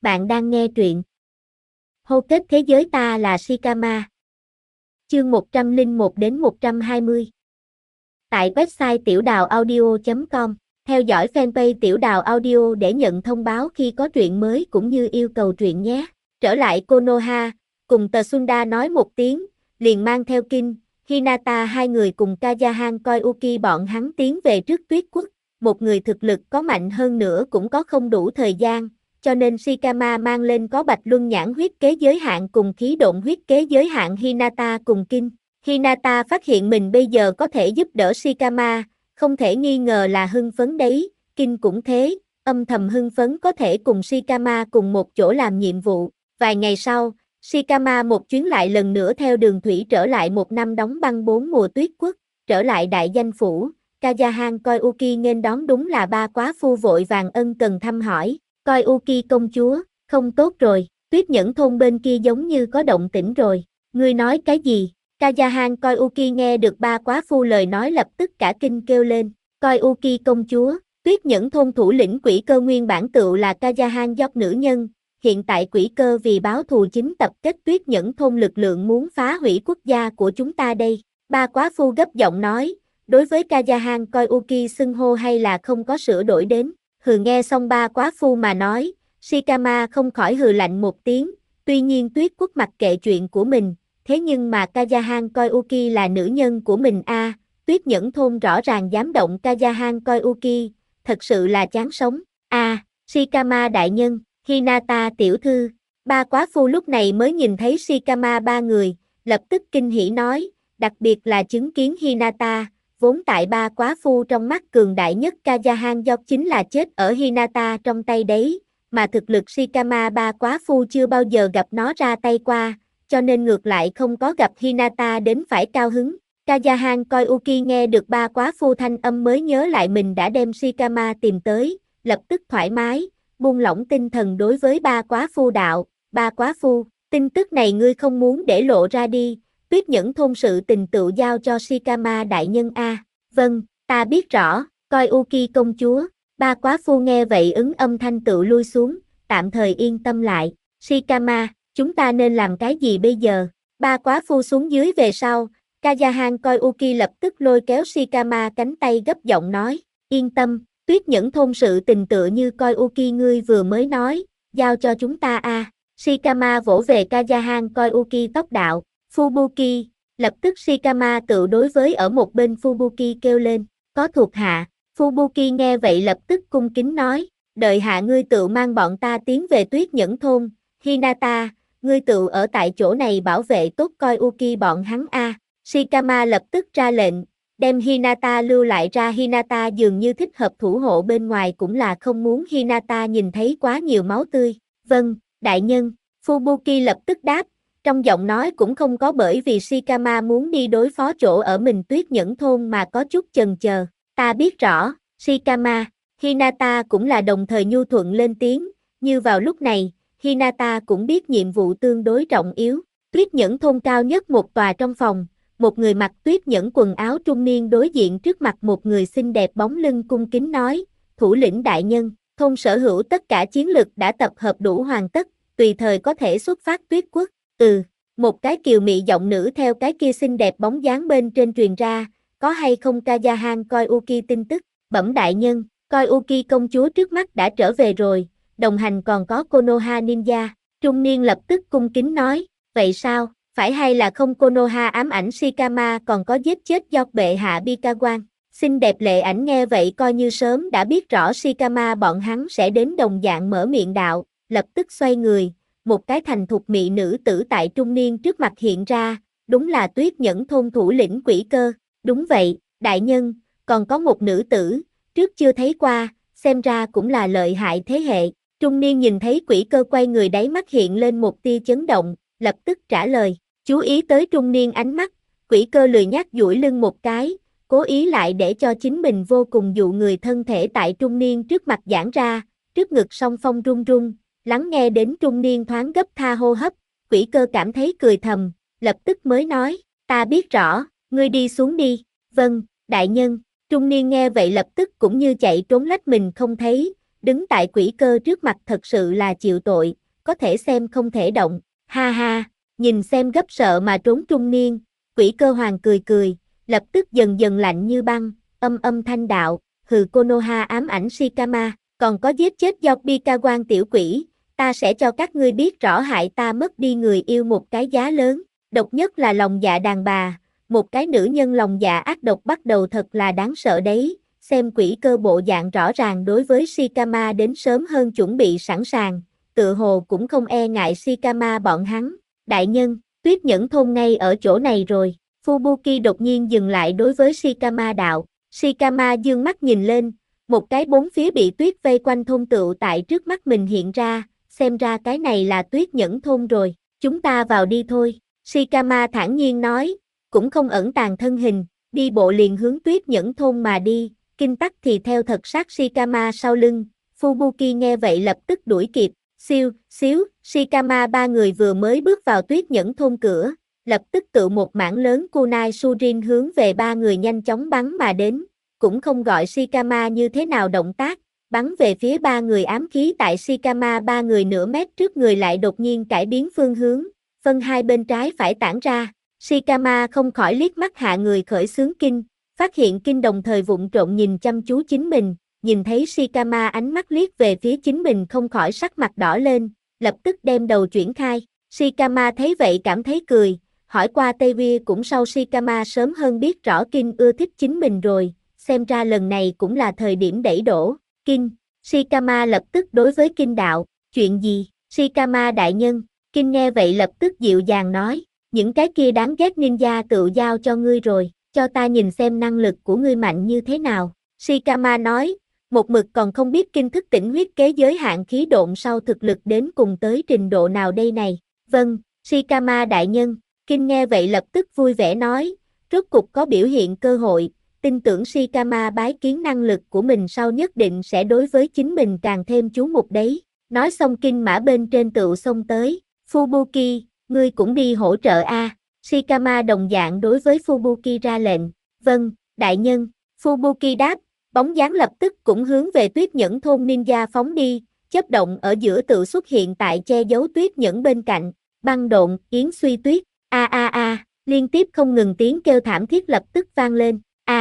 Bạn đang nghe truyện Hô kết thế giới ta là Shikama. Chương 101 đến 120. Tại website tiểu đào audio.com, theo dõi fanpage tiểu đào audio để nhận thông báo khi có truyện mới cũng như yêu cầu truyện nhé. Trở lại Konoha, cùng Tsunda nói một tiếng, liền mang theo Kin, Hinata hai người cùng Kayahan Koyuki bọn hắn tiến về trước Tuyết Quốc. Một người thực lực có mạnh hơn nữa cũng có không đủ thời gian, cho nên Shikama mang lên có Bạch Luân Nhãn huyết kế giới hạn cùng khí độn huyết kế giới hạn Hinata cùng Kin. Hinata phát hiện mình bây giờ có thể giúp đỡ Shikama, không thể nghi ngờ là hưng phấn đấy, Kin cũng thế, âm thầm hưng phấn có thể cùng Shikama cùng một chỗ làm nhiệm vụ. Vài ngày sau, Shikama một chuyến lại lần nữa theo đường thủy trở lại một năm đóng băng 4 mùa Tuyết Quốc, trở lại đại danh phủ. Kayahan Koyuki nghênh đón đúng là ba quá phu vội vàng ân cần thăm hỏi. Koyuki công chúa, không tốt rồi, Tuyết Nhẫn thôn bên kia giống như có động tĩnh rồi. Ngươi nói cái gì? Kayahan Koyuki nghe được ba quá phu lời nói lập tức cả kinh kêu lên. Koyuki công chúa, Tuyết Nhẫn thôn thủ lĩnh quỷ cơ nguyên bản tựu là Kayahan dốc nữ nhân. Hiện tại quỷ cơ vì báo thù chính tập kết Tuyết Nhẫn thôn lực lượng muốn phá hủy quốc gia của chúng ta đây. Ba quá phu gấp giọng nói. Đối với Kayahan Koyuki xưng hô hay là không có sửa đổi đến. Hừ, nghe xong ba quá phu mà nói, Shikama không khỏi hừ lạnh một tiếng, tuy nhiên Tuyết Quốc mặc kệ chuyện của mình, thế nhưng mà Kayahan Koyuki là nữ nhân của mình a, Tuyết Nhẫn thôn rõ ràng dám động Kayahan Koyuki, thật sự là chán sống. Shikama đại nhân, Hinata tiểu thư. Ba quá phu lúc này mới nhìn thấy Shikama ba người, lập tức kinh hỉ nói, đặc biệt là chứng kiến Hinata. Vốn tại ba quá phu trong mắt cường đại nhất Kayahan do chính là chết ở Hinata trong tay đấy, mà thực lực Shikama ba quá phu chưa bao giờ gặp nó ra tay qua, cho nên ngược lại không có gặp Hinata đến phải cao hứng. Kayahan Koyuki nghe được ba quá phu thanh âm mới nhớ lại mình đã đem Shikama tìm tới, lập tức thoải mái, buông lỏng tinh thần đối với ba quá phu đạo, ba quá phu, tin tức này ngươi không muốn để lộ ra đi. Tuyết Nhẫn thôn sự tình tự giao cho Shikama đại nhân a. Vâng, ta biết rõ, Koyuki công chúa. Ba quá phu nghe vậy ứng âm thanh tự lui xuống, tạm thời yên tâm lại. Shikama, chúng ta nên làm cái gì bây giờ? Ba quá phu xuống dưới về sau, Kayahan Koyuki lập tức lôi kéo Shikama cánh tay gấp giọng nói, yên tâm, Tuyết Nhẫn thôn sự tình tựa như Koyuki ngươi vừa mới nói, giao cho chúng ta a. Shikama vỗ về Kayahan Koyuki tóc đạo. Fubuki, lập tức Shikama tự đối với ở một bên Fubuki kêu lên, có thuộc hạ. Fubuki nghe vậy lập tức cung kính nói, đợi hạ ngươi tự mang bọn ta tiến về Tuyết Nhẫn thôn. Hinata, ngươi tự ở tại chỗ này bảo vệ tốt Koyuki bọn hắn a. Shikama lập tức ra lệnh, đem Hinata lưu lại ra. Hinata dường như thích hợp thủ hộ bên ngoài cũng là không muốn Hinata nhìn thấy quá nhiều máu tươi. Vâng, đại nhân, Fubuki lập tức đáp. Trong giọng nói cũng không có bởi vì Shikama muốn đi đối phó chỗ ở mình Tuyết Nhẫn thôn mà có chút chần chờ. Ta biết rõ, Shikama. Hinata cũng là đồng thời nhu thuận lên tiếng, như vào lúc này, Hinata cũng biết nhiệm vụ tương đối trọng yếu. Tuyết Nhẫn thôn cao nhất một tòa trong phòng, một người mặc Tuyết Nhẫn quần áo trung niên đối diện trước mặt một người xinh đẹp bóng lưng cung kính nói, thủ lĩnh đại nhân, thôn sở hữu tất cả chiến lực đã tập hợp đủ hoàn tất, tùy thời có thể xuất phát Tuyết Quốc. Một cái kiều mị giọng nữ theo cái kia xinh đẹp bóng dáng bên trên truyền ra, có hay không Kayahan Koyuki tin tức, bẩm đại nhân, Koyuki công chúa trước mắt đã trở về rồi, đồng hành còn có Konoha Ninja, trung niên lập tức cung kính nói, vậy sao, phải hay là không? Konoha ám ảnh Shikama còn có giết chết do bệ hạ Bikawan, xinh đẹp lệ ảnh nghe vậy coi như sớm đã biết rõ Shikama bọn hắn sẽ đến đồng dạng mở miệng đạo, lập tức xoay người. Một cái thành thục mỹ nữ tử tại trung niên trước mặt hiện ra, đúng là Tuyết Nhẫn thôn thủ lĩnh quỷ cơ, đúng vậy, đại nhân, còn có một nữ tử, trước chưa thấy qua, xem ra cũng là lợi hại thế hệ. Trung niên nhìn thấy quỷ cơ quay người đáy mắt hiện lên một tia chấn động, lập tức trả lời, chú ý tới trung niên ánh mắt, quỷ cơ lười nhác duỗi lưng một cái, cố ý lại để cho chính mình vô cùng dụ người thân thể tại trung niên trước mặt giãn ra, trước ngực song phong run run. Lắng nghe đến trung niên thoáng gấp tha hô hấp, quỷ cơ cảm thấy cười thầm, lập tức mới nói, ta biết rõ, ngươi đi xuống đi. Vâng, đại nhân. Trung niên nghe vậy lập tức cũng như chạy trốn lách mình không thấy, đứng tại quỷ cơ trước mặt thật sự là chịu tội, có thể xem không thể động, ha ha, nhìn xem gấp sợ mà trốn trung niên, quỷ cơ hoàng cười cười, lập tức dần dần lạnh như băng, âm thanh đạo, hừ Konoha ám ảnh Shikama, còn có giết chết Yopikawan tiểu quỷ, ta sẽ cho các ngươi biết rõ hại ta mất đi người yêu một cái giá lớn, độc nhất là lòng dạ đàn bà, một cái nữ nhân lòng dạ ác độc bắt đầu thật là đáng sợ đấy, xem quỷ cơ bộ dạng rõ ràng đối với Shikama đến sớm hơn chuẩn bị sẵn sàng, tự hồ cũng không e ngại Shikama bọn hắn, đại nhân, Tuyết Nhẫn thôn ngay ở chỗ này rồi, Fubuki đột nhiên dừng lại đối với Shikama đạo, Shikama dương mắt nhìn lên, một cái bốn phía bị tuyết vây quanh thôn tựu tại trước mắt mình hiện ra, xem ra cái này là Tuyết Nhẫn thôn rồi, chúng ta vào đi thôi, Shikama thản nhiên nói, cũng không ẩn tàng thân hình, đi bộ liền hướng Tuyết Nhẫn thôn mà đi, Kinh Tắc thì theo thật sát Shikama sau lưng, Fubuki nghe vậy lập tức đuổi kịp, xíu, Shikama ba người vừa mới bước vào Tuyết Nhẫn thôn cửa, lập tức tự một mảng lớn kunai surin hướng về ba người nhanh chóng bắn mà đến, cũng không gọi Shikama như thế nào động tác, bắn về phía ba người ám khí tại Shikama ba người nửa mét trước người lại đột nhiên cải biến phương hướng, phân hai bên trái phải tản ra, Shikama không khỏi liếc mắt hạ người khởi xướng kinh, phát hiện kinh đồng thời vụng trộn nhìn chăm chú chính mình, nhìn thấy Shikama ánh mắt liếc về phía chính mình không khỏi sắc mặt đỏ lên, lập tức đem đầu chuyển khai, Shikama thấy vậy cảm thấy cười, hỏi qua Tây cũng sau Shikama sớm hơn biết rõ kinh ưa thích chính mình rồi, xem ra lần này cũng là thời điểm đẩy đổ, kinh, Shikama lập tức đối với kinh đạo, chuyện gì, Shikama đại nhân, kinh nghe vậy lập tức dịu dàng nói, những cái kia đáng ghét ninja tự giao cho ngươi rồi, cho ta nhìn xem năng lực của ngươi mạnh như thế nào, Shikama nói, một mực còn không biết kinh thức tỉnh huyết kế giới hạn khí độn sau thực lực đến cùng tới trình độ nào đây này, vâng, Shikama đại nhân, kinh nghe vậy lập tức vui vẻ nói, rốt cục có biểu hiện cơ hội, tin tưởng Shikama bái kiến năng lực của mình sau nhất định sẽ đối với chính mình càng thêm chú mục đấy, nói xong kinh mã bên trên tựu xông tới, Fubuki, ngươi cũng đi hỗ trợ a. Shikama đồng dạng đối với Fubuki ra lệnh, vâng, đại nhân, Fubuki đáp, bóng dáng lập tức cũng hướng về Tuyết Nhẫn thôn ninja phóng đi, chớp động ở giữa tự xuất hiện tại che giấu Tuyết Nhẫn bên cạnh, băng độn, yến suy tuyết, a, liên tiếp không ngừng tiếng kêu thảm thiết lập tức vang lên,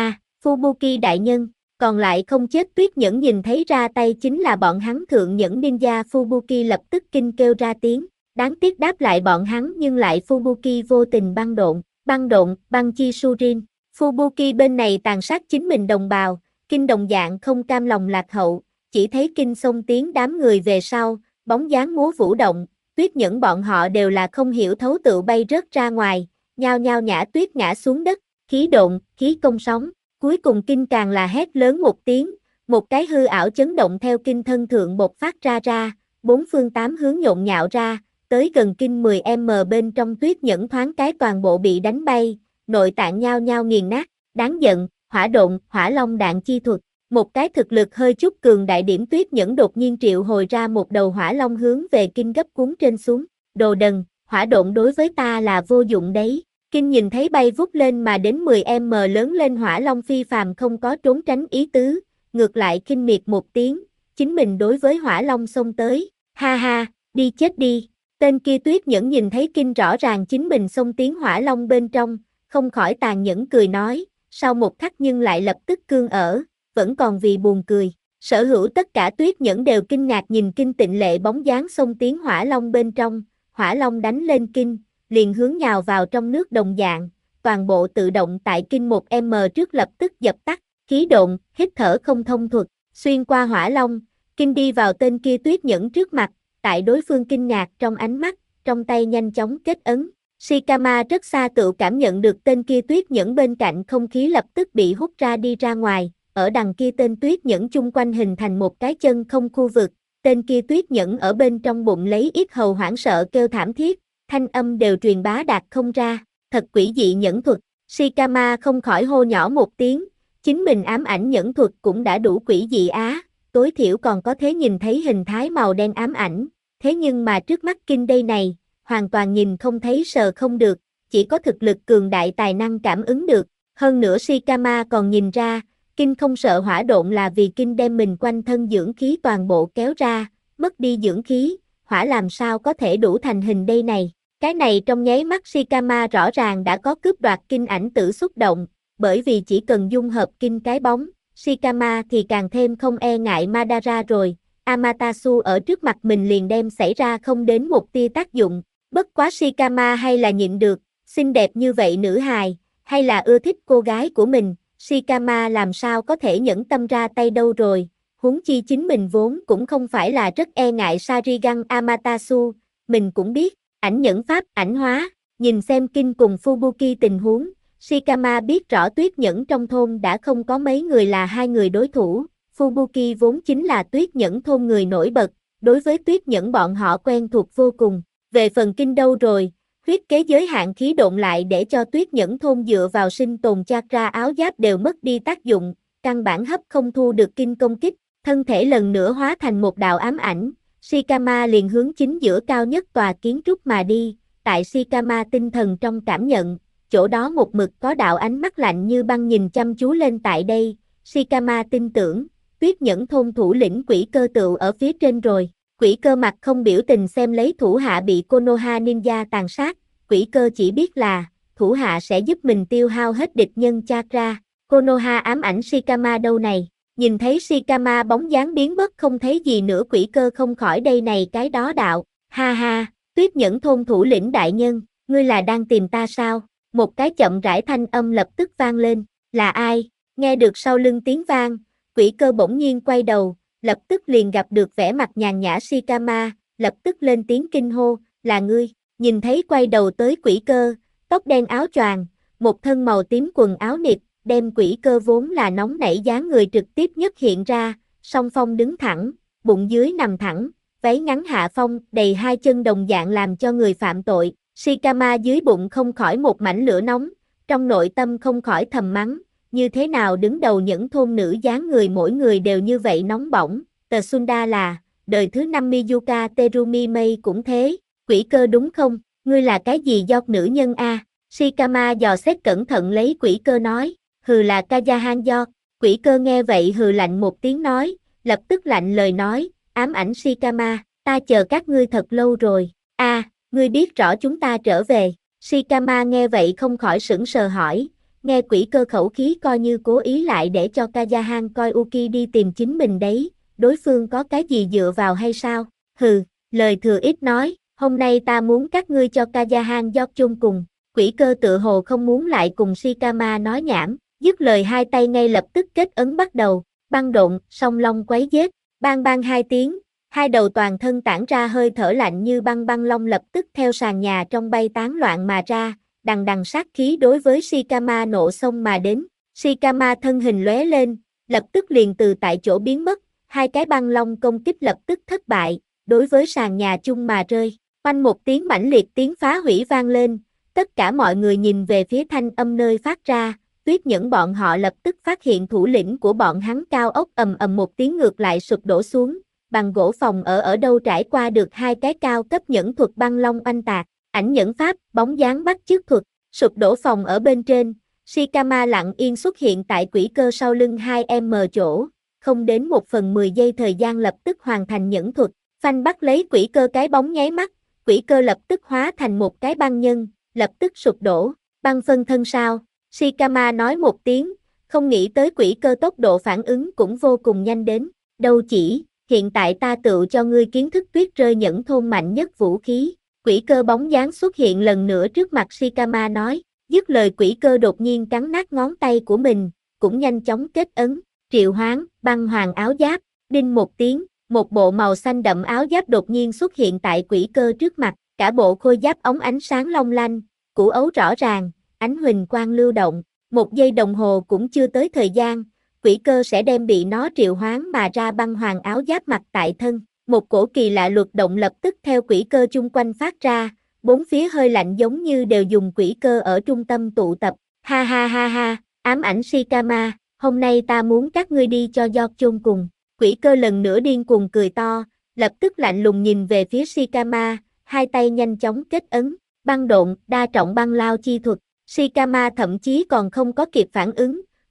Fubuki đại nhân, còn lại không chết Tuyết Nhẫn nhìn thấy ra tay chính là bọn hắn thượng nhẫn ninja Fubuki lập tức kinh kêu ra tiếng, đáng tiếc đáp lại bọn hắn nhưng lại Fubuki vô tình băng độn, băng chi surin, Fubuki bên này tàn sát chính mình đồng bào, kinh đồng dạng không cam lòng lạc hậu, chỉ thấy kinh xông tiến đám người về sau, bóng dáng múa vũ động, Tuyết Nhẫn bọn họ đều là không hiểu thấu tự bay rớt ra ngoài, nhao nhao nhã tuyết ngã xuống đất, khí độn, khí công sóng, cuối cùng kinh càng là hét lớn một tiếng, một cái hư ảo chấn động theo kinh thân thượng bộc phát ra, bốn phương tám hướng nhộn nhạo ra, tới gần kinh 10m bên trong Tuyết Nhẫn thoáng cái toàn bộ bị đánh bay, nội tạng nhao nhao nghiền nát, đáng giận, hỏa độn, hỏa long đạn chi thuật, một cái thực lực hơi chút cường đại điểm Tuyết Nhẫn đột nhiên triệu hồi ra một đầu hỏa long hướng về kinh gấp cuốn trên xuống, đồ đần, hỏa độn đối với ta là vô dụng đấy, kinh nhìn thấy bay vút lên mà đến 10m lớn lên hỏa long phi phàm không có trốn tránh ý tứ, ngược lại kinh miệt một tiếng, chính mình đối với hỏa long xông tới, ha ha, đi chết đi. Tên kia Tuyết Nhẫn nhìn thấy kinh rõ ràng chính mình xông tiến hỏa long bên trong, không khỏi tàn nhẫn cười nói, sau một khắc nhưng lại lập tức cương ở, vẫn còn vì buồn cười. Sở hữu tất cả Tuyết Nhẫn đều kinh ngạc nhìn kinh tịnh lệ bóng dáng xông tiến hỏa long bên trong, hỏa long đánh lên kinh, liền hướng nhào vào trong nước đồng dạng, toàn bộ tự động tại kinh 1m trước lập tức dập tắt, khí độn, hít thở không thông thuật, xuyên qua hỏa long, kinh đi vào tên kia Tuyết Nhẫn trước mặt, tại đối phương kinh ngạc trong ánh mắt, trong tay nhanh chóng kết ấn. Shikama rất xa tự cảm nhận được tên kia Tuyết Nhẫn bên cạnh không khí lập tức bị hút ra đi ra ngoài, ở đằng kia tên Tuyết Nhẫn chung quanh hình thành một cái chân không khu vực, tên kia Tuyết Nhẫn ở bên trong bụng lấy yết hầu hoảng sợ kêu thảm thiết, thanh âm đều truyền bá đạt không ra, thật quỷ dị nhẫn thuật, Shikama không khỏi hô nhỏ một tiếng, chính mình ám ảnh nhẫn thuật cũng đã đủ quỷ dị á, tối thiểu còn có thể nhìn thấy hình thái màu đen ám ảnh, thế nhưng mà trước mắt kinh đây này, hoàn toàn nhìn không thấy sờ không được, chỉ có thực lực cường đại tài năng cảm ứng được, hơn nữa Shikama còn nhìn ra, Kinh không sợ hỏa độn là vì Kinh đem mình quanh thân dưỡng khí toàn bộ kéo ra, mất đi dưỡng khí, hỏa làm sao có thể đủ thành hình đây này. Cái này trong nháy mắt Shikama rõ ràng đã có cướp đoạt Kinh ảnh tử xúc động, bởi vì chỉ cần dung hợp Kinh cái bóng, Shikama thì càng thêm không e ngại Madara rồi. Amaterasu ở trước mặt mình liền đem xảy ra không đến một tia tác dụng, bất quá Shikama hay là nhịn được, xinh đẹp như vậy nữ hài, hay là ưa thích cô gái của mình, Shikama làm sao có thể nhẫn tâm ra tay đâu rồi, huống chi chính mình vốn cũng không phải là rất e ngại Sharingan Amaterasu, mình cũng biết, ảnh nhẫn pháp ảnh hóa, nhìn xem Kinh cùng Fubuki tình huống, Shikama biết rõ Tuyết Nhẫn trong thôn đã không có mấy người là hai người đối thủ. Fubuki vốn chính là Tuyết Nhẫn thôn người nổi bật, đối với Tuyết Nhẫn bọn họ quen thuộc vô cùng. Về phần Kinh đâu rồi, huyết kế giới hạn khí độn lại để cho Tuyết Nhẫn thôn dựa vào sinh tồn chakra áo giáp đều mất đi tác dụng, căn bản hấp không thu được Kinh công kích, thân thể lần nữa hóa thành một đạo ám ảnh, Shikama liền hướng chính giữa cao nhất tòa kiến trúc mà đi, tại Shikama tinh thần trong cảm nhận, chỗ đó một mực có đạo ánh mắt lạnh như băng nhìn chăm chú lên tại đây, Shikama tin tưởng. Tuyết Nhẫn thôn thủ lĩnh Quỷ Cơ tựu ở phía trên rồi, Quỷ Cơ mặt không biểu tình xem lấy thủ hạ bị Konoha Ninja tàn sát, Quỷ Cơ chỉ biết là, thủ hạ sẽ giúp mình tiêu hao hết địch nhân chakra, Konoha ám ảnh Shikama đâu này, nhìn thấy Shikama bóng dáng biến mất không thấy gì nữa Quỷ Cơ không khỏi đây này cái đó đạo, ha ha, Tuyết Nhẫn thôn thủ lĩnh đại nhân, ngươi là đang tìm ta sao, một cái chậm rãi thanh âm lập tức vang lên, là ai, nghe được sau lưng tiếng vang, Quỷ Cơ bỗng nhiên quay đầu, lập tức liền gặp được vẻ mặt nhàn nhã Shikama, lập tức lên tiếng kinh hô, là ngươi, nhìn thấy quay đầu tới Quỷ Cơ, tóc đen áo choàng, một thân màu tím quần áo nịt, đem Quỷ Cơ vốn là nóng nảy dáng người trực tiếp nhất hiện ra, song phong đứng thẳng, bụng dưới nằm thẳng, váy ngắn hạ phong, đầy hai chân đồng dạng làm cho người phạm tội, Shikama dưới bụng không khỏi một mảnh lửa nóng, trong nội tâm không khỏi thầm mắng. Như thế nào đứng đầu những thôn nữ dáng người mỗi người đều như vậy nóng bỏng, Tờ Sunda là, đời thứ 5 Miyuka Terumi Mei cũng thế, Quỷ Cơ đúng không, ngươi là cái gì giọt nữ nhân a? Shikama dò xét cẩn thận lấy Quỷ Cơ nói, hừ là Kayahan giọt, Quỷ Cơ nghe vậy hừ lạnh một tiếng nói, lập tức lạnh lời nói, ám ảnh Shikama, ta chờ các ngươi thật lâu rồi, ngươi biết rõ chúng ta trở về, Shikama nghe vậy không khỏi sững sờ hỏi. Nghe Quỷ Cơ khẩu khí coi như cố ý lại để cho Kayahan coi Uki đi tìm chính mình đấy, đối phương có cái gì dựa vào hay sao? Hừ, lời thừa ít nói, hôm nay ta muốn các ngươi cho Kayahan giọt chung cùng. Quỷ Cơ tự hồ không muốn lại cùng Shikama nói nhảm, dứt lời hai tay ngay lập tức kết ấn bắt đầu, băng độn, song long quấy giết, bang bang hai tiếng, hai đầu toàn thân tản ra hơi thở lạnh như băng băng long lập tức theo sàn nhà trong bay tán loạn mà ra. Đằng đằng sát khí đối với Shikama nộ xông mà đến, Shikama thân hình lóe lên, lập tức liền từ tại chỗ biến mất, hai cái băng long công kích lập tức thất bại, đối với sàn nhà chung mà rơi, oanh một tiếng mãnh liệt tiếng phá hủy vang lên, tất cả mọi người nhìn về phía thanh âm nơi phát ra, Tuyết Nhẫn bọn họ lập tức phát hiện thủ lĩnh của bọn hắn cao ốc ầm ầm một tiếng ngược lại sụp đổ xuống, bằng gỗ phòng ở đâu trải qua được hai cái cao cấp nhẫn thuật băng long oanh tạc. Ảnh nhẫn pháp, bóng dáng bắt chước thuật, sụp đổ phòng ở bên trên, Shikama lặng yên xuất hiện tại Quỷ Cơ sau lưng 2M chỗ, không đến 1/10 giây thời gian lập tức hoàn thành nhẫn thuật, phanh bắt lấy Quỷ Cơ cái bóng nháy mắt, Quỷ Cơ lập tức hóa thành một cái băng nhân, lập tức sụp đổ, băng phân thân sao, Shikama nói một tiếng, không nghĩ tới Quỷ Cơ tốc độ phản ứng cũng vô cùng nhanh đến, đâu chỉ, hiện tại ta tựu cho ngươi kiến thức tuyết rơi nhẫn thôn mạnh nhất vũ khí. Quỷ Cơ bóng dáng xuất hiện lần nữa trước mặt Shikama nói, dứt lời Quỷ Cơ đột nhiên cắn nát ngón tay của mình, cũng nhanh chóng kết ấn, triệu hoán, băng hoàng áo giáp, đinh một tiếng, một bộ màu xanh đậm áo giáp đột nhiên xuất hiện tại Quỷ Cơ trước mặt, cả bộ khôi giáp ống ánh sáng long lanh, củ ấu rõ ràng, ánh huỳnh quang lưu động, một giây đồng hồ cũng chưa tới thời gian, Quỷ Cơ sẽ đem bị nó triệu hoán mà ra băng hoàng áo giáp mặc tại thân. Một cổ kỳ lạ luật động lập tức theo Quỷ Cơ chung quanh phát ra, bốn phía hơi lạnh giống như đều dùng Quỷ Cơ ở trung tâm tụ tập, ha ha ha ha, ám ảnh Shikama, hôm nay ta muốn các ngươi đi cho giọt chôn cùng, Quỷ Cơ lần nữa điên cuồng cười to, lập tức lạnh lùng nhìn về phía Shikama, hai tay nhanh chóng kết ấn, băng độn, đa trọng băng lao chi thuật, Shikama thậm chí còn không có kịp phản ứng,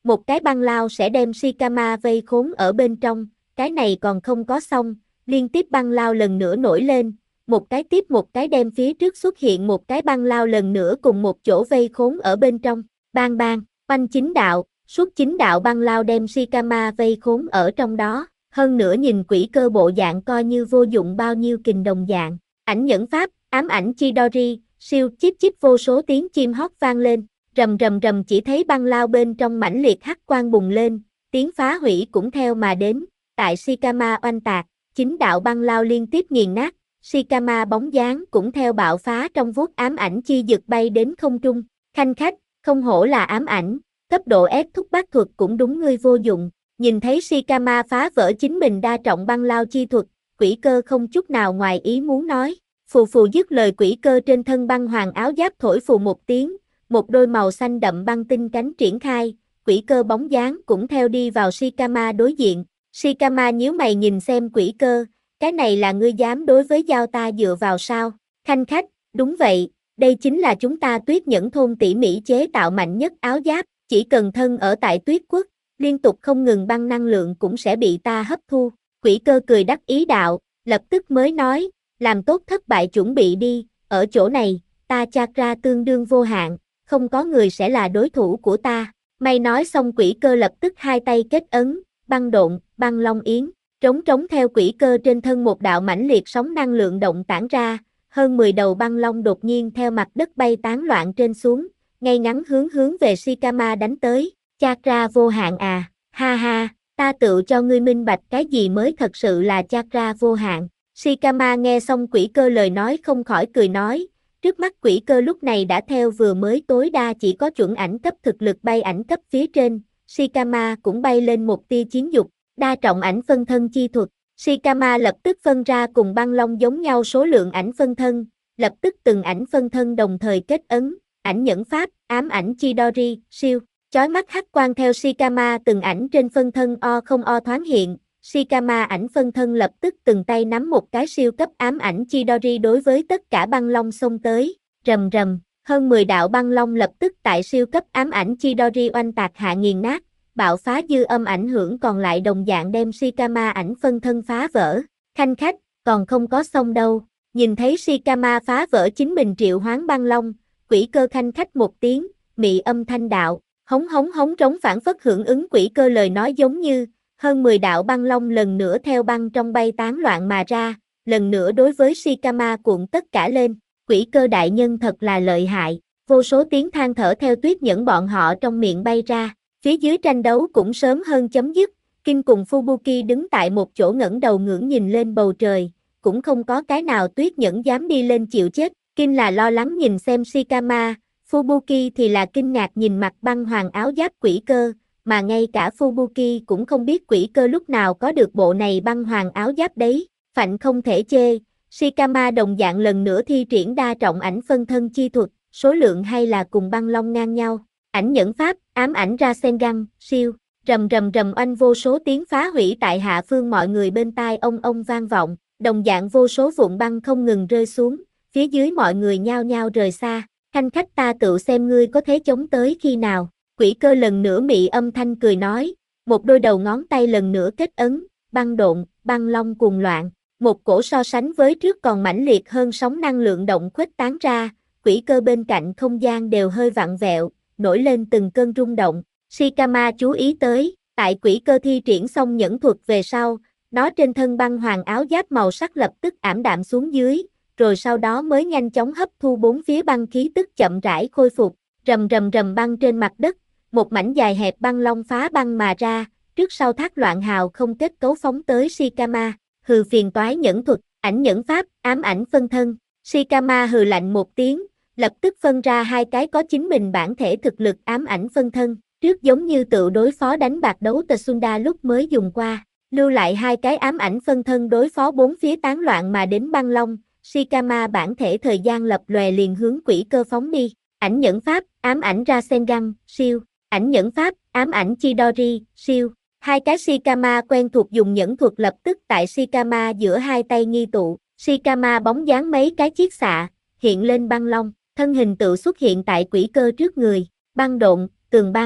một cái băng lao sẽ đem Shikama vây khốn ở bên trong, cái này còn không có xong, liên tiếp băng lao lần nữa nổi lên, một cái tiếp một cái đem phía trước xuất hiện một cái băng lao lần nữa cùng một chỗ vây khốn ở bên trong, bang bang, oanh chính đạo, suốt chính đạo băng lao đem Shikama vây khốn ở trong đó, hơn nữa nhìn quỷ cơ bộ dạng coi như vô dụng bao nhiêu kình đồng dạng, ảnh nhẫn pháp, ám ảnh Chidori, siêu chip chip vô số tiếng chim hót vang lên, rầm rầm rầm chỉ thấy băng lao bên trong mãnh liệt hắc quang bùng lên, tiếng phá hủy cũng theo mà đến, tại Shikama oanh tạc, chính đạo băng lao liên tiếp nghiền nát, Shikama bóng dáng cũng theo bạo phá trong vuốt ám ảnh chi dực bay đến không trung, khanh khách, không hổ là ám ảnh, cấp độ S thúc bát thuật cũng đúng ngươi vô dụng, nhìn thấy Shikama phá vỡ chính mình đa trọng băng lao chi thuật, quỷ cơ không chút nào ngoài ý muốn nói, phù phù dứt lời quỷ cơ trên thân băng hoàng áo giáp thổi phù một tiếng, một đôi màu xanh đậm băng tinh cánh triển khai, quỷ cơ bóng dáng cũng theo đi vào Shikama đối diện, Shikama nhíu mày nhìn xem quỷ cơ, cái này là ngươi dám đối với giao ta dựa vào sao, khanh khách, đúng vậy, đây chính là chúng ta Tuyết Nhẫn thôn tỉ mỉ chế tạo mạnh nhất áo giáp, chỉ cần thân ở tại Tuyết Quốc, liên tục không ngừng băng năng lượng cũng sẽ bị ta hấp thu, quỷ cơ cười đắc ý đạo, lập tức mới nói, làm tốt thất bại chuẩn bị đi, ở chỗ này, ta chakra tương đương vô hạn, không có người sẽ là đối thủ của ta, may nói xong quỷ cơ lập tức hai tay kết ấn, băng độn, băng long yến, trống trống theo quỷ cơ trên thân một đạo mãnh liệt sóng năng lượng động tản ra, hơn 10 đầu băng long đột nhiên theo mặt đất bay tán loạn trên xuống, ngay ngắn hướng về Shikama đánh tới, chakra vô hạn à, ha ha, ta tự cho ngươi minh bạch cái gì mới thật sự là chakra vô hạn. Shikama nghe xong quỷ cơ lời nói không khỏi cười nói, trước mắt quỷ cơ lúc này đã theo vừa mới tối đa chỉ có chuẩn ảnh cấp thực lực bay ảnh cấp phía trên, Shikama cũng bay lên một tia chiến dục, đa trọng ảnh phân thân chi thuật, Shikama lập tức phân ra cùng băng long giống nhau số lượng ảnh phân thân, lập tức từng ảnh phân thân đồng thời kết ấn, ảnh nhẫn pháp, ám ảnh Chidori, siêu, chói mắt hắc quang theo Shikama từng ảnh trên phân thân không thoáng hiện, Shikama ảnh phân thân lập tức từng tay nắm một cái siêu cấp ám ảnh Chidori đối với tất cả băng long xông tới, rầm rầm, hơn 10 đạo băng long lập tức tại siêu cấp ám ảnh Chidori oanh tạc hạ nghiền nát, bạo phá dư âm ảnh hưởng còn lại đồng dạng đem Shikama ảnh phân thân phá vỡ, khanh khách, còn không có xong đâu, nhìn thấy Shikama phá vỡ chính mình triệu hoán băng long, quỷ cơ khanh khách một tiếng, mị âm thanh đạo, hống hống hống trống phản phất hưởng ứng quỷ cơ lời nói giống như, hơn 10 đạo băng long lần nữa theo băng trong bay tán loạn mà ra, lần nữa đối với Shikama cuộn tất cả lên, quỷ cơ đại nhân thật là lợi hại, vô số tiếng than thở theo Tuyết Nhẫn bọn họ trong miệng bay ra, phía dưới tranh đấu cũng sớm hơn chấm dứt, Kinh cùng Fubuki đứng tại một chỗ ngẩng đầu ngưỡng nhìn lên bầu trời, cũng không có cái nào Tuyết Nhẫn dám đi lên chịu chết, Kinh là lo lắng nhìn xem Shikama, Fubuki thì là kinh ngạc nhìn mặt băng hoàng áo giáp quỷ cơ, mà ngay cả Fubuki cũng không biết quỷ cơ lúc nào có được bộ này băng hoàng áo giáp đấy, phạnh không thể chê, Shikama đồng dạng lần nữa thi triển đa trọng ảnh phân thân chi thuật, số lượng hay là cùng băng long ngang nhau, ảnh nhẫn pháp, ám ảnh Rasengan, siêu, rầm rầm rầm oanh vô số tiếng phá hủy tại hạ phương mọi người bên tai ông vang vọng, đồng dạng vô số vụn băng không ngừng rơi xuống, phía dưới mọi người nhao nhao rời xa, khanh khách ta tự xem ngươi có thể chống tới khi nào. Quỷ cơ lần nữa mị âm thanh cười nói, một đôi đầu ngón tay lần nữa kết ấn, băng độn, băng long cuồng loạn, một cổ so sánh với trước còn mãnh liệt hơn sóng năng lượng động khuếch tán ra, quỷ cơ bên cạnh không gian đều hơi vặn vẹo, nổi lên từng cơn rung động, Shikama chú ý tới, tại quỷ cơ thi triển xong nhẫn thuật về sau, nó trên thân băng hoàng áo giáp màu sắc lập tức ảm đạm xuống dưới, rồi sau đó mới nhanh chóng hấp thu bốn phía băng khí tức chậm rãi khôi phục, rầm rầm rầm băng trên mặt đất, một mảnh dài hẹp băng long phá băng mà ra, trước sau thác loạn hào không kết cấu phóng tới Shikama, hừ phiền toái nhẫn thuật, ảnh nhẫn pháp, ám ảnh phân thân, Shikama hừ lạnh một tiếng, lập tức phân ra hai cái có chính mình bản thể thực lực ám ảnh phân thân, trước giống như tự đối phó đánh bạc đấu Tsunda lúc mới dùng qua, lưu lại hai cái ám ảnh phân thân đối phó bốn phía tán loạn mà đến băng long, Shikama bản thể thời gian lập lòe liền hướng quỷ cơ phóng đi, ảnh nhẫn pháp, ám ảnh Rasengan, siêu, ảnh nhẫn pháp, ám ảnh Chidori, siêu, hai cái Shikama quen thuộc dùng nhẫn thuật lập tức tại Shikama giữa hai tay nghi tụ, Shikama bóng dáng mấy cái chiết xạ, hiện lên băng long, thân hình tự xuất hiện tại quỷ cơ trước người, băng độn, tường băng,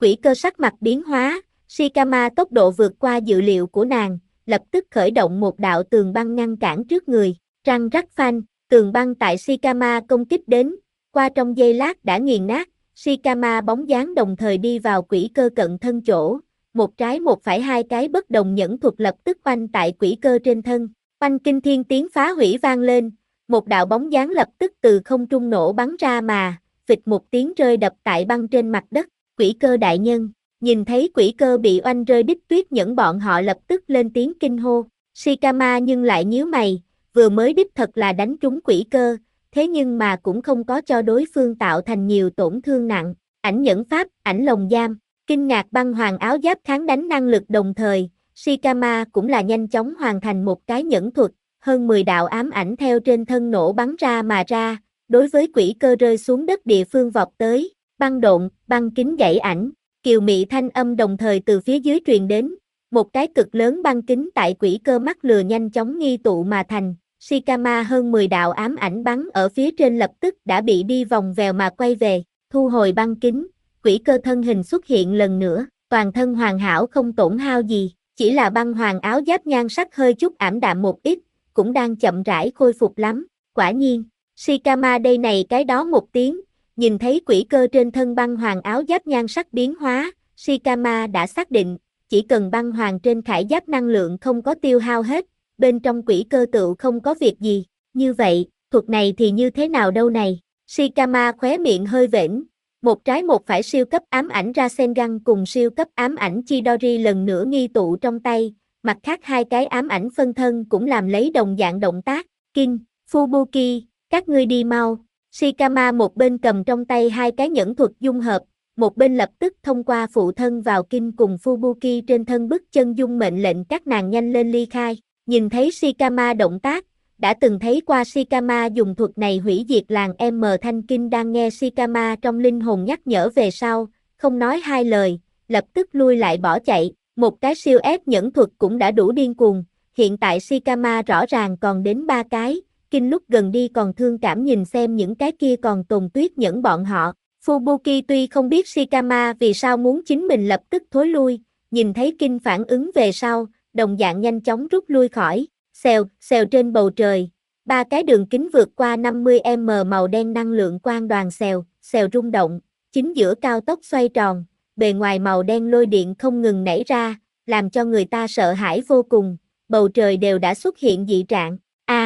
Quỷ cơ sắc mặt biến hóa, Shikama tốc độ vượt qua dự liệu của nàng, lập tức khởi động một đạo tường băng ngăn cản trước người, răng rắc phanh, tường băng tại Shikama công kích đến, qua trong giây lát đã nghiền nát, Shikama bóng dáng đồng thời đi vào quỷ cơ cận thân chỗ, một trái một phải hai cái bất đồng nhẫn thuật lập tức oanh tại quỷ cơ trên thân, oanh kinh thiên tiếng phá hủy vang lên, một đạo bóng dáng lập tức từ không trung nổ bắn ra mà, phịch một tiếng rơi đập tại băng trên mặt đất, quỷ cơ đại nhân, nhìn thấy quỷ cơ bị oanh rơi đích tuyết nhẫn bọn họ lập tức lên tiếng kinh hô, Shikama nhưng lại nhíu mày, vừa mới đích thật là đánh trúng quỷ cơ, thế nhưng mà cũng không có cho đối phương tạo thành nhiều tổn thương nặng, ảnh nhẫn pháp, ảnh lồng giam, kinh ngạc băng hoàng áo giáp kháng đánh năng lực đồng thời, Shikama cũng là nhanh chóng hoàn thành một cái nhẫn thuật, hơn 10 đạo ám ảnh theo trên thân nổ bắn ra mà ra, đối với quỷ cơ rơi xuống đất địa phương vọt tới, băng độn, băng kính gãy ảnh, kiều mị thanh âm đồng thời từ phía dưới truyền đến, một cái cực lớn băng kính tại quỷ cơ mắt lừa nhanh chóng nghi tụ mà thành, Shikama hơn 10 đạo ám ảnh bắn ở phía trên lập tức đã bị đi vòng vèo mà quay về, thu hồi băng kính, quỷ cơ thân hình xuất hiện lần nữa, toàn thân hoàn hảo không tổn hao gì, chỉ là băng hoàng áo giáp nhan sắc hơi chút ảm đạm một ít, cũng đang chậm rãi khôi phục lắm, quả nhiên, Shikama đây này cái đó một tiếng, nhìn thấy quỷ cơ trên thân băng hoàng áo giáp nhan sắc biến hóa, Shikama đã xác định, chỉ cần băng hoàng trên khải giáp năng lượng không có tiêu hao hết, bên trong quỷ cơ tựu không có việc gì, như vậy, thuật này thì như thế nào đâu này, Shikama khóe miệng hơi vểnh, một trái một phải siêu cấp ám ảnh Rasengan cùng siêu cấp ám ảnh Chidori lần nữa nghi tụ trong tay, mặt khác hai cái ám ảnh phân thân cũng làm lấy đồng dạng động tác, Kin, Fubuki, các ngươi đi mau, Shikama một bên cầm trong tay hai cái nhẫn thuật dung hợp, một bên lập tức thông qua phụ thân vào Kin cùng Fubuki trên thân bức chân dung mệnh lệnh các nàng nhanh lên ly khai, nhìn thấy Shikama động tác, đã từng thấy qua Shikama dùng thuật này hủy diệt làng M Thanh Kinh đang nghe Shikama trong linh hồn nhắc nhở về sau, không nói hai lời, lập tức lui lại bỏ chạy, một cái siêu ép nhẫn thuật cũng đã đủ điên cuồng, hiện tại Shikama rõ ràng còn đến 3 cái, Kinh lúc gần đi còn thương cảm nhìn xem những cái kia còn tồn tuyết nhẫn bọn họ, Fubuki tuy không biết Shikama vì sao muốn chính mình lập tức thối lui, nhìn thấy Kinh phản ứng về sau, đồng dạng nhanh chóng rút lui khỏi, xèo, xèo trên bầu trời, ba cái đường kính vượt qua 50m màu đen năng lượng quang đoàn xèo, xèo rung động, chính giữa cao tốc xoay tròn, bề ngoài màu đen lôi điện không ngừng nảy ra, làm cho người ta sợ hãi vô cùng, bầu trời đều đã xuất hiện dị trạng,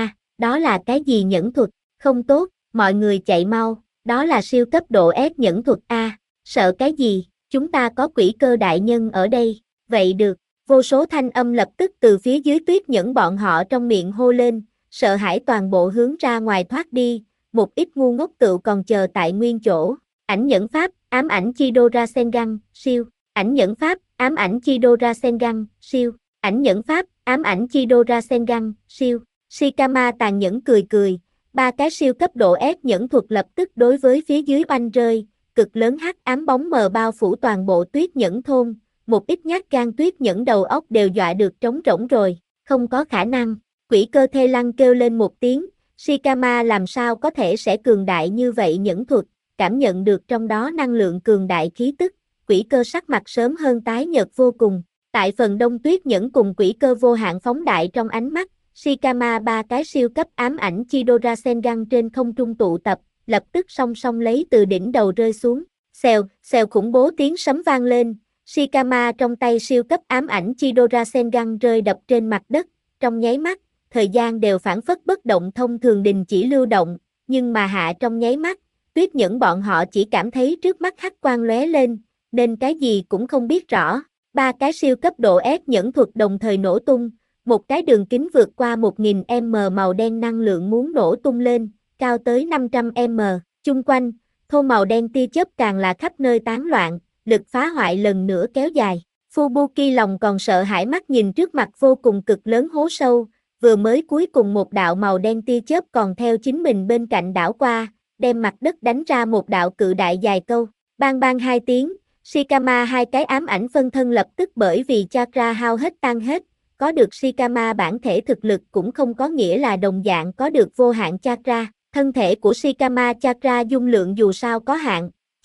đó là cái gì nhẫn thuật, không tốt, mọi người chạy mau, đó là siêu cấp độ S nhẫn thuật sợ cái gì, chúng ta có quỷ cơ đại nhân ở đây, vậy được. Vô số thanh âm lập tức từ phía dưới tuyết nhẫn bọn họ trong miệng hô lên, sợ hãi toàn bộ hướng ra ngoài thoát đi, một ít ngu ngốc tựu còn chờ tại nguyên chỗ. Ảnh nhẫn pháp, ám ảnh Chido Rasengan, siêu. Ảnh nhẫn pháp, ám ảnh Chido Rasengan, siêu. Ảnh nhẫn pháp, ám ảnh Chido Rasengan, siêu. Shikama tàn nhẫn cười cười, ba cái siêu cấp độ S nhẫn thuật lập tức đối với phía dưới oanh rơi, cực lớn hắc ám bóng mờ bao phủ toàn bộ tuyết nhẫn thôn. Một ít nhát gan tuyết nhẫn đầu óc đều dọa được trống rỗng rồi, không có khả năng, quỷ cơ thê lăng kêu lên một tiếng, Shikama làm sao có thể sẽ cường đại như vậy nhẫn thuật, cảm nhận được trong đó năng lượng cường đại khí tức, quỷ cơ sắc mặt sớm hơn tái nhợt vô cùng, tại phần đông tuyết nhẫn cùng quỷ cơ vô hạn phóng đại trong ánh mắt, Shikama ba cái siêu cấp ám ảnh Chido Rasengan trên không trung tụ tập, lập tức song song lấy từ đỉnh đầu rơi xuống, xèo, xèo khủng bố tiếng sấm vang lên. Shikama trong tay siêu cấp ám ảnh Chido Rasengan rơi đập trên mặt đất, trong nháy mắt, thời gian đều phản phất bất động thông thường đình chỉ lưu động, nhưng mà hạ trong nháy mắt, tuyết nhẫn bọn họ chỉ cảm thấy trước mắt hắc quang lóe lên, nên cái gì cũng không biết rõ, ba cái siêu cấp độ S nhẫn thuật đồng thời nổ tung, một cái đường kính vượt qua 1000m màu đen năng lượng muốn nổ tung lên, cao tới 500m, chung quanh, thô màu đen tia chớp càng là khắp nơi tán loạn, lực phá hoại lần nữa kéo dài. Fubuki lòng còn sợ hãi mắt nhìn trước mặt vô cùng cực lớn hố sâu, vừa mới cuối cùng một đạo màu đen tia chớp còn theo chính mình bên cạnh đảo qua, đem mặt đất đánh ra một đạo cự đại dài câu. Bang bang hai tiếng, Shikama hai cái ám ảnh phân thân lập tức bởi vì chakra hao hết tan hết, có được Shikama bản thể thực lực cũng không có nghĩa là đồng dạng có được vô hạn chakra. Thân thể của Shikama chakra dung lượng dù sao có hạn,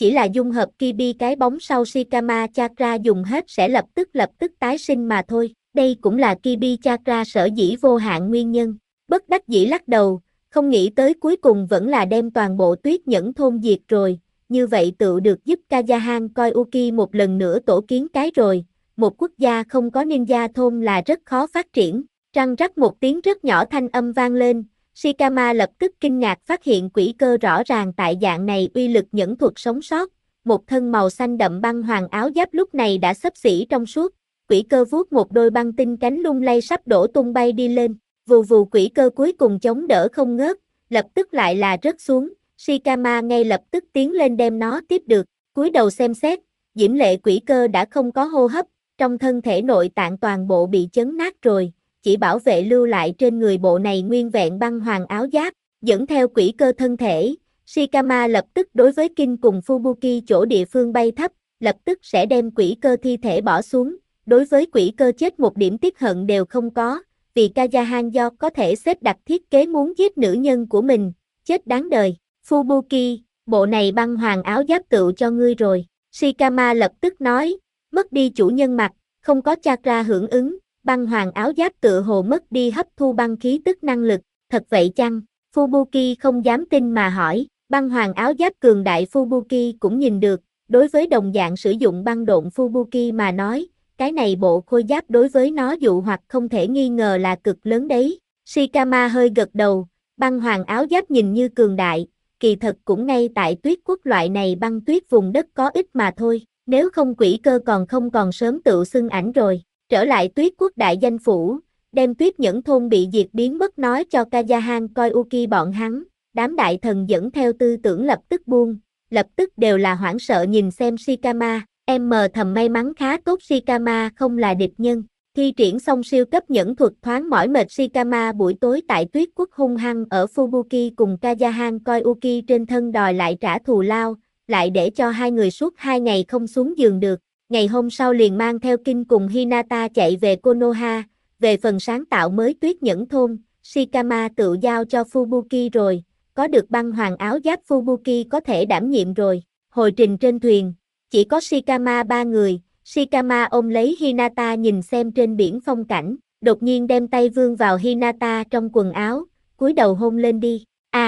chỉ là dung hợp Kibi cái bóng sau Shikama Chakra dùng hết sẽ lập tức tái sinh mà thôi. Đây cũng là Kibi Chakra sở dĩ vô hạn nguyên nhân. Bất đắc dĩ lắc đầu, không nghĩ tới cuối cùng vẫn là đem toàn bộ Tuyết Nhẫn thôn diệt rồi, như vậy tự được giúp Kazahan Koyuki một lần nữa tổ kiến cái rồi, một quốc gia không có ninja thôn là rất khó phát triển. Răng rắc một tiếng rất nhỏ thanh âm vang lên, Shikama lập tức kinh ngạc phát hiện quỷ cơ rõ ràng tại dạng này uy lực nhẫn thuật sống sót, một thân màu xanh đậm băng hoàng áo giáp lúc này đã xấp xỉ trong suốt, quỷ cơ vuốt một đôi băng tinh cánh lung lay sắp đổ tung bay đi lên, vù vù quỷ cơ cuối cùng chống đỡ không ngớt, lập tức lại là rớt xuống, Shikama ngay lập tức tiến lên đem nó tiếp được, cúi đầu xem xét, diễm lệ quỷ cơ đã không có hô hấp, trong thân thể nội tạng toàn bộ bị chấn nát rồi, chỉ bảo vệ lưu lại trên người bộ này nguyên vẹn băng hoàng áo giáp, dẫn theo quỷ cơ thân thể, Shikama lập tức đối với Kinh cùng Fubuki chỗ địa phương bay thấp, lập tức sẽ đem quỷ cơ thi thể bỏ xuống, đối với quỷ cơ chết một điểm tiếc hận đều không có, vì Kazahan do có thể xếp đặt thiết kế muốn giết nữ nhân của mình, chết đáng đời, Fubuki, bộ này băng hoàng áo giáp tựu cho ngươi rồi, Shikama lập tức nói, mất đi chủ nhân mặt, không có chakra hưởng ứng, băng hoàng áo giáp tựa hồ mất đi hấp thu băng khí tức năng lực, thật vậy chăng? Fubuki không dám tin mà hỏi, băng hoàng áo giáp cường đại Fubuki cũng nhìn được, đối với đồng dạng sử dụng băng độn Fubuki mà nói, cái này bộ khôi giáp đối với nó dụ hoặc không thể nghi ngờ là cực lớn đấy. Shikama hơi gật đầu, băng hoàng áo giáp nhìn như cường đại, kỳ thật cũng ngay tại tuyết quốc loại này băng tuyết vùng đất có ít mà thôi, nếu không quỷ cơ không còn sớm tự xưng ảnh rồi. Trở lại tuyết quốc đại danh phủ, đem Tuyết Nhẫn thôn bị diệt biến mất nói cho Kazahan Koyuki bọn hắn, đám đại thần dẫn theo tư tưởng lập tức buông, lập tức đều là hoảng sợ nhìn xem Shikama, em mờ thầm may mắn khá tốt Shikama không là địch nhân, thi triển xong siêu cấp nhẫn thuật thoáng mỏi mệt Shikama buổi tối tại tuyết quốc hung hăng ở Fubuki cùng Kazahan Koyuki trên thân đòi lại trả thù lao, lại để cho hai người suốt 2 ngày không xuống giường được. Ngày hôm sau liền mang theo Kinh cùng Hinata chạy về Konoha, về phần sáng tạo mới Tuyết Nhẫn thôn, Shikama tự giao cho Fubuki rồi, có được băng hoàng áo giáp Fubuki có thể đảm nhiệm rồi. Hồi trình trên thuyền, chỉ có Shikama 3 người, Shikama ôm lấy Hinata nhìn xem trên biển phong cảnh, đột nhiên đem tay vươn vào Hinata trong quần áo, cúi đầu hôn lên đi.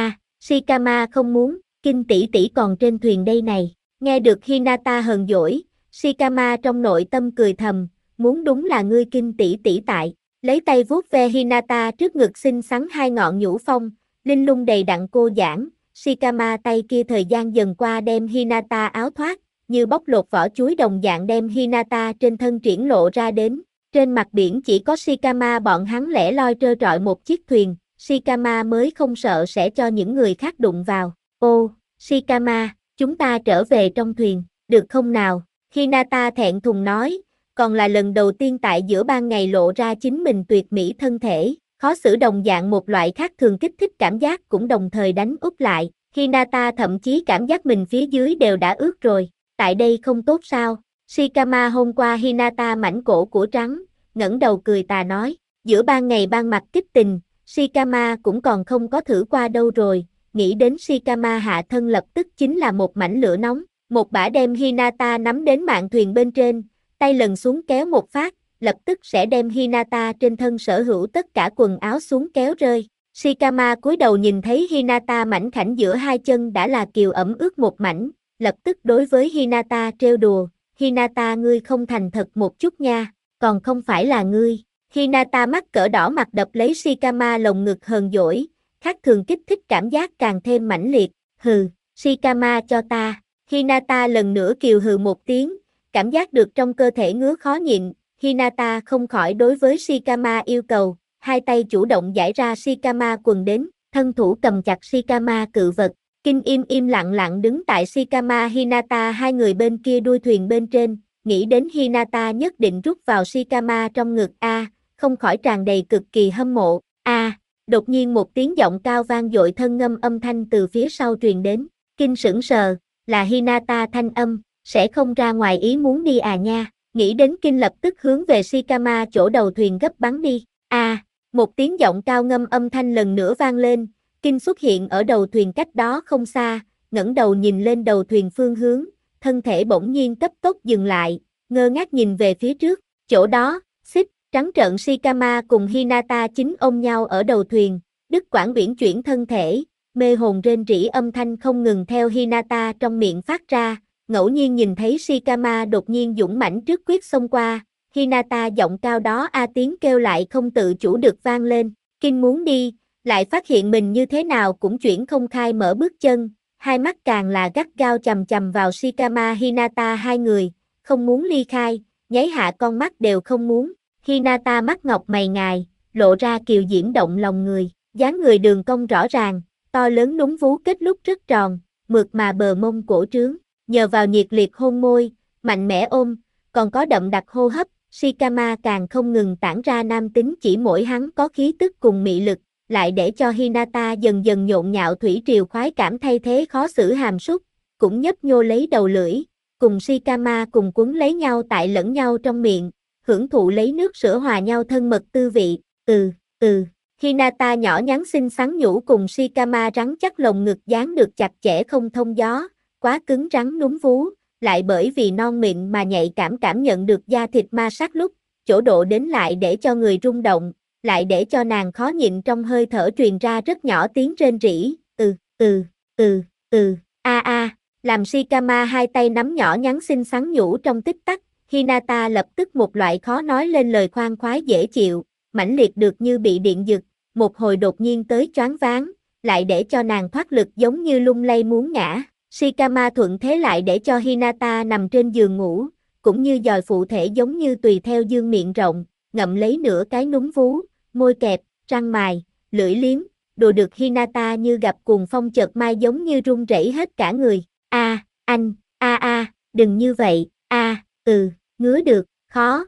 Shikama không muốn, Kinh tỷ tỷ còn trên thuyền đây này, nghe được Hinata hờn dỗi. Shikama trong nội tâm cười thầm, muốn đúng là ngươi Kinh tỷ tỷ tại, lấy tay vuốt ve Hinata trước ngực xinh xắn hai ngọn nhũ phong, linh lung đầy đặn cô giãn, Shikama tay kia thời gian dần qua đem Hinata áo thoát, như bóc lột vỏ chuối đồng dạng đem Hinata trên thân triển lộ ra đến, trên mặt biển chỉ có Shikama bọn hắn lẻ loi trơ trọi một chiếc thuyền, Shikama mới không sợ sẽ cho những người khác đụng vào, ô, Shikama, chúng ta trở về trong thuyền, được không nào? Hinata thẹn thùng nói, còn là lần đầu tiên tại giữa ban ngày lộ ra chính mình tuyệt mỹ thân thể, khó xử đồng dạng một loại khác thường kích thích cảm giác cũng đồng thời đánh úp lại, Hinata thậm chí cảm giác mình phía dưới đều đã ướt rồi, tại đây không tốt sao, Shikama hôn qua Hinata mảnh cổ của trắng, ngẩng đầu cười tà nói, giữa ban ngày ban mặt kích tình, Shikama cũng còn không có thử qua đâu rồi, nghĩ đến Shikama hạ thân lập tức chính là một mảnh lửa nóng. Một bả đem Hinata nắm đến mạn thuyền bên trên, tay lần xuống kéo một phát, lập tức sẽ đem Hinata trên thân sở hữu tất cả quần áo xuống kéo rơi. Shikama cúi đầu nhìn thấy Hinata mảnh khảnh giữa hai chân đã là kiều ẩm ướt một mảnh, lập tức đối với Hinata trêu đùa, Hinata ngươi không thành thật một chút nha, còn không phải là ngươi. Hinata mắt cỡ đỏ mặt đập lấy Shikama lồng ngực hờn dỗi, khác thường kích thích cảm giác càng thêm mãnh liệt, hừ, Shikama cho ta. Hinata lần nữa kiều hừ một tiếng, cảm giác được trong cơ thể ngứa khó nhịn, Hinata không khỏi đối với Shikama yêu cầu, hai tay chủ động giải ra Shikama quần đến, thân thủ cầm chặt Shikama cự vật, Kinh im lặng đứng tại Shikama Hinata hai người bên kia đuôi thuyền bên trên, nghĩ đến Hinata nhất định rút vào Shikama trong ngực không khỏi tràn đầy cực kỳ hâm mộ, đột nhiên một tiếng giọng cao vang dội thân ngâm âm thanh từ phía sau truyền đến, Kinh sững sờ. Là Hinata thanh âm, sẽ không ra ngoài ý muốn đi nha, nghĩ đến Kinh lập tức hướng về Shikama chỗ đầu thuyền gấp bắn đi, một tiếng giọng cao ngâm âm thanh lần nữa vang lên, Kinh xuất hiện ở đầu thuyền cách đó không xa, ngẩng đầu nhìn lên đầu thuyền phương hướng, thân thể bỗng nhiên cấp tốc dừng lại, ngơ ngác nhìn về phía trước, chỗ đó, xích, trắng trợn Shikama cùng Hinata chính ôm nhau ở đầu thuyền, Đức Quảng uyển chuyển thân thể, mê hồn rên rỉ âm thanh không ngừng theo Hinata trong miệng phát ra, ngẫu nhiên nhìn thấy Shikama đột nhiên dũng mãnh trước quyết xông qua, Hinata giọng cao đó tiếng kêu lại không tự chủ được vang lên, Kinh muốn đi, lại phát hiện mình như thế nào cũng chuyển không khai mở bước chân, hai mắt càng là gắt gao chằm chằm vào Shikama Hinata hai người, không muốn ly khai, nháy hạ con mắt đều không muốn, Hinata mắt ngọc mày ngài, lộ ra kiều diễm động lòng người, dáng người đường cong rõ ràng, to lớn núm vú kết lúc rất tròn, mượt mà bờ mông cổ trướng, nhờ vào nhiệt liệt hôn môi, mạnh mẽ ôm, còn có đậm đặc hô hấp, Shikama càng không ngừng tản ra nam tính chỉ mỗi hắn có khí tức cùng mị lực, lại để cho Hinata dần dần nhộn nhạo thủy triều khoái cảm thay thế khó xử hàm súc, cũng nhấp nhô lấy đầu lưỡi, cùng Shikama cùng quấn lấy nhau tại lẫn nhau trong miệng, hưởng thụ lấy nước sữa hòa nhau thân mật tư vị, Hinata nhỏ nhắn xinh xắn nhũ cùng Shikama rắn chắc lồng ngực dán được chặt chẽ không thông gió, quá cứng rắn núm vú, lại bởi vì non mịn mà nhạy cảm nhận được da thịt ma sát lúc, chỗ độ đến lại để cho người rung động, lại để cho nàng khó nhịn trong hơi thở truyền ra rất nhỏ tiếng rên rỉ, làm Shikama hai tay nắm nhỏ nhắn xinh xắn nhũ trong tích tắc, Hinata lập tức một loại khó nói lên lời khoan khoái dễ chịu, mãnh liệt được như bị điện giật, một hồi đột nhiên tới choáng váng, lại để cho nàng thoát lực giống như lung lay muốn ngã. Shikama thuận thế lại để cho Hinata nằm trên giường ngủ, cũng như dòi phụ thể giống như tùy theo dương miệng rộng, ngậm lấy nửa cái núm vú, môi kẹp, răng mài, lưỡi liếm, đùa được Hinata như gặp cuồng phong chợt mai giống như run rẩy hết cả người. Đừng như vậy, ngứa được, khó,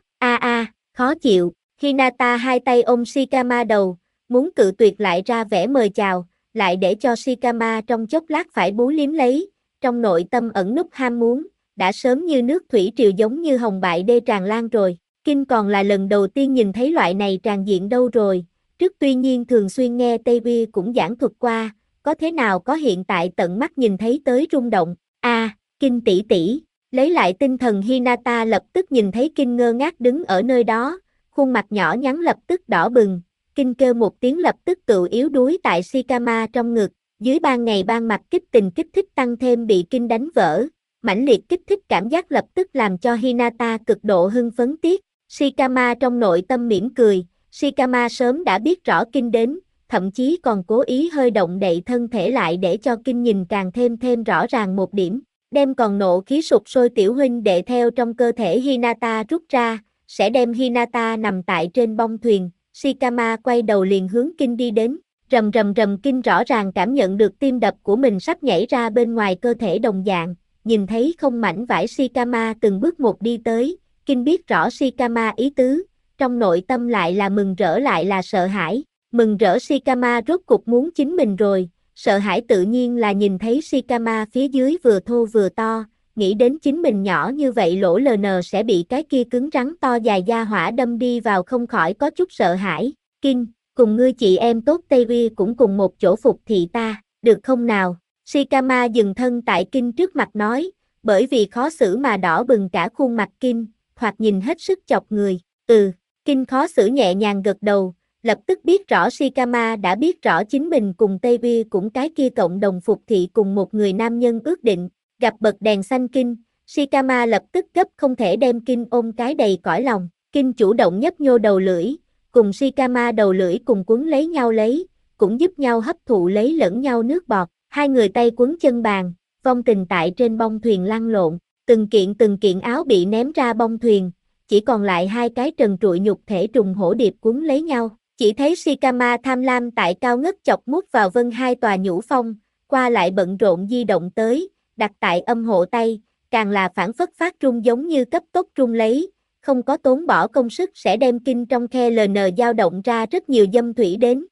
khó chịu. Hinata hai tay ôm Shikama đầu, muốn cự tuyệt lại ra vẻ mời chào, lại để cho Shikama trong chốc lát phải bú liếm lấy, trong nội tâm ẩn núp ham muốn, đã sớm như nước thủy triều giống như hồng bại đê tràn lan rồi. Kinh còn là lần đầu tiên nhìn thấy loại này tràn diện đâu rồi, trước tuy nhiên thường xuyên nghe TV cũng giảng thuật qua, có thế nào có hiện tại tận mắt nhìn thấy tới rung động. Kinh tỷ tỷ, lấy lại tinh thần Hinata lập tức nhìn thấy Kinh ngơ ngác đứng ở nơi đó, khuôn mặt nhỏ nhắn lập tức đỏ bừng, Kinh kêu một tiếng lập tức tự yếu đuối tại Shikama trong ngực, dưới ban ngày ban mặt kích tình kích thích tăng thêm bị Kinh đánh vỡ, mãnh liệt kích thích cảm giác lập tức làm cho Hinata cực độ hưng phấn tiếc, Shikama trong nội tâm mỉm cười, Shikama sớm đã biết rõ Kinh đến, thậm chí còn cố ý hơi động đậy thân thể lại để cho Kinh nhìn càng thêm rõ ràng một điểm, đem còn nộ khí sục sôi tiểu huynh đệ theo trong cơ thể Hinata rút ra, sẽ đem Hinata nằm tại trên bông thuyền, Shikama quay đầu liền hướng Kinh đi đến, rầm Kinh rõ ràng cảm nhận được tim đập của mình sắp nhảy ra bên ngoài cơ thể đồng dạng, nhìn thấy không mảnh vải Shikama từng bước một đi tới, Kinh biết rõ Shikama ý tứ, trong nội tâm lại là mừng rỡ lại là sợ hãi, mừng rỡ Shikama rốt cục muốn chính mình rồi, sợ hãi tự nhiên là nhìn thấy Shikama phía dưới vừa thô vừa to, nghĩ đến chính mình nhỏ như vậy lỗ LN sẽ bị cái kia cứng rắn to dài da hỏa đâm đi vào không khỏi có chút sợ hãi, Kinh, cùng ngươi chị em tốt Tây Vi cũng cùng một chỗ phục thị ta, được không nào? Shikama dừng thân tại Kinh trước mặt nói, bởi vì khó xử mà đỏ bừng cả khuôn mặt Kinh, thoạt nhìn hết sức chọc người, Kinh khó xử nhẹ nhàng gật đầu, lập tức biết rõ Shikama đã biết rõ chính mình cùng Tây Vi cũng cái kia cộng đồng phục thị cùng một người nam nhân ước định, gặp bật đèn xanh Kinh, Shikama lập tức gấp không thể đem Kinh ôm cái đầy cõi lòng, Kinh chủ động nhấp nhô đầu lưỡi, cùng Shikama đầu lưỡi cùng quấn lấy nhau lấy, cũng giúp nhau hấp thụ lấy lẫn nhau nước bọt, hai người tay quấn chân bàn, vong tình tại trên bông thuyền lăn lộn, từng kiện áo bị ném ra bông thuyền, chỉ còn lại hai cái trần trụi nhục thể trùng hổ điệp quấn lấy nhau. Chỉ thấy Shikama tham lam tại cao ngất chọc mút vào vân hai tòa nhũ phong, qua lại bận rộn di động tới, đặt tại âm hộ tay, càng là phản phất phát rung giống như cấp tốc rung lấy, không có tốn bỏ công sức sẽ đem Kinh trong khe LN dao động ra rất nhiều dâm thủy đến.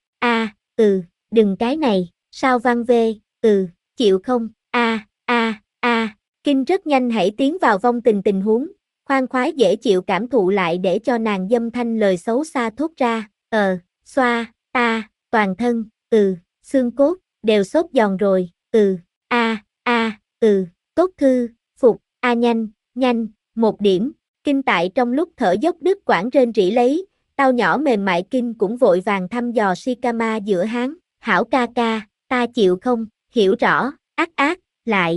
Đừng cái này, sao văn vê, chịu không, Kinh rất nhanh hãy tiến vào vong tình huống, khoan khoái dễ chịu cảm thụ lại để cho nàng dâm thanh lời xấu xa thốt ra. Xoa, ta, toàn thân, xương cốt, đều xốp giòn rồi, tốt thư, phục, nhanh, nhanh, 1 điểm, Kinh tại trong lúc thở dốc đứt quãng rên rỉ lấy, tao nhỏ mềm mại Kinh cũng vội vàng thăm dò Shikama giữa háng, hảo ca ca, ta chịu không, hiểu rõ, ác, lại,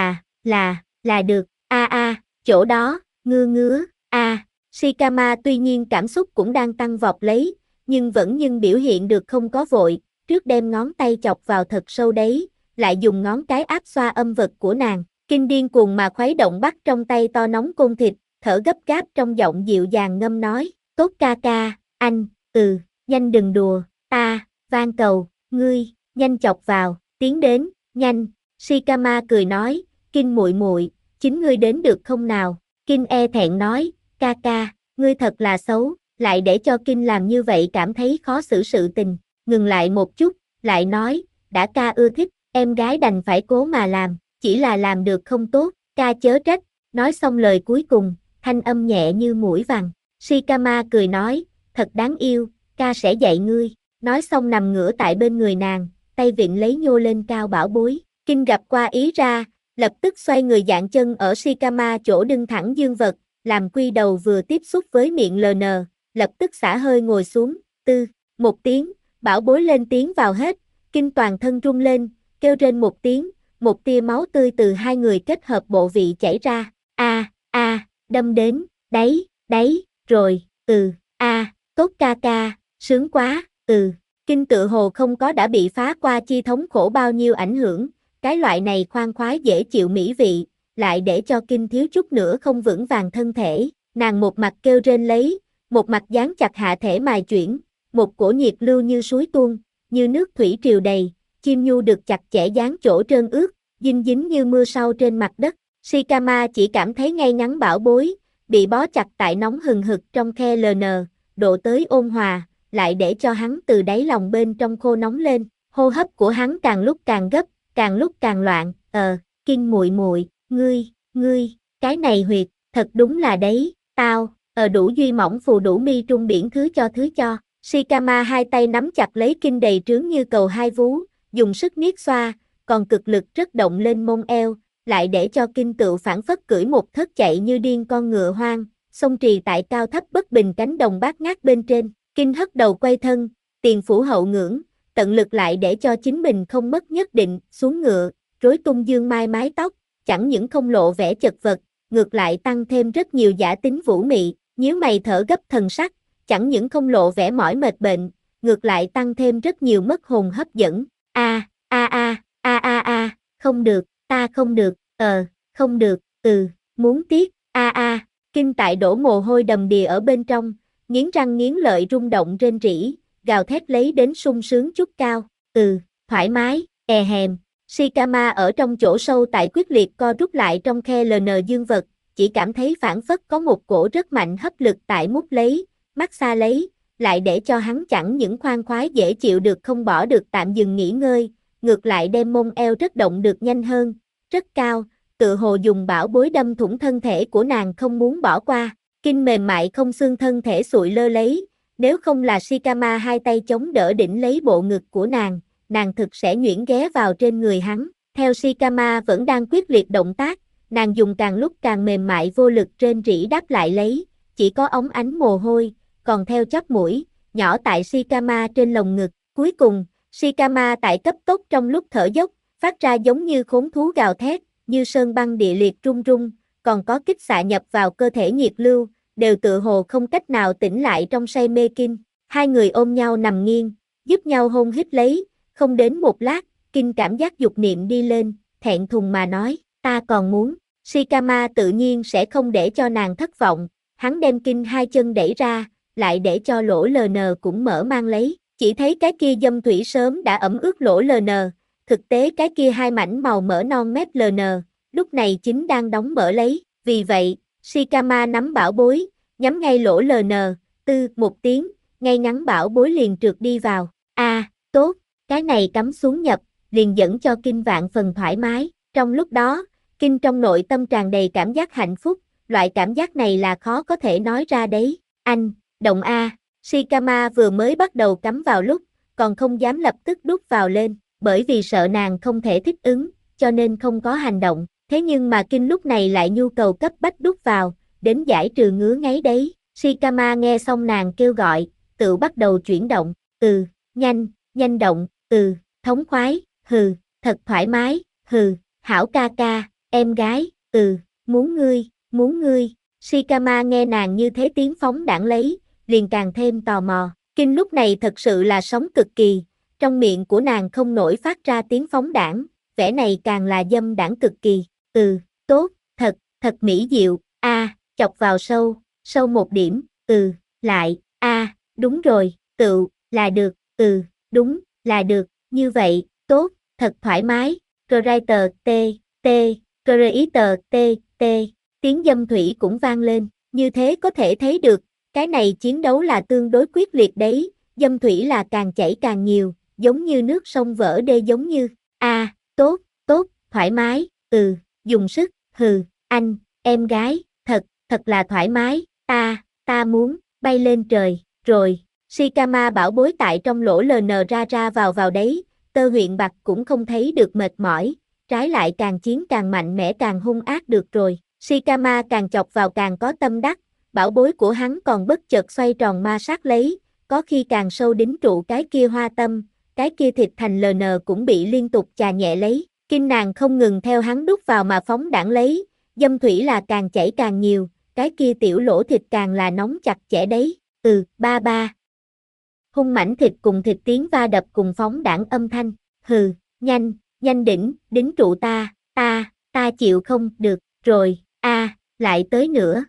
là được, chỗ đó, ngứa, Shikama tuy nhiên cảm xúc cũng đang tăng vọt lấy, nhưng biểu hiện được không có vội, trước đem ngón tay chọc vào thật sâu đấy, lại dùng ngón cái áp xoa âm vật của nàng, Kinh điên cuồng mà khuấy động bắt trong tay to nóng côn thịt, thở gấp gáp trong giọng dịu dàng ngâm nói, tốt ca ca, anh, nhanh đừng đùa, ta, van cầu, ngươi, nhanh chọc vào, tiến đến, nhanh, Shikama cười nói, Kinh muội muội, chính ngươi đến được không nào, Kinh e thẹn nói, ca ca, ngươi thật là xấu, lại để cho Kinh làm như vậy cảm thấy khó xử sự tình, ngừng lại một chút, lại nói, đã ca ưa thích, em gái đành phải cố mà làm, chỉ là làm được không tốt, ca chớ trách, nói xong lời cuối cùng, thanh âm nhẹ như muỗi vàng, Shikama cười nói, thật đáng yêu, ca sẽ dạy ngươi, nói xong nằm ngửa tại bên người nàng, tay vịn lấy nhô lên cao bảo bối, Kinh gặp qua ý ra, lập tức xoay người dạng chân ở Shikama chỗ đứng thẳng dương vật, làm quy đầu vừa tiếp xúc với miệng LN, lập tức xả hơi ngồi xuống, một tiếng, bảo bối lên tiếng vào hết, Kinh toàn thân rung lên, kêu rên một tiếng, một tia máu tươi từ hai người kết hợp bộ vị chảy ra, đâm đến, đấy, rồi, tốt ca ca, sướng quá, Kinh tự hồ không có đã bị phá qua chi thống khổ bao nhiêu ảnh hưởng, cái loại này khoan khoái dễ chịu mỹ vị, lại để cho Kinh thiếu chút nữa không vững vàng thân thể, nàng một mặt kêu rên lấy, một mặt dán chặt hạ thể mài chuyển, một cổ nhiệt lưu như suối tuôn, như nước thủy triều đầy, chim nhu được chặt chẽ dán chỗ trơn ướt, dinh dính như mưa sau trên mặt đất, Shikama chỉ cảm thấy ngay ngắn bảo bối, bị bó chặt tại nóng hừng hực trong khe LN, độ tới ôn hòa, lại để cho hắn từ đáy lòng bên trong khô nóng lên, hô hấp của hắn càng lúc càng gấp, càng lúc càng loạn, Kinh muội muội, ngươi, cái này huyệt, thật đúng là đấy, tao, đủ duy mỏng phù đủ mi trung biển thứ cho, Shikama hai tay nắm chặt lấy Kinh đầy trướng như cầu hai vú, dùng sức niết xoa, còn cực lực rất động lên mông eo, lại để cho Kinh tựu phản phất cưỡi một thớt chạy như điên con ngựa hoang, xông trì tại cao thấp bất bình cánh đồng bát ngát bên trên, Kinh hất đầu quay thân, tiền phủ hậu ngưỡng, tận lực lại để cho chính mình không mất nhất định, xuống ngựa, rối tung dương mai mái tóc, chẳng những không lộ vẻ chật vật, ngược lại tăng thêm rất nhiều giả tính vũ mị, nhíu mày thở gấp thần sắc, chẳng những không lộ vẻ mỏi mệt bệnh, ngược lại tăng thêm rất nhiều mất hồn hấp dẫn, không được, ta không được, không được, muốn tiếc, Kinh tại đổ mồ hôi đầm đìa ở bên trong, nghiến răng nghiến lợi rung động rên rỉ, gào thét lấy đến sung sướng chút cao, thoải mái, hèm, Shikama ở trong chỗ sâu tại quyết liệt co rút lại trong khe LN dương vật, chỉ cảm thấy phản phất có một cổ rất mạnh hấp lực tại mút lấy, massage lấy, lại để cho hắn chẳng những khoan khoái dễ chịu được không bỏ được tạm dừng nghỉ ngơi, ngược lại đem mông eo rất động được nhanh hơn, rất cao, tự hồ dùng bảo bối đâm thủng thân thể của nàng không muốn bỏ qua, Kinh mềm mại không xương thân thể sụi lơ lấy, nếu không là Shikama hai tay chống đỡ đỉnh lấy bộ ngực của nàng thực sẽ nhuyễn ghé vào trên người hắn, theo Shikama vẫn đang quyết liệt động tác, nàng dùng càng lúc càng mềm mại vô lực rên rỉ đáp lại lấy, chỉ có óng ánh mồ hôi, còn theo chóp mũi, nhỏ tại Shikama trên lồng ngực, cuối cùng, Shikama tại cấp tốc trong lúc thở dốc, phát ra giống như khốn thú gào thét, như sơn băng địa liệt rung rung, còn có kích xạ nhập vào cơ thể nhiệt lưu, đều tự hồ không cách nào tỉnh lại trong say mê Kinh, hai người ôm nhau nằm nghiêng, giúp nhau hôn hít lấy, không đến một lát, Kinh cảm giác dục niệm đi lên, thẹn thùng mà nói, ta còn muốn, Shikama tự nhiên sẽ không để cho nàng thất vọng, hắn đem Kinh hai chân đẩy ra, lại để cho lỗ LN cũng mở mang lấy, chỉ thấy cái kia dâm thủy sớm đã ẩm ướt lỗ LN, thực tế cái kia hai mảnh màu mỡ non mép LN, lúc này chính đang đóng mở lấy, vì vậy, Shikama nắm bảo bối, nhắm ngay lỗ LN, một tiếng, ngay ngắn bảo bối liền trượt đi vào, tốt, cái này cắm xuống nhập, liền dẫn cho Kinh vạn phần thoải mái, trong lúc đó, Kinh trong nội tâm tràn đầy cảm giác hạnh phúc, loại cảm giác này là khó có thể nói ra đấy, động Shikama vừa mới bắt đầu cắm vào lúc, còn không dám lập tức đút vào lên, bởi vì sợ nàng không thể thích ứng, cho nên không có hành động. Thế nhưng mà Kinh lúc này lại nhu cầu cấp bách đút vào, đến giải trừ ngứa ngáy đấy. Shikama nghe xong nàng kêu gọi, tự bắt đầu chuyển động, nhanh, nhanh động, thống khoái, thật thoải mái, hảo ca ca, em gái, muốn ngươi. Shikama nghe nàng như thế tiếng phóng đãng lấy, liền càng thêm tò mò. Kinh lúc này thật sự là sống cực kỳ, trong miệng của nàng không nổi phát ra tiếng phóng đãng, vẻ này càng là dâm đãng cực kỳ. Tốt, thật mỹ diệu, chọc vào sâu một điểm, lại, đúng rồi, là được, đúng, là được, như vậy, tốt, thật thoải mái, Creator Creator tiếng dâm thủy cũng vang lên, như thế có thể thấy được, cái này chiến đấu là tương đối quyết liệt đấy, dâm thủy là càng chảy càng nhiều, giống như nước sông vỡ đê giống như, tốt, thoải mái, dùng sức, anh, em gái, thật là thoải mái, ta muốn, bay lên trời, rồi, Shikama bảo bối tại trong lỗ LN ra vào đấy, Tơ huyện Bạc cũng không thấy được mệt mỏi, trái lại càng chiến càng mạnh mẽ càng hung ác được rồi, Shikama càng chọc vào càng có tâm đắc, bảo bối của hắn còn bất chợt xoay tròn ma sát lấy, có khi càng sâu đính trụ cái kia hoa tâm, cái kia thịt thành LN cũng bị liên tục chà nhẹ lấy, Kinh nàng không ngừng theo hắn đút vào mà phóng đãng lấy, dâm thủy là càng chảy càng nhiều, cái kia tiểu lỗ thịt càng là nóng chặt chẽ đấy, ba. Hung mãnh thịt cùng thịt tiếng va đập cùng phóng đãng âm thanh, nhanh đính trụ ta chịu không được, rồi, lại tới nữa,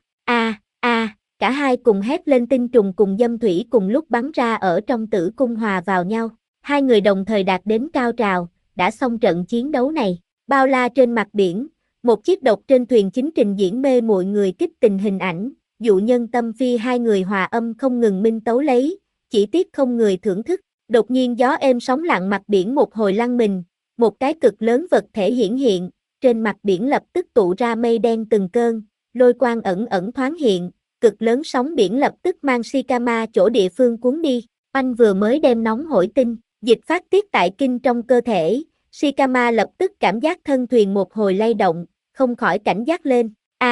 cả hai cùng hét lên tinh trùng cùng dâm thủy cùng lúc bắn ra ở trong tử cung hòa vào nhau, hai người đồng thời đạt đến cao trào, đã xong trận chiến đấu này, bao la trên mặt biển, một chiếc độc trên thuyền chính trình diễn mê muội người kích tình hình ảnh, dụ nhân tâm phi hai người hòa âm không ngừng minh tấu lấy, chỉ tiếc không người thưởng thức, đột nhiên gió êm sóng lặng mặt biển một hồi lăn mình, một cái cực lớn vật thể hiển hiện, trên mặt biển lập tức tụ ra mây đen từng cơn, lôi quang ẩn thoáng hiện, cực lớn sóng biển lập tức mang Shikama chỗ địa phương cuốn đi, anh vừa mới đem nóng hổi tinh, dịch phát tiết tại kinh trong cơ thể, Shikama lập tức cảm giác thân thuyền một hồi lay động, không khỏi cảnh giác lên,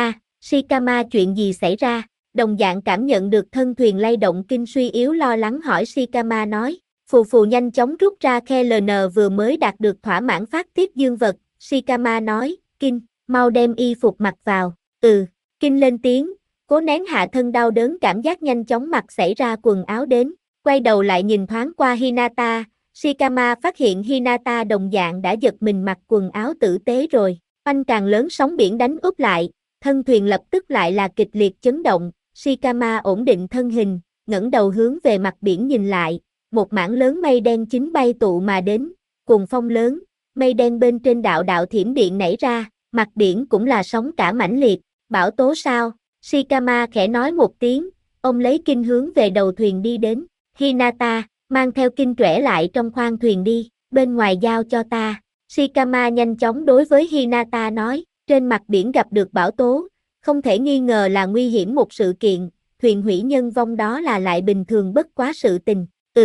Shikama chuyện gì xảy ra, đồng dạng cảm nhận được thân thuyền lay động kinh suy yếu lo lắng hỏi Shikama nói, phù nhanh chóng rút ra khe LN vừa mới đạt được thỏa mãn phát tiết dương vật, Shikama nói, Kinh, mau đem y phục mặc vào, Kinh lên tiếng, cố nén hạ thân đau đớn cảm giác nhanh chóng mặc xảy ra quần áo đến, quay đầu lại nhìn thoáng qua Hinata, Shikama phát hiện Hinata đồng dạng đã giật mình mặc quần áo tử tế rồi, oanh càng lớn sóng biển đánh úp lại, thân thuyền lập tức lại là kịch liệt chấn động, Shikama ổn định thân hình, ngẩng đầu hướng về mặt biển nhìn lại, một mảng lớn mây đen chính bay tụ mà đến, cuồng phong lớn, mây đen bên trên đạo thiểm điện nảy ra, mặt biển cũng là sóng cả mãnh liệt, bão tố sao, Shikama khẽ nói một tiếng, ông lấy Kinh hướng về đầu thuyền đi đến, Hinata, mang theo Kinh trẻ lại trong khoang thuyền đi, bên ngoài giao cho ta, Shikama nhanh chóng đối với Hinata nói, trên mặt biển gặp được bão tố, không thể nghi ngờ là nguy hiểm một sự kiện, thuyền hủy nhân vong đó là lại bình thường bất quá sự tình,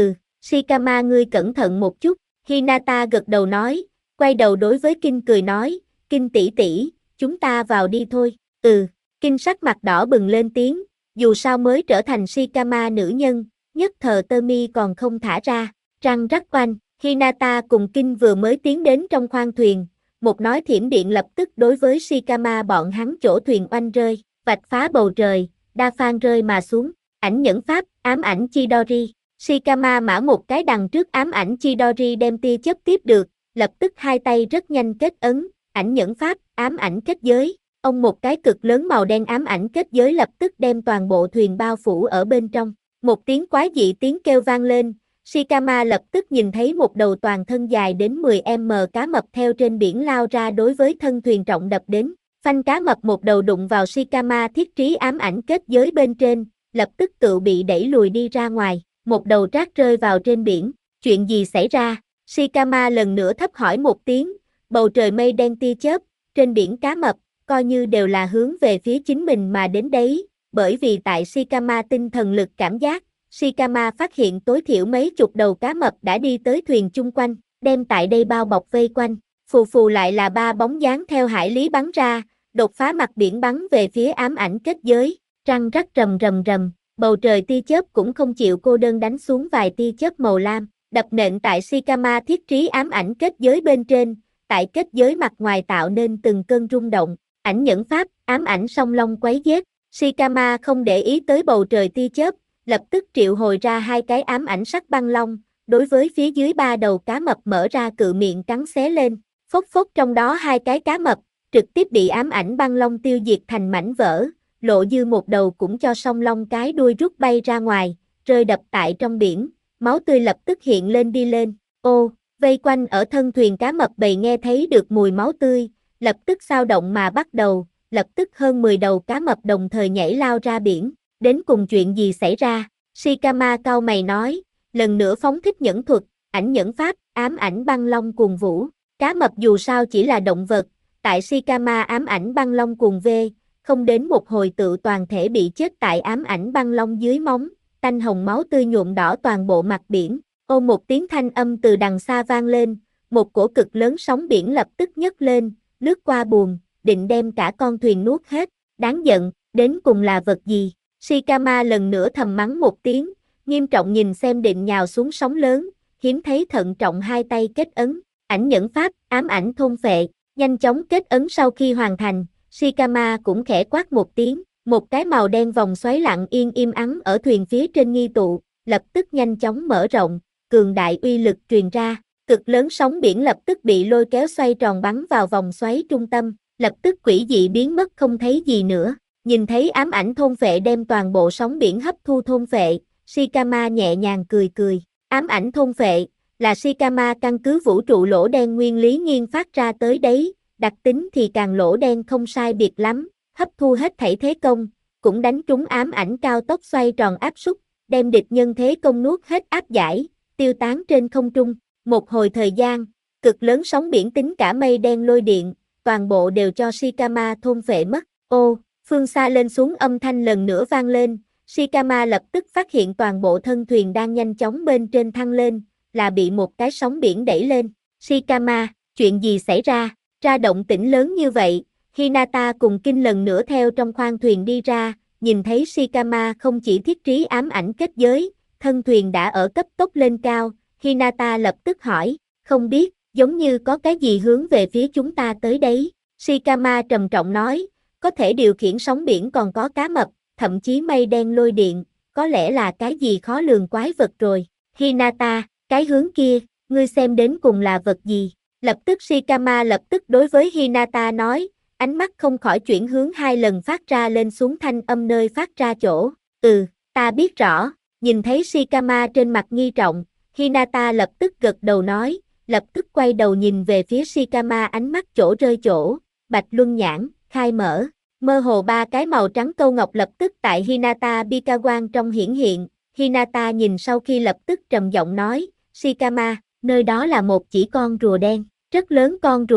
Shikama ngươi cẩn thận một chút, Hinata gật đầu nói, quay đầu đối với Kinh cười nói, Kinh tỷ tỷ, chúng ta vào đi thôi, Kinh sắc mặt đỏ bừng lên tiếng, dù sao mới trở thành Shikama nữ nhân, nhất thờ tơ mi còn không thả ra, răng rắc oanh, Hinata cùng Kinh vừa mới tiến đến trong khoang thuyền, một nói thiểm điện lập tức đối với Shikama bọn hắn chỗ thuyền oanh rơi, vạch phá bầu trời, đa phan rơi mà xuống, ảnh nhẫn pháp, ám ảnh Chidori, Shikama mã một cái đằng trước ám ảnh Chidori đem tia chớp tiếp được, lập tức hai tay rất nhanh kết ấn, ảnh nhẫn pháp, ám ảnh kết giới, ông một cái cực lớn màu đen ám ảnh kết giới lập tức đem toàn bộ thuyền bao phủ ở bên trong, một tiếng quái dị tiếng kêu vang lên, Shikama lập tức nhìn thấy một đầu toàn thân dài đến 10m cá mập theo trên biển lao ra đối với thân thuyền trọng đập đến, phanh cá mập một đầu đụng vào Shikama thiết trí ám ảnh kết giới bên trên, lập tức tự bị đẩy lùi đi ra ngoài, một đầu trát rơi vào trên biển, chuyện gì xảy ra, Shikama lần nữa thấp hỏi một tiếng, bầu trời mây đen tia chớp, trên biển cá mập, coi như đều là hướng về phía chính mình mà đến đấy, bởi vì tại Shikama tinh thần lực cảm giác, Shikama phát hiện tối thiểu mấy chục đầu cá mập đã đi tới thuyền chung quanh, đem tại đây bao bọc vây quanh, Phù phù lại là ba bóng dáng theo hải lý bắn ra, đột phá mặt biển bắn về phía ám ảnh kết giới, trăng rắc rầm rầm rầm, bầu trời tia chớp cũng không chịu cô đơn đánh xuống vài tia chớp màu lam, đập nện tại Shikama thiết trí ám ảnh kết giới bên trên, tại kết giới mặt ngoài tạo nên từng cơn rung động, ảnh nhẫn pháp, ám ảnh song long quấy giết, Shikama không để ý tới bầu trời tia chớp, lập tức triệu hồi ra hai cái ám ảnh sắc băng long, đối với phía dưới ba đầu cá mập mở ra cự miệng cắn xé lên, phốc phốc trong đó hai cái cá mập, trực tiếp bị ám ảnh băng long tiêu diệt thành mảnh vỡ, lộ dư một đầu cũng cho song long cái đuôi rút bay ra ngoài, rơi đập tại trong biển, máu tươi lập tức hiện lên đi lên, ô, vây quanh ở thân thuyền cá mập bầy nghe thấy được mùi máu tươi, lập tức xao động mà bắt đầu, lập tức hơn 10 đầu cá mập đồng thời nhảy lao ra biển, đến cùng chuyện gì xảy ra, Shikama cau mày nói, lần nữa phóng thích nhẫn thuật, ảnh nhẫn pháp, ám ảnh băng long cuồng vũ, cá mập dù sao chỉ là động vật, tại Shikama ám ảnh băng long cuồng vê, không đến một hồi tự toàn thể bị chết tại ám ảnh băng long dưới móng, tanh hồng máu tươi nhuộm đỏ toàn bộ mặt biển, ôm một tiếng thanh âm từ đằng xa vang lên, một cổ cực lớn sóng biển lập tức nhấc lên, lướt qua buồm, định đem cả con thuyền nuốt hết, đáng giận, đến cùng là vật gì? Shikama lần nữa thầm mắng một tiếng, nghiêm trọng nhìn xem định nhào xuống sóng lớn, hiếm thấy thận trọng hai tay kết ấn, ảnh nhẫn pháp, ám ảnh thôn phệ, nhanh chóng kết ấn sau khi hoàn thành, Shikama cũng khẽ quát một tiếng, một cái màu đen vòng xoáy lặng yên im ắng ở thuyền phía trên nghi tụ, lập tức nhanh chóng mở rộng, cường đại uy lực truyền ra, cực lớn sóng biển lập tức bị lôi kéo xoay tròn bắn vào vòng xoáy trung tâm, lập tức quỷ dị biến mất không thấy gì nữa. Nhìn thấy ám ảnh thôn phệ đem toàn bộ sóng biển hấp thu thôn phệ, Shikama nhẹ nhàng cười cười. Ám ảnh thôn phệ là Shikama căn cứ vũ trụ lỗ đen nguyên lý nghiên phát ra tới đấy, đặc tính thì càng lỗ đen không sai biệt lắm, hấp thu hết thảy thế công, cũng đánh trúng ám ảnh cao tốc xoay tròn áp suất, đem địch nhân thế công nuốt hết áp giải, tiêu tán trên không trung. Một hồi thời gian, cực lớn sóng biển tính cả mây đen lôi điện, toàn bộ đều cho Shikama thôn phệ mất. Ô, phương xa lên xuống âm thanh lần nữa vang lên, Shikama lập tức phát hiện toàn bộ thân thuyền đang nhanh chóng bên trên thăng lên, là bị một cái sóng biển đẩy lên. Shikama, chuyện gì xảy ra? Ra động tĩnh lớn như vậy, Hinata cùng Kinh lần nữa theo trong khoang thuyền đi ra, nhìn thấy Shikama không chỉ thiết trí ám ảnh kết giới, thân thuyền đã ở cấp tốc lên cao, Hinata lập tức hỏi, không biết, giống như có cái gì hướng về phía chúng ta tới đấy. Shikama trầm trọng nói, có thể điều khiển sóng biển còn có cá mập, thậm chí mây đen lôi điện, có lẽ là cái gì khó lường quái vật rồi. Hinata, cái hướng kia, ngươi xem đến cùng là vật gì? Lập tức Shikama lập tức đối với Hinata nói, ánh mắt không khỏi chuyển hướng hai lần phát ra lên xuống thanh âm nơi phát ra chỗ. Ta biết rõ, nhìn thấy Shikama trên mặt nghi trọng, Hinata lập tức gật đầu nói, lập tức quay đầu nhìn về phía Shikama ánh mắt chỗ rơi chỗ, bạch luân nhãn, khai mở. Mơ hồ ba cái màu trắng câu ngọc lập tức tại Hinata Bikawan trong hiển hiện, Hinata nhìn sau khi lập tức trầm giọng nói, Shikama, nơi đó là một chỉ con rùa đen, rất lớn con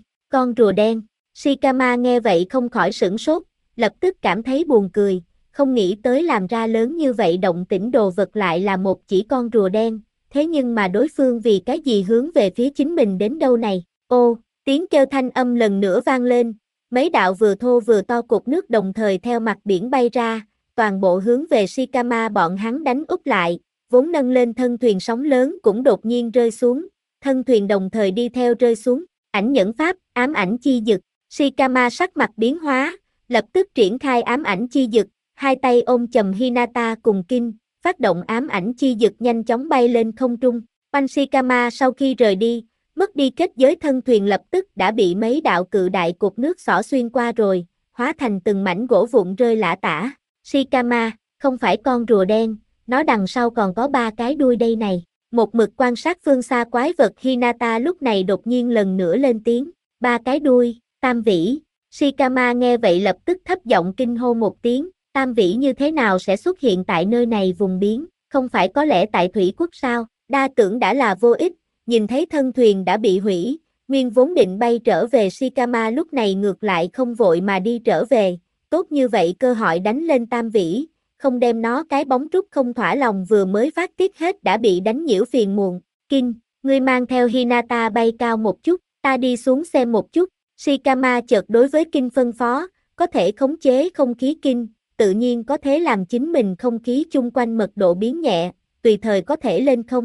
rùa đen, Shikama nghe vậy không khỏi sửng sốt, lập tức cảm thấy buồn cười, không nghĩ tới làm ra lớn như vậy động tĩnh đồ vật lại là một chỉ con rùa đen, thế nhưng mà đối phương vì cái gì hướng về phía chính mình đến đâu này, ô, tiếng kêu thanh âm lần nữa vang lên. Mấy đạo vừa thô vừa to cột nước đồng thời theo mặt biển bay ra, toàn bộ hướng về Shikama bọn hắn đánh úp lại, vốn nâng lên thân thuyền sóng lớn cũng đột nhiên rơi xuống, thân thuyền đồng thời đi theo rơi xuống, ảnh nhẫn pháp, ám ảnh chi dực, Shikama sắc mặt biến hóa, lập tức triển khai ám ảnh chi dực, hai tay ôm chầm Hinata cùng Kinh, phát động ám ảnh chi dực nhanh chóng bay lên không trung, quanh Shikama sau khi rời đi, mất đi kết giới thân thuyền lập tức đã bị mấy đạo cự đại cột nước xỏ xuyên qua rồi, hóa thành từng mảnh gỗ vụn rơi lả tả. Shikama, không phải con rùa đen, nó đằng sau còn có ba cái đuôi đây này. Một mực quan sát phương xa quái vật Hinata lúc này đột nhiên lần nữa lên tiếng, ba cái đuôi, tam vĩ. Shikama nghe vậy lập tức thấp giọng kinh hô một tiếng, tam vĩ như thế nào sẽ xuất hiện tại nơi này vùng biến, không phải có lẽ tại thủy quốc sao, đa tưởng đã là vô ích. Nhìn thấy thân thuyền đã bị hủy, nguyên vốn định bay trở về Shikama lúc này ngược lại không vội mà đi trở về, tốt như vậy cơ hội đánh lên tam vĩ, không đem nó cái bóng trúc không thỏa lòng vừa mới phát tiết hết đã bị đánh nhiễu phiền muộn. Kinh, ngươi mang theo Hinata bay cao một chút, Ta đi xuống xem một chút. Shikama chợt đối với Kinh phân phó, có thể khống chế không khí Kinh, tự nhiên có thể làm chính mình không khí chung quanh mật độ biến nhẹ, tùy thời có thể lên không.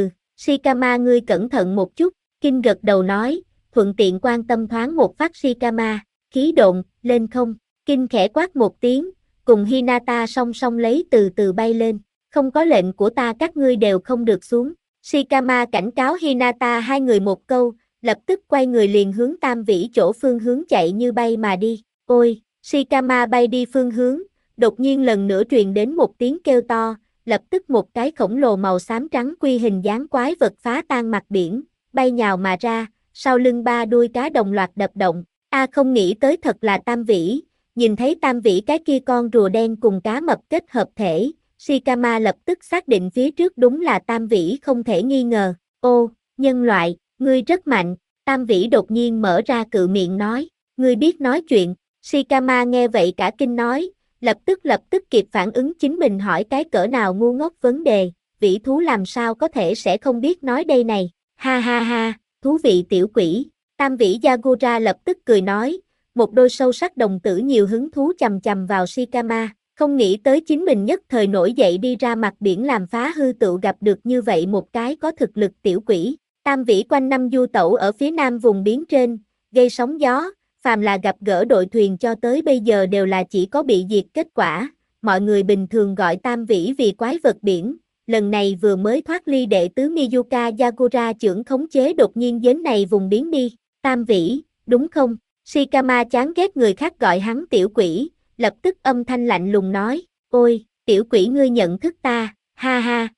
Shikama ngươi cẩn thận một chút, Kinh gật đầu nói, thuận tiện quan tâm thoáng một phát Shikama, khí độn, lên không. Kinh khẽ quát một tiếng, cùng Hinata song song lấy từ từ bay lên, không có lệnh của ta các ngươi đều không được xuống. Shikama cảnh cáo Hinata hai người một câu, lập tức quay người liền hướng Tam Vĩ chỗ phương hướng chạy như bay mà đi. Ôi, Shikama bay đi phương hướng, đột nhiên lần nữa truyền đến một tiếng kêu to, lập tức một cái khổng lồ màu xám trắng quy hình dáng quái vật phá tan mặt biển, bay nhào mà ra, sau lưng ba đuôi cá đồng loạt đập động. Không nghĩ tới thật là Tam Vĩ, nhìn thấy Tam Vĩ cái kia con rùa đen cùng cá mập kết hợp thể, Shikama lập tức xác định phía trước đúng là Tam Vĩ không thể nghi ngờ. Ô, nhân loại, ngươi rất mạnh, Tam Vĩ đột nhiên mở ra cự miệng nói, ngươi biết nói chuyện. Shikama nghe vậy cả kinh nói, lập tức kịp phản ứng chính mình hỏi cái cỡ nào ngu ngốc vấn đề, vĩ thú làm sao có thể sẽ không biết nói đây này, ha ha ha, thú vị tiểu quỷ. Tam Vĩ Yagura lập tức cười nói, một đôi sâu sắc đồng tử nhiều hứng thú chầm chầm vào Shikama, không nghĩ tới chính mình nhất thời nổi dậy đi ra mặt biển làm phá hư tựu gặp được như vậy một cái có thực lực tiểu quỷ. Tam Vĩ quanh năm du tẩu ở phía nam vùng biển trên, gây sóng gió, phàm là gặp gỡ đội thuyền cho tới bây giờ đều là chỉ có bị diệt kết quả, mọi người bình thường gọi Tam Vĩ vì quái vật biển, lần này vừa mới thoát ly đệ tứ Miyuka Yagura trưởng khống chế đột nhiên đến này vùng biến đi, Tam Vĩ, đúng không? Shikama chán ghét người khác gọi hắn tiểu quỷ, lập tức âm thanh lạnh lùng nói, ôi, tiểu quỷ ngươi nhận thức ta, ha ha.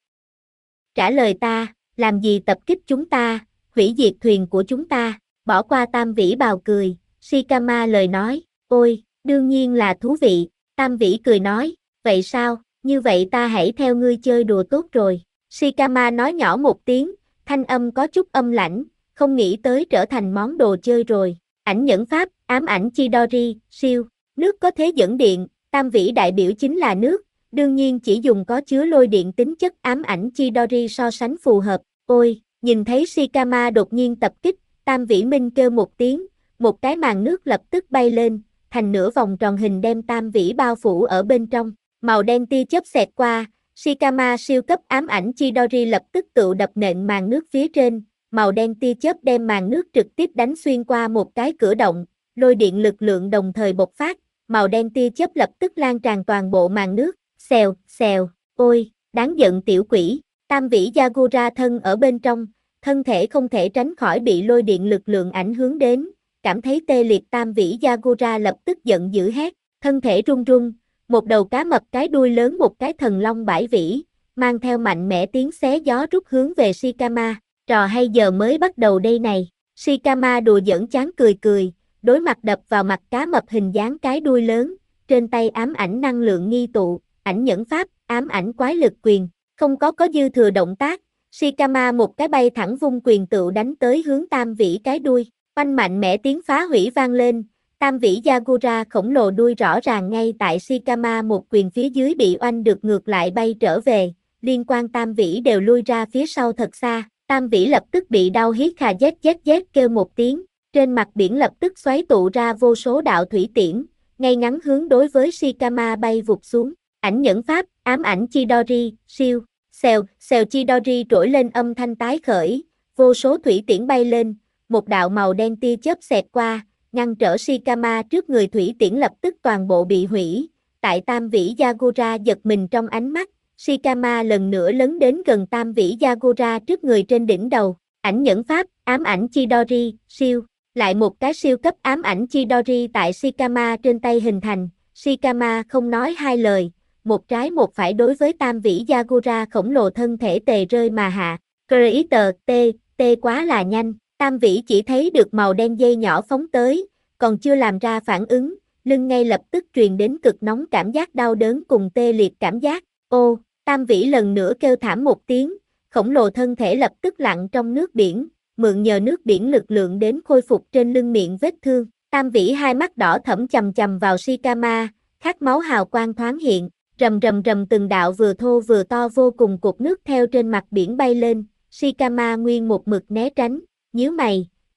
Trả lời ta, làm gì tập kích chúng ta, hủy diệt thuyền của chúng ta, bỏ qua Tam Vĩ bào cười, Shikama lời nói, ôi, đương nhiên là thú vị, Tam Vĩ cười nói, vậy sao, như vậy ta hãy theo ngươi chơi đùa tốt rồi. Shikama nói nhỏ một tiếng, thanh âm có chút âm lãnh, không nghĩ tới trở thành món đồ chơi rồi. Ảnh nhẫn pháp, ám ảnh Chidori, siêu, nước có thế dẫn điện, Tam Vĩ đại biểu chính là nước, đương nhiên chỉ dùng có chứa lôi điện tính chất ám ảnh Chidori so sánh phù hợp. Ôi, nhìn thấy Shikama đột nhiên tập kích, Tam Vĩ Minh kêu một tiếng, một cái màn nước lập tức bay lên, thành nửa vòng tròn hình đem Tam Vĩ bao phủ ở bên trong, màu đen tia chớp xẹt qua, Shikama siêu cấp ám ảnh Chidori lập tức tự đập nện màn nước phía trên, màu đen tia chớp đem màn nước trực tiếp đánh xuyên qua một cái cửa động, lôi điện lực lượng đồng thời bộc phát, màu đen tia chớp lập tức lan tràn toàn bộ màn nước, xèo, xèo, ôi, đáng giận tiểu quỷ, Tam Vĩ Yagura thân ở bên trong, thân thể không thể tránh khỏi bị lôi điện lực lượng ảnh hưởng đến, cảm thấy tê liệt Tam Vĩ Yagura lập tức giận dữ hét, thân thể run run, một đầu cá mập cái đuôi lớn một cái thần long bãi vĩ, mang theo mạnh mẽ tiếng xé gió rút hướng về Shikama, trò hay giờ mới bắt đầu đây này, Shikama đùa giỡn chán cười cười, đối mặt đập vào mặt cá mập hình dáng cái đuôi lớn, trên tay ám ảnh năng lượng nghi tụ, ảnh nhẫn pháp, ám ảnh quái lực quyền, không có dư thừa động tác, Shikama một cái bay thẳng vung quyền tựu đánh tới hướng Tam Vĩ cái đuôi, oanh mạnh mẽ tiếng phá hủy vang lên, Tam Vĩ Yagura khổng lồ đuôi rõ ràng ngay tại Shikama một quyền phía dưới bị oanh được ngược lại bay trở về, liên quan Tam Vĩ đều lui ra phía sau thật xa, Tam Vĩ lập tức bị đau hít khà zzzz kêu một tiếng, trên mặt biển lập tức xoáy tụ ra vô số đạo thủy tiễn, ngay ngắn hướng đối với Shikama bay vụt xuống, ảnh nhẫn pháp, ám ảnh Chidori, siêu, xèo, xèo Chidori trỗi lên âm thanh tái khởi, vô số thủy tiễn bay lên, một đạo màu đen tia chớp xẹt qua, ngăn trở Shikama trước người thủy tiễn lập tức toàn bộ bị hủy, tại Tam Vĩ Yagura giật mình trong ánh mắt, Shikama lần nữa lấn đến gần Tam Vĩ Yagura trước người trên đỉnh đầu, ảnh nhẫn pháp, ám ảnh Chidori, siêu, lại một cái siêu cấp ám ảnh Chidori tại Shikama trên tay hình thành, Shikama không nói hai lời, một trái một phải đối với Tam Vĩ Yagura khổng lồ thân thể tề rơi mà hạ, Creator, T quá là nhanh, Tam Vĩ chỉ thấy được màu đen dây nhỏ phóng tới, còn chưa làm ra phản ứng, lưng ngay lập tức truyền đến cực nóng cảm giác đau đớn cùng tê liệt cảm giác, ô, Tam Vĩ lần nữa kêu thảm một tiếng, khổng lồ thân thể lập tức lặn trong nước biển, mượn nhờ nước biển lực lượng đến khôi phục trên lưng miệng vết thương, Tam Vĩ hai mắt đỏ thẫm chầm chầm vào Shikama, khát máu hào quang thoáng hiện, rầm rầm rầm từng đạo vừa thô vừa to vô cùng cột nước theo trên mặt biển bay lên, Shikama nguyên một mực né tránh, nhíu mày,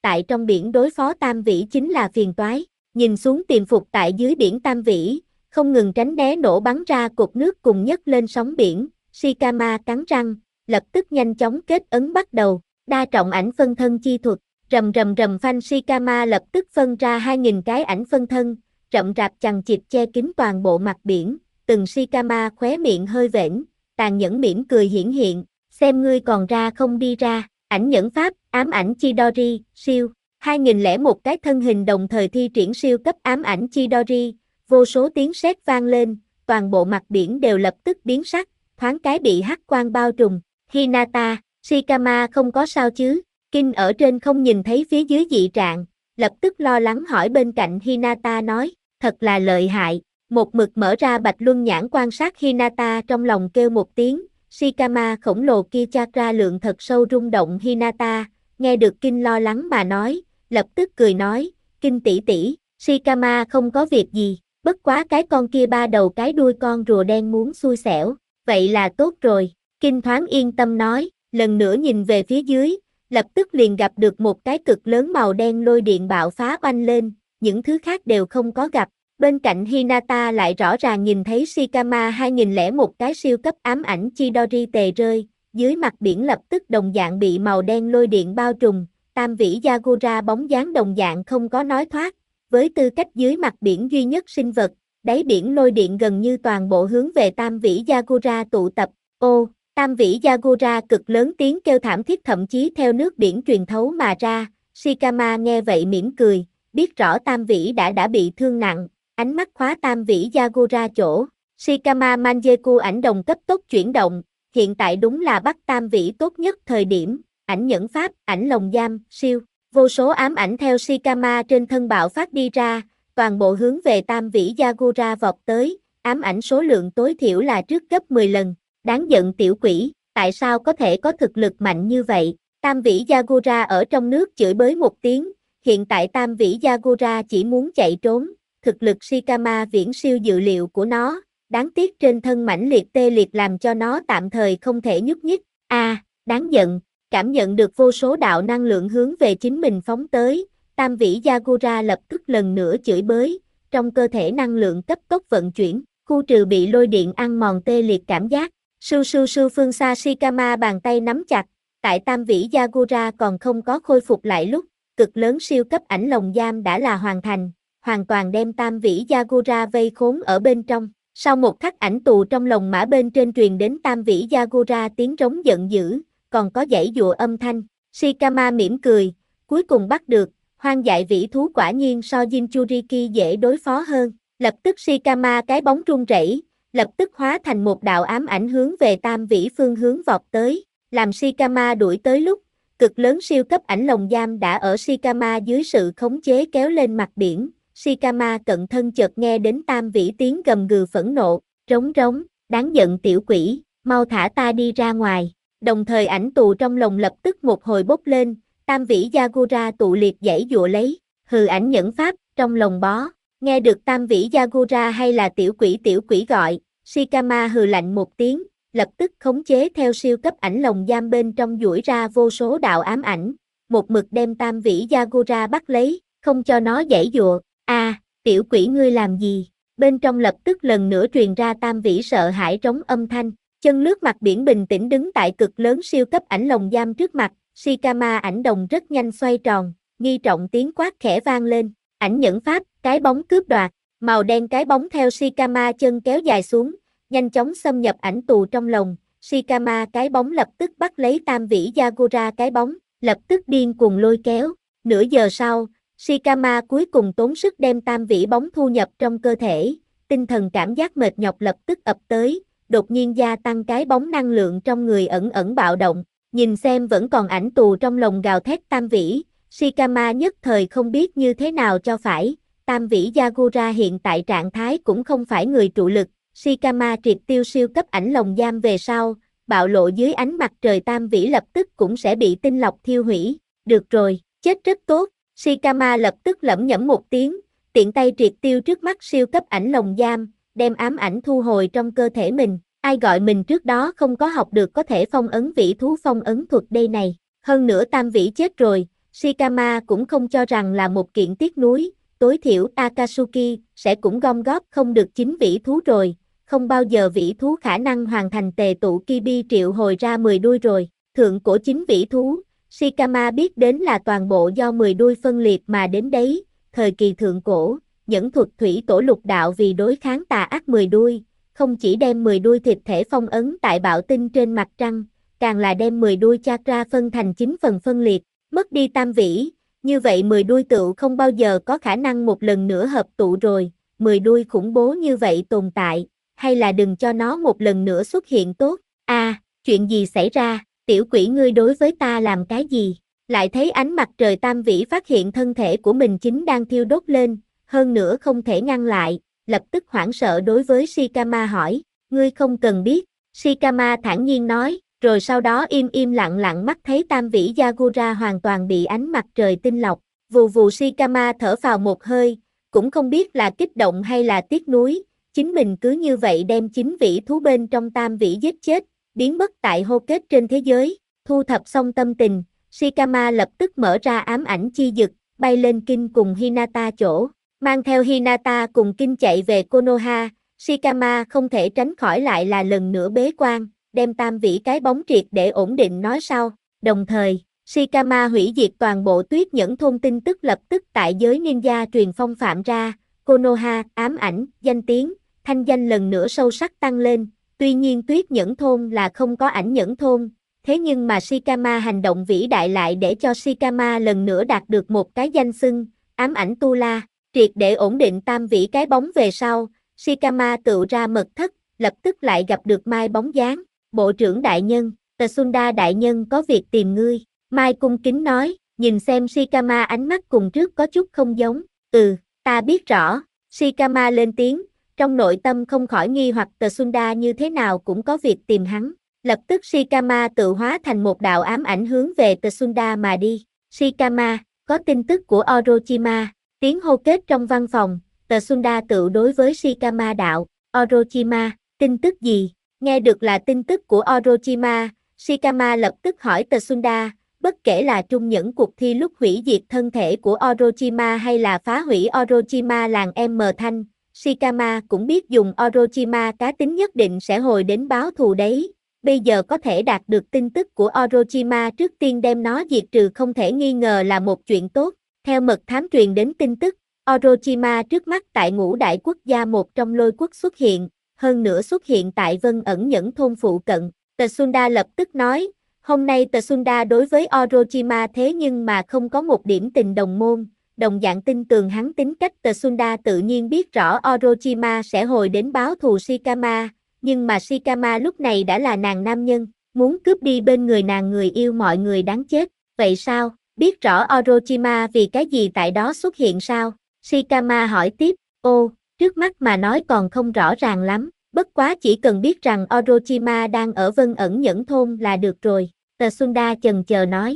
tại trong biển đối phó tam vĩ chính là phiền toái. Nhìn xuống tiềm phục tại dưới biển tam vĩ, không ngừng tránh né nổ bắn ra cột nước cùng nhấc lên sóng biển, Shikama cắn răng, lập tức nhanh chóng kết ấn bắt đầu, đa trọng ảnh phân thân chi thuật, rầm rầm rầm phanh Shikama lập tức phân ra 2000 cái ảnh phân thân, rậm rạp chằng chịt che kín toàn bộ mặt biển, từng Shikama khóe miệng hơi vểnh, tàn nhẫn mỉm cười hiển hiện, xem ngươi còn ra không đi ra, ảnh nhẫn pháp, ám ảnh Chidori, siêu, 2001 cái thân hình đồng thời thi triển siêu cấp ám ảnh Chidori, vô số tiếng sét vang lên, toàn bộ mặt biển đều lập tức biến sắc, thoáng cái bị hắc quang bao trùm, Hinata, Shikama không có sao chứ, Kinh ở trên không nhìn thấy phía dưới dị trạng, lập tức lo lắng hỏi bên cạnh Hinata nói, thật là lợi hại, một mực mở ra bạch luân nhãn quan sát Hinata trong lòng kêu một tiếng, Shikama khổng lồ kia chakra lượng thật sâu rung động Hinata, nghe được Kinh lo lắng mà nói, lập tức cười nói, Kinh tỷ tỷ, Shikama không có việc gì, bất quá cái con kia ba đầu cái đuôi con rùa đen muốn xui xẻo, vậy là tốt rồi, Kinh thoáng yên tâm nói, lần nữa nhìn về phía dưới, lập tức liền gặp được một cái cực lớn màu đen lôi điện bạo phá oanh lên, những thứ khác đều không có gặp. Bên cạnh Hinata lại rõ ràng nhìn thấy Shikama 2001 cái siêu cấp ám ảnh Chidori tề rơi, dưới mặt biển lập tức đồng dạng bị màu đen lôi điện bao trùm, tam vĩ Yagura bóng dáng đồng dạng không có nói thoát, với tư cách dưới mặt biển duy nhất sinh vật, đáy biển lôi điện gần như toàn bộ hướng về tam vĩ Yagura tụ tập, ô, tam vĩ Yagura cực lớn tiếng kêu thảm thiết thậm chí theo nước biển truyền thấu mà ra, Shikama nghe vậy mỉm cười, biết rõ tam vĩ đã bị thương nặng. Ánh mắt khóa tam vĩ Yagura chỗ, Shikama Manjeku ảnh đồng cấp tốc chuyển động, hiện tại đúng là bắt tam vĩ tốt nhất thời điểm, ảnh nhẫn pháp, ảnh lồng giam, siêu, vô số ám ảnh theo Shikama trên thân bạo phát đi ra, toàn bộ hướng về tam vĩ Yagura vọt tới, ám ảnh số lượng tối thiểu là trước gấp 10 lần, đáng giận tiểu quỷ, tại sao có thể có thực lực mạnh như vậy, tam vĩ Yagura ở trong nước chửi bới một tiếng, hiện tại tam vĩ Yagura chỉ muốn chạy trốn. Thực lực Shikama viễn siêu dự liệu của nó, đáng tiếc trên thân mãnh liệt tê liệt làm cho nó tạm thời không thể nhúc nhích. Đáng giận, cảm nhận được vô số đạo năng lượng hướng về chính mình phóng tới, tam vĩ Yagura lập tức lần nữa chửi bới, trong cơ thể năng lượng cấp tốc vận chuyển, khu trừ bị lôi điện ăn mòn tê liệt cảm giác. Sưu sưu sưu phương xa Shikama bàn tay nắm chặt, tại tam vĩ Yagura còn không có khôi phục lại lúc, cực lớn siêu cấp ảnh lồng giam đã là hoàn thành. Hoàn toàn đem tam vĩ Yagura vây khốn ở bên trong. Sau một khắc ảnh tù trong lồng mã bên trên truyền đến tam vĩ Yagura tiếng trống giận dữ, còn có dãy dụa âm thanh. Shikama mỉm cười, cuối cùng bắt được, hoang dại vĩ thú quả nhiên so Jinchuriki dễ đối phó hơn. Lập tức Shikama cái bóng run rẩy, lập tức hóa thành một đạo ám ảnh hướng về tam vĩ phương hướng vọt tới. Làm Shikama đuổi tới lúc, cực lớn siêu cấp ảnh lồng giam đã ở Shikama dưới sự khống chế kéo lên mặt biển. Shikama cận thân chợt nghe đến tam vĩ tiếng gầm gừ phẫn nộ, rống rống, đáng giận tiểu quỷ, mau thả ta đi ra ngoài. Đồng thời ảnh tù trong lồng lập tức một hồi bốc lên, tam vĩ Yagura tụ liệt giãy giụa lấy, hừ ảnh nhẫn pháp, trong lồng bó. Nghe được tam vĩ Yagura hay là tiểu quỷ gọi, Shikama hừ lạnh một tiếng, lập tức khống chế theo siêu cấp ảnh lồng giam bên trong duỗi ra vô số đạo ám ảnh, một mực đem tam vĩ Yagura bắt lấy, không cho nó giãy giụa. Tiểu quỷ ngươi làm gì? Bên trong lập tức lần nữa truyền ra tam vĩ sợ hãi trống âm thanh, chân lướt mặt biển bình tĩnh đứng tại cực lớn siêu cấp ảnh lồng giam trước mặt, Shikama ảnh đồng rất nhanh xoay tròn, nghi trọng tiếng quát khẽ vang lên, ảnh nhẫn pháp, cái bóng cướp đoạt, màu đen cái bóng theo Shikama chân kéo dài xuống, nhanh chóng xâm nhập ảnh tù trong lồng, Shikama cái bóng lập tức bắt lấy tam vĩ Yagura cái bóng, lập tức điên cuồng lôi kéo, nửa giờ sau, Shikama cuối cùng tốn sức đem tam vĩ bóng thu nhập trong cơ thể, tinh thần cảm giác mệt nhọc lập tức ập tới, đột nhiên gia tăng cái bóng năng lượng trong người ẩn ẩn bạo động, nhìn xem vẫn còn ảnh tù trong lồng gào thét tam vĩ, Shikama nhất thời không biết như thế nào cho phải, tam vĩ Yagura hiện tại trạng thái cũng không phải người trụ lực, Shikama triệt tiêu siêu cấp ảnh lồng giam về sau, bạo lộ dưới ánh mặt trời tam vĩ lập tức cũng sẽ bị tinh lọc thiêu hủy, được rồi, chết rất tốt. Shikama lập tức lẩm nhẩm một tiếng, tiện tay triệt tiêu trước mắt siêu cấp ảnh lồng giam, đem ám ảnh thu hồi trong cơ thể mình. Ai gọi mình trước đó không có học được có thể phong ấn vĩ thú phong ấn thuật đây này. Hơn nữa tam vĩ chết rồi, Shikama cũng không cho rằng là một kiện tiếc nuối, tối thiểu Akatsuki sẽ cũng gom góp không được 9 vĩ thú rồi, không bao giờ vĩ thú khả năng hoàn thành tề tụ Kibi triệu hồi ra 10 đuôi rồi. Thượng cổ 9 vĩ thú, Shikama biết đến là toàn bộ do 10 đuôi phân liệt mà đến đấy, thời kỳ thượng cổ, nhẫn thuật thủy tổ lục đạo vì đối kháng tà ác 10 đuôi, không chỉ đem 10 đuôi thịt thể phong ấn tại bạo tinh trên mặt trăng, càng là đem 10 đuôi chakra phân thành 9 phần phân liệt, mất đi tam vĩ, như vậy 10 đuôi tựu không bao giờ có khả năng một lần nữa hợp tụ rồi, 10 đuôi khủng bố như vậy tồn tại, hay là đừng cho nó một lần nữa xuất hiện tốt. Chuyện gì xảy ra, tiểu quỷ ngươi đối với ta làm cái gì? Lại thấy ánh mặt trời tam vĩ phát hiện thân thể của mình chính đang thiêu đốt lên, hơn nữa không thể ngăn lại, lập tức hoảng sợ đối với Shikama hỏi, ngươi không cần biết, Shikama thản nhiên nói, rồi sau đó im lặng mắt thấy tam vĩ Yagura hoàn toàn bị ánh mặt trời tinh lọc, vù vù Shikama thở phào một hơi, cũng không biết là kích động hay là tiếc nuối, chính mình cứ như vậy đem 9 vĩ thú bên trong tam vĩ giết chết, biến mất tại hô kết trên thế giới, thu thập xong tâm tình, Shikama lập tức mở ra ám ảnh chi dực, bay lên Kinh cùng Hinata chỗ, mang theo Hinata cùng Kinh chạy về Konoha, Shikama không thể tránh khỏi lại là lần nữa bế quan, đem tam vĩ cái bóng triệt để ổn định nói sau, đồng thời, Shikama hủy diệt toàn bộ tuyết nhẫn thôn tin tức lập tức tại giới ninja truyền phong phạm ra, Konoha, ám ảnh, danh tiếng, thanh danh lần nữa sâu sắc tăng lên, tuy nhiên tuyết nhẫn thôn là không có ảnh nhẫn thôn, thế nhưng mà Shikama hành động vĩ đại lại để cho Shikama lần nữa đạt được một cái danh xưng, ám ảnh Tu La, triệt để ổn định tam vĩ cái bóng về sau, Shikama tự ra mật thất, lập tức lại gặp được Mai bóng dáng, bộ trưởng đại nhân, Tsunda đại nhân có việc tìm ngươi, Mai cung kính nói, nhìn xem Shikama ánh mắt cùng trước có chút không giống, ta biết rõ, Shikama lên tiếng, trong nội tâm không khỏi nghi hoặc Tsunda như thế nào cũng có việc tìm hắn. Lập tức Shikama tự hóa thành một đạo ám ảnh hướng về Tsunda mà đi. Shikama, có tin tức của Orochima, tiếng hô kết trong văn phòng, Tsunda tự đối với Shikama đạo, Orochima, tin tức gì? Nghe được là tin tức của Orochima, Shikama lập tức hỏi Tsunda, bất kể là trung nhẫn cuộc thi lúc hủy diệt thân thể của Orochima hay là phá hủy Orochima làng M Thanh, Shikama cũng biết dùng Orochima cá tính nhất định sẽ hồi đến báo thù đấy. Bây giờ có thể đạt được tin tức của Orochima trước tiên đem nó diệt trừ không thể nghi ngờ là một chuyện tốt. Theo mật thám truyền đến tin tức, Orochima trước mắt tại ngũ đại quốc gia một trong lôi quốc xuất hiện, hơn nữa xuất hiện tại Vân ẩn nhẫn thôn phụ cận. Tsunda lập tức nói, hôm nay Tsunda đối với Orochima thế nhưng mà không có một điểm tình đồng môn, đồng dạng tin tường hắn tính cách Tsunda tự nhiên biết rõ Orochima sẽ hồi đến báo thù Shikama, nhưng mà Shikama lúc này đã là nàng nam nhân, muốn cướp đi bên người nàng người yêu mọi người đáng chết, vậy sao, biết rõ Orochima vì cái gì tại đó xuất hiện sao? Shikama hỏi tiếp, trước mắt mà nói còn không rõ ràng lắm, bất quá chỉ cần biết rằng Orochima đang ở Vân ẩn nhẫn thôn là được rồi, Tsunda chần chờ nói,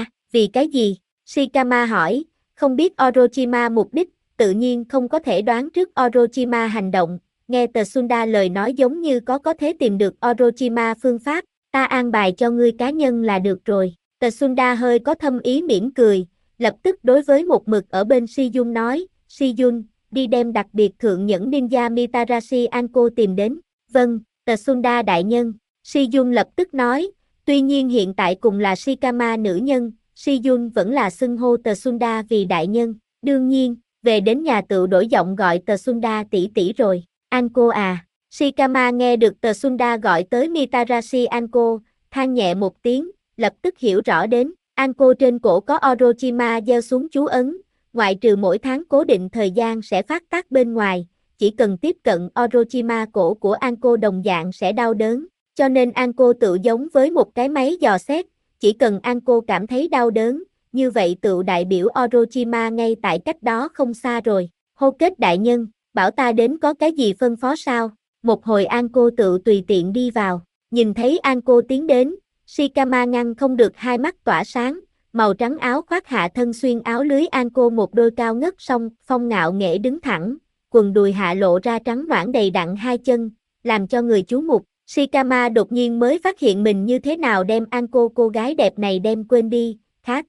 vì cái gì? Shikama hỏi, không biết Orochima mục đích, tự nhiên không có thể đoán trước Orochima hành động, nghe Tsunda lời nói giống như có thể tìm được Orochima phương pháp, ta an bài cho ngươi cá nhân là được rồi. Tsunda hơi có thâm ý mỉm cười, lập tức đối với một mực ở bên Shiyun nói, Shiyun, đi đem đặc biệt thượng nhẫn ninja Mitarashi Anko tìm đến. Vâng, Tsunda đại nhân, Shiyun lập tức nói, tuy nhiên hiện tại cùng là Shikama nữ nhân, Shiyun vẫn là xưng hô Tsunda vì đại nhân, đương nhiên, về đến nhà tự đổi giọng gọi Tsunda tỷ tỷ rồi. Anko à, Shikama nghe được Tsunda gọi tới Mitarashi Anko, than nhẹ một tiếng, lập tức hiểu rõ đến, Anko trên cổ có Orochima gieo xuống chú ấn, ngoại trừ mỗi tháng cố định thời gian sẽ phát tác bên ngoài, chỉ cần tiếp cận Orochima cổ của Anko đồng dạng sẽ đau đớn, cho nên Anko tự giống với một cái máy dò xét, chỉ cần Anko cảm thấy đau đớn, như vậy tự đại biểu Orochima ngay tại cách đó không xa rồi. Hô kết đại nhân, bảo ta đến có cái gì phân phó sao? Một hồi Anko tự tùy tiện đi vào, nhìn thấy Anko tiến đến, Shikama ngăn không được hai mắt tỏa sáng, màu trắng áo khoác hạ thân xuyên áo lưới Anko một đôi cao ngất song phong ngạo nghễ đứng thẳng, quần đùi hạ lộ ra trắng nõn đầy đặn hai chân, làm cho người chú mục. Shikama đột nhiên mới phát hiện mình như thế nào đem Anko cô gái đẹp này đem quên đi, khá tốt,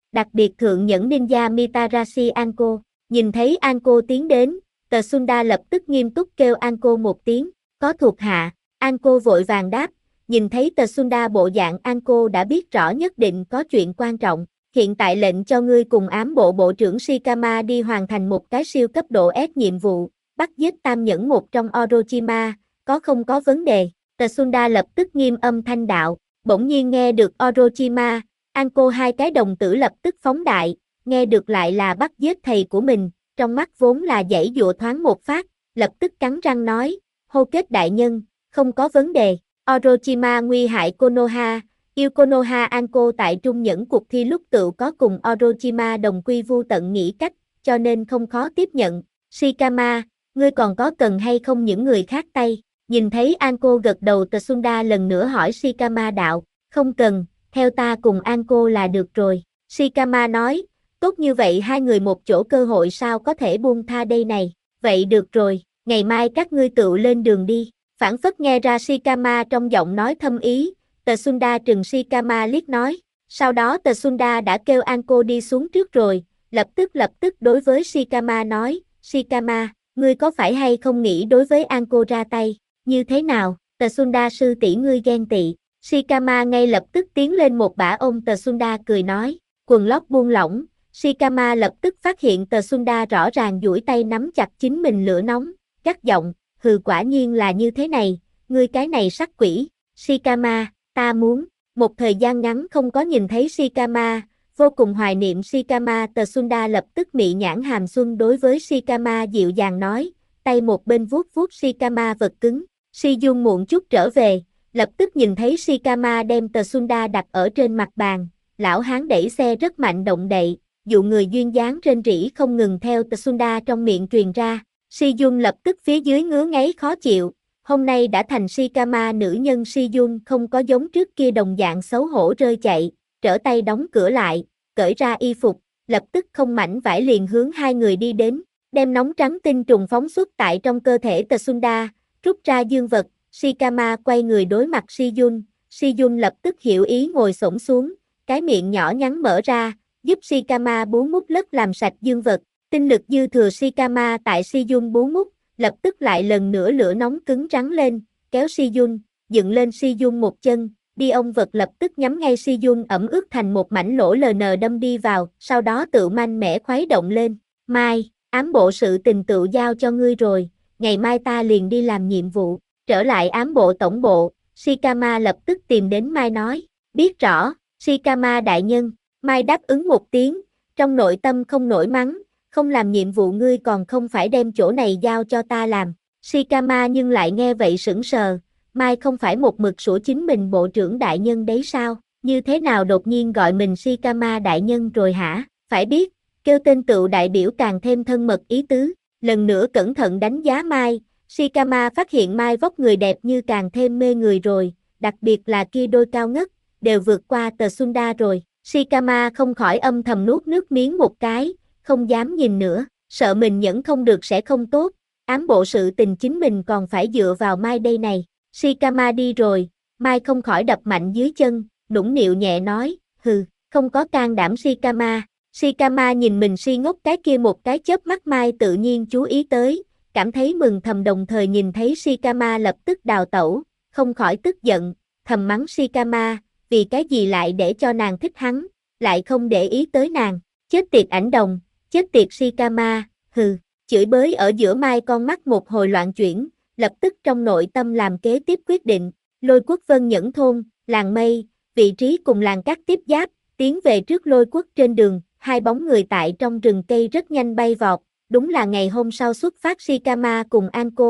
Đặc biệt thượng nhẫn ninja Mitarashi Anko. Nhìn thấy Anko tiến đến, Tsunda lập tức nghiêm túc kêu Anko một tiếng, có thuộc hạ. Anko vội vàng đáp, nhìn thấy Tsunda bộ dạng Anko đã biết rõ nhất định có chuyện quan trọng. Hiện tại lệnh cho ngươi cùng ám bộ bộ trưởng Shikama đi hoàn thành một cái siêu cấp độ S nhiệm vụ, bắt giết tam nhẫn một trong Orochima, có không có vấn đề. Tsunda lập tức nghiêm âm thanh đạo, bỗng nhiên nghe được Orochima, Anko hai cái đồng tử lập tức phóng đại, nghe được lại là bắt giết thầy của mình, trong mắt vốn là giãy giụa thoáng một phát, lập tức cắn răng nói, hô kết đại nhân, không có vấn đề. Orochima nguy hại Konoha, yêu Konoha Anko tại trung nhẫn cuộc thi lúc tự có cùng Orochima đồng quy vu tận nghĩ cách, cho nên không khó tiếp nhận. Shikama, ngươi còn có cần hay không những người khác tay? Nhìn thấy Anko gật đầu, Tsunda lần nữa hỏi Shikama đạo, không cần, theo ta cùng Anko là được rồi. Shikama nói, tốt như vậy hai người một chỗ cơ hội sao có thể buông tha đây này, vậy được rồi, ngày mai các ngươi tự lên đường đi. Phảng phất nghe ra Shikama trong giọng nói thâm ý, Tsunda trừng Shikama liếc nói, sau đó Tsunda đã kêu Anko đi xuống trước rồi, lập tức đối với Shikama nói, Shikama, ngươi có phải hay không nghĩ đối với Anko ra tay, như thế nào, Tsunda sư tỷ ngươi ghen tị. Shikama ngay lập tức tiến lên một bả ôm Tsunda cười nói, quần lót buông lỏng, Shikama lập tức phát hiện Tsunda rõ ràng duỗi tay nắm chặt chính mình lửa nóng, gắt giọng, hừ quả nhiên là như thế này, ngươi cái này sắc quỷ, Shikama, ta muốn, một thời gian ngắn không có nhìn thấy Shikama, vô cùng hoài niệm Shikama. Tsunda lập tức mị nhãn hàm xuân đối với Shikama dịu dàng nói, tay một bên vuốt vuốt Shikama vật cứng, Shizun muộn chút trở về, lập tức nhìn thấy Shikama đem Tsunda đặt ở trên mặt bàn, lão hán đẩy xe rất mạnh động đậy, dụ người duyên dáng rên rỉ không ngừng theo Tsunda trong miệng truyền ra. Shizun lập tức phía dưới ngứa ngáy khó chịu, hôm nay đã thành Shikama nữ nhân. Shizun không có giống trước kia đồng dạng xấu hổ rơi chạy, trở tay đóng cửa lại, cởi ra y phục, lập tức không mảnh vải liền hướng hai người đi đến, đem nóng trắng tinh trùng phóng xuất tại trong cơ thể Tsunda, rút ra dương vật. Shikama quay người đối mặt Shizun, Shizun lập tức hiểu ý ngồi xổm xuống, cái miệng nhỏ nhắn mở ra, giúp Shikama bú mút lất làm sạch dương vật. Tinh lực dư thừa Shikama tại Shizun bú mút, lập tức lại lần nữa lửa nóng cứng rắn lên, kéo Shizun, dựng lên Shizun một chân, đi ông vật lập tức nhắm ngay Shizun ẩm ướt thành một mảnh lỗ LN đâm đi vào, sau đó tự mạnh mẽ khuấy động lên. Mai, ám bộ sự tình tự giao cho ngươi rồi, ngày mai ta liền đi làm nhiệm vụ. Trở lại ám bộ tổng bộ, Shikama lập tức tìm đến Mai nói, biết rõ, Shikama đại nhân. Mai đáp ứng một tiếng, trong nội tâm không nổi mắng, không làm nhiệm vụ ngươi còn không phải đem chỗ này giao cho ta làm. Shikama nhưng lại nghe vậy sững sờ, Mai không phải một mực sủa chính mình bộ trưởng đại nhân đấy sao, như thế nào đột nhiên gọi mình Shikama đại nhân rồi hả, phải biết, kêu tên tựu đại biểu càng thêm thân mật ý tứ. Lần nữa cẩn thận đánh giá Mai, Shikama phát hiện Mai vóc người đẹp như càng thêm mê người rồi, đặc biệt là kia đôi cao ngất, đều vượt qua Tsunda rồi. Shikama không khỏi âm thầm nuốt nước miếng một cái, không dám nhìn nữa, sợ mình nhẫn không được sẽ không tốt, ám bộ sự tình chính mình còn phải dựa vào Mai đây này. Shikama đi rồi, Mai không khỏi đập mạnh dưới chân, nũng nịu nhẹ nói, hừ, không có can đảm Shikama. Shikama nhìn mình si ngốc cái kia một cái chớp mắt Mai tự nhiên chú ý tới, cảm thấy mừng thầm đồng thời nhìn thấy Shikama lập tức đào tẩu, không khỏi tức giận, thầm mắng Shikama, vì cái gì lại để cho nàng thích hắn, lại không để ý tới nàng, chết tiệt ảnh đồng, chết tiệt Shikama, hừ, chửi bới ở giữa Mai con mắt một hồi loạn chuyển, lập tức trong nội tâm làm kế tiếp quyết định, Lôi Quốc Vân Nhẫn thôn, làng mây, vị trí cùng làng cát tiếp giáp, tiến về trước Lôi Quốc. Trên đường, hai bóng người tại trong rừng cây rất nhanh bay vọt, đúng là ngày hôm sau xuất phát Shikama cùng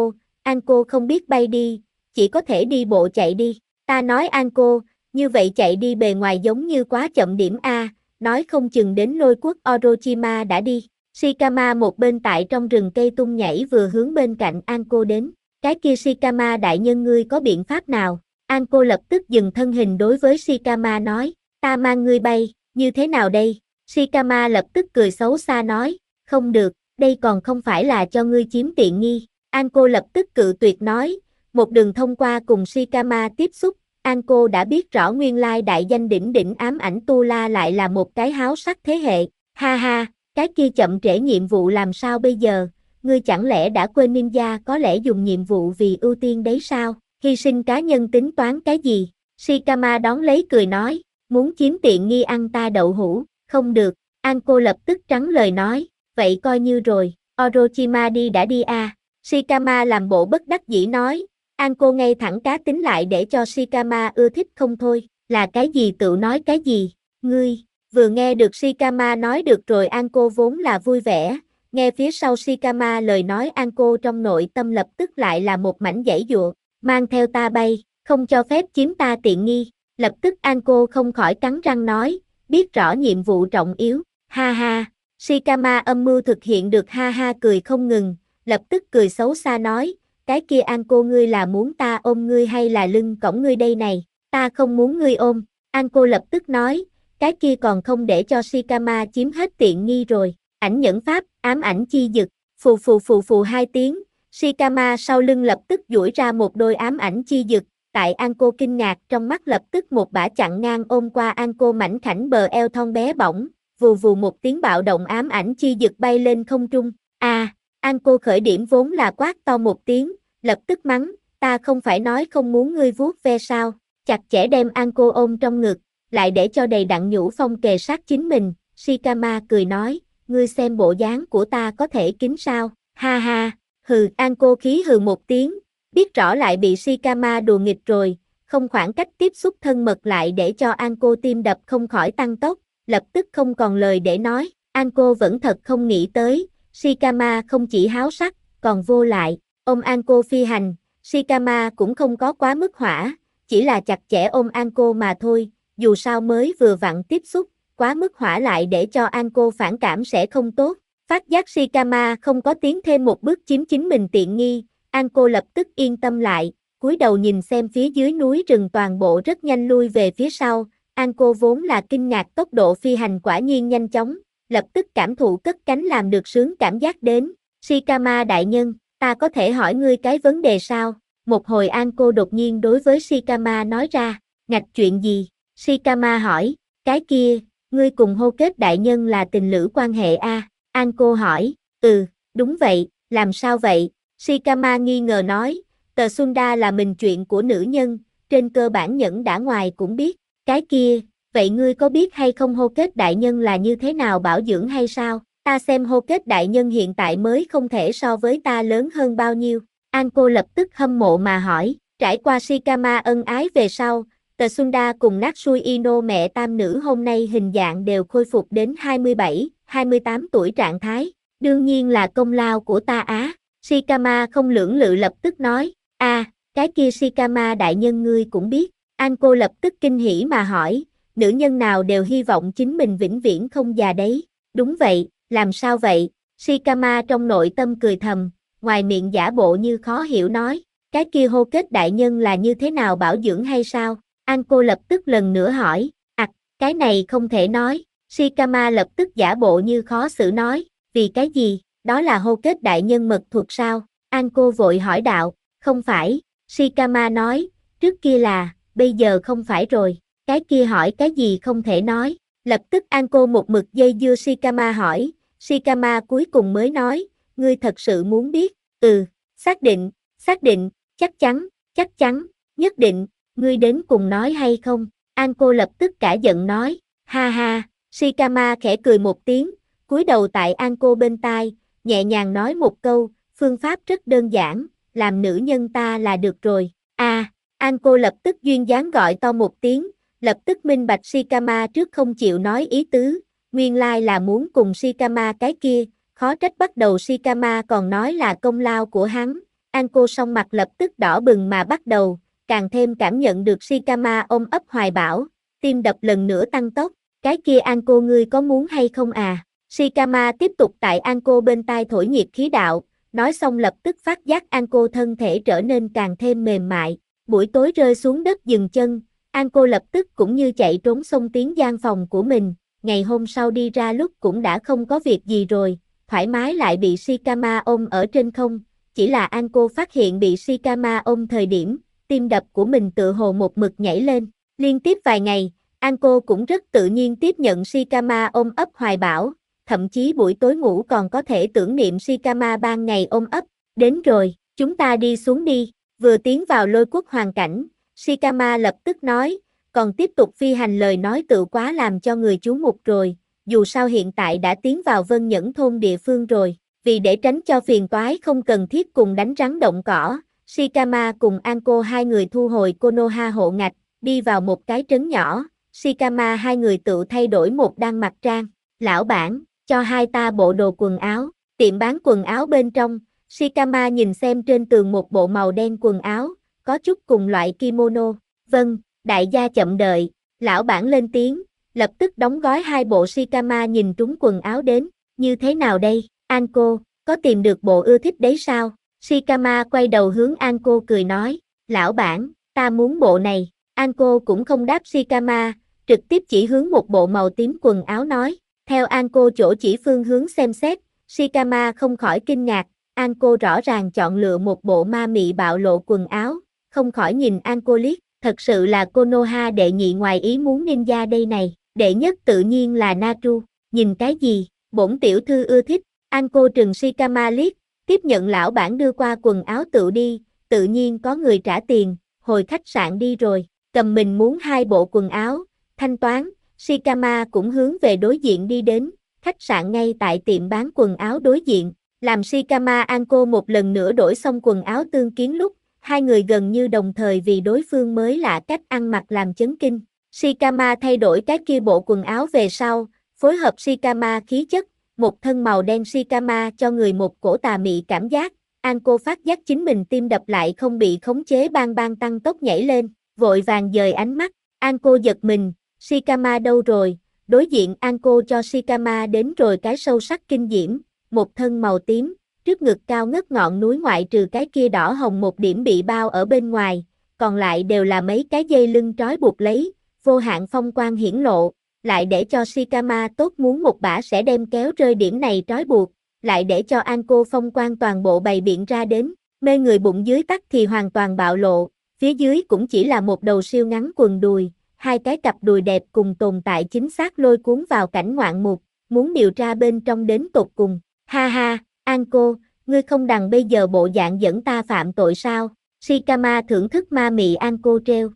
Anko không biết bay đi, chỉ có thể đi bộ chạy đi, ta nói Anko, như vậy chạy đi bề ngoài giống như quá chậm điểm A, nói không chừng đến Lôi Quốc Orochima đã đi. Shikama một bên tại trong rừng cây tung nhảy vừa hướng bên cạnh Anko đến, cái kia Shikama đại nhân ngươi có biện pháp nào? Anko lập tức dừng thân hình đối với Shikama nói, ta mang ngươi bay, như thế nào đây? Shikama lập tức cười xấu xa nói, không được, đây còn không phải là cho ngươi chiếm tiện nghi. Anko lập tức cự tuyệt nói, một đường thông qua cùng Shikama tiếp xúc, Anko đã biết rõ nguyên lai đại danh đỉnh đỉnh ám ảnh Tu La lại là một cái háo sắc thế hệ. Ha ha, cái kia chậm trễ nhiệm vụ làm sao bây giờ? Ngươi chẳng lẽ đã quên ninja có lẽ dùng nhiệm vụ vì ưu tiên đấy sao? Hy sinh cá nhân tính toán cái gì? Shikama đón lấy cười nói, muốn chiếm tiện nghi ăn ta đậu hũ, không được. Anko lập tức trắng lời nói, vậy coi như rồi, Orochima đi đã đi à. Shikama làm bộ bất đắc dĩ nói, Anko ngay thẳng cá tính lại để cho Shikama ưa thích không thôi, là cái gì tự nói cái gì, ngươi, vừa nghe được Shikama nói được rồi Anko vốn là vui vẻ, nghe phía sau Shikama lời nói Anko trong nội tâm lập tức lại là một mảnh giãy giụa, mang theo ta bay, không cho phép chiếm ta tiện nghi, lập tức Anko không khỏi cắn răng nói, biết rõ nhiệm vụ trọng yếu, ha ha, Shikama âm mưu thực hiện được ha ha cười không ngừng, lập tức cười xấu xa nói, cái kia Anko ngươi là muốn ta ôm ngươi hay là lưng cõng ngươi đây này, ta không muốn ngươi ôm, Anko lập tức nói, cái kia còn không để cho Shikama chiếm hết tiện nghi rồi, ảnh nhẫn pháp, ám ảnh chi dực, phù phù phù phù hai tiếng, Shikama sau lưng lập tức duỗi ra một đôi ám ảnh chi dực, tại Anko kinh ngạc trong mắt lập tức một bả chặn ngang ôm qua Anko mảnh khảnh bờ eo thon bé bỏng, vù vù một tiếng bạo động ám ảnh chi dực bay lên không trung, Anko khởi điểm vốn là quát to một tiếng, lập tức mắng, ta không phải nói không muốn ngươi vuốt ve sao, chặt chẽ đem Anko ôm trong ngực, lại để cho đầy đặn nhũ phong kề sát chính mình, Shikama cười nói, ngươi xem bộ dáng của ta có thể kính sao, ha ha, hừ, Anko khí hừ một tiếng, biết rõ lại bị Shikama đùa nghịch rồi, không khoảng cách tiếp xúc thân mật lại để cho Anko tim đập không khỏi tăng tốc, lập tức không còn lời để nói, Anko vẫn thật không nghĩ tới, Shikama không chỉ háo sắc, còn vô lại, ôm Anko phi hành, Shikama cũng không có quá mức hỏa, chỉ là chặt chẽ ôm Anko mà thôi, dù sao mới vừa vặn tiếp xúc, quá mức hỏa lại để cho Anko phản cảm sẽ không tốt, phát giác Shikama không có tiến thêm một bước chiếm chính mình tiện nghi, Anko lập tức yên tâm lại, cúi đầu nhìn xem phía dưới núi rừng toàn bộ rất nhanh lui về phía sau, Anko vốn là kinh ngạc tốc độ phi hành quả nhiên nhanh chóng, lập tức cảm thụ cất cánh làm được sướng cảm giác đến, Shikama đại nhân, ta có thể hỏi ngươi cái vấn đề sao? Một hồi Anko đột nhiên đối với Shikama nói ra, ngạch chuyện gì? Shikama hỏi, cái kia, ngươi cùng Hô Kết đại nhân là tình lữ quan hệ a? Anko hỏi, đúng vậy, làm sao vậy? Shikama nghi ngờ nói, tờ Sunda là mình chuyện của nữ nhân, trên cơ bản nhẫn đã ngoài cũng biết, cái kia, vậy ngươi có biết hay không Hô Kết đại nhân là như thế nào bảo dưỡng hay sao? Ta xem Hô Kết đại nhân hiện tại mới không thể so với ta lớn hơn bao nhiêu. Anko lập tức hâm mộ mà hỏi, trải qua Shikama ân ái về sau, Tsunda cùng Natsui Ino mẹ tam nữ hôm nay hình dạng đều khôi phục đến 27, 28 tuổi trạng thái, đương nhiên là công lao của ta á. Shikama không lưỡng lự lập tức nói, cái kia Shikama đại nhân ngươi cũng biết. Anko lập tức kinh hỉ mà hỏi, nữ nhân nào đều hy vọng chính mình vĩnh viễn không già đấy. Đúng vậy, làm sao vậy? Shikama trong nội tâm cười thầm, ngoài miệng giả bộ như khó hiểu nói, cái kia Hô Kết đại nhân là như thế nào bảo dưỡng hay sao? Anko lập tức lần nữa hỏi, cái này không thể nói. Shikama lập tức giả bộ như khó xử nói, vì cái gì? Đó là Hô Kết đại nhân mật thuật sao? Anko vội hỏi đạo, không phải. Shikama nói, trước kia là, bây giờ không phải rồi. Cái kia hỏi cái gì không thể nói. Lập tức Anko một mực dây dưa Shikama hỏi, Shikama cuối cùng mới nói, ngươi thật sự muốn biết, xác định, chắc chắn, nhất định, ngươi đến cùng nói hay không? Anko lập tức cả giận nói, ha ha, Shikama khẽ cười một tiếng, cúi đầu tại Anko bên tai, nhẹ nhàng nói một câu, phương pháp rất đơn giản, làm nữ nhân ta là được rồi. Anko lập tức duyên dáng gọi to một tiếng, lập tức minh bạch Shikama trước không chịu nói ý tứ, nguyên lai là muốn cùng Shikama cái kia, khó trách bắt đầu Shikama còn nói là công lao của hắn. Anko song mặt lập tức đỏ bừng mà bắt đầu, càng thêm cảm nhận được Shikama ôm ấp hoài bão, tim đập lần nữa tăng tốc, cái kia Anko ngươi có muốn hay không à? Shikama tiếp tục tại Anko bên tai thổi nhiệt khí đạo, nói xong lập tức phát giác Anko thân thể trở nên càng thêm mềm mại, buổi tối rơi xuống đất dừng chân, Anko lập tức cũng như chạy trốn xông tiến gian phòng của mình, ngày hôm sau đi ra lúc cũng đã không có việc gì rồi, thoải mái lại bị Shikama ôm ở trên không, chỉ là Anko phát hiện bị Shikama ôm thời điểm, tim đập của mình tựa hồ một mực nhảy lên. Liên tiếp vài ngày, Anko cũng rất tự nhiên tiếp nhận Shikama ôm ấp hoài bão, thậm chí buổi tối ngủ còn có thể tưởng niệm Shikama ban ngày ôm ấp. Đến rồi, chúng ta đi xuống đi. Vừa tiến vào lôi quốc hoàn cảnh, Shikama lập tức nói, còn tiếp tục phi hành lời nói tự quá làm cho người chú mục rồi, dù sao hiện tại đã tiến vào Vân Nhẫn thôn địa phương rồi. Vì để tránh cho phiền toái không cần thiết cùng đánh rắn động cỏ, Shikama cùng Anko hai người thu hồi Konoha hộ ngạch, đi vào một cái trấn nhỏ. Shikama hai người tự thay đổi một đan mặc trang. Lão bản, cho hai ta bộ đồ quần áo. Tiệm bán quần áo bên trong, Shikama nhìn xem trên tường một bộ màu đen quần áo, có chút cùng loại kimono. Vâng, đại gia chậm đợi. Lão bản lên tiếng, lập tức đóng gói hai bộ. Shikama nhìn trúng quần áo đến, như thế nào đây? Anko, có tìm được bộ ưa thích đấy sao? Shikama quay đầu hướng Anko cười nói, lão bản, ta muốn bộ này. Anko cũng không đáp Shikama, trực tiếp chỉ hướng một bộ màu tím quần áo nói. Theo Anko chỗ chỉ phương hướng xem xét, Shikama không khỏi kinh ngạc, Anko rõ ràng chọn lựa một bộ ma mị bạo lộ quần áo, không khỏi nhìn Anko liếc, thật sự là Konoha đệ nhị ngoài ý muốn ninja đây này, đệ nhất tự nhiên là Natru, nhìn cái gì, bổn tiểu thư ưa thích. Anko trừng Shikama liếc, tiếp nhận lão bản đưa qua quần áo tự đi, tự nhiên có người trả tiền, hồi khách sạn đi rồi, cầm mình muốn hai bộ quần áo, thanh toán, Shikama cũng hướng về đối diện đi đến, khách sạn ngay tại tiệm bán quần áo đối diện, làm Shikama Anko một lần nữa đổi xong quần áo tương kiến lúc, hai người gần như đồng thời vì đối phương mới lạ cách ăn mặc làm chấn kinh. Shikama thay đổi cái kia bộ quần áo về sau, phối hợp Shikama khí chất, một thân màu đen. Shikama cho người một cổ tà mị cảm giác, Anko phát giác chính mình tim đập lại không bị khống chế bang bang tăng tốc nhảy lên, vội vàng dời ánh mắt, Anko giật mình, Shikama đâu rồi, đối diện Anko cho Shikama đến rồi cái sâu sắc kinh diễm, một thân màu tím, trước ngực cao ngất ngọn núi ngoại trừ cái kia đỏ hồng một điểm bị bao ở bên ngoài, còn lại đều là mấy cái dây lưng trói buộc lấy, vô hạn phong quang hiển lộ, lại để cho Shikama tốt muốn một bả sẽ đem kéo rơi điểm này trói buộc, lại để cho Anko phong quang toàn bộ bày biện ra đến, mê người bụng dưới tắc thì hoàn toàn bạo lộ, phía dưới cũng chỉ là một đầu siêu ngắn quần đùi, hai cái cặp đùi đẹp cùng tồn tại chính xác lôi cuốn vào cảnh ngoạn mục, muốn điều tra bên trong đến tột cùng. Ha ha, Anko, ngươi không đằng bây giờ bộ dạng dẫn ta phạm tội sao? Shikama thưởng thức ma mị Anko treo.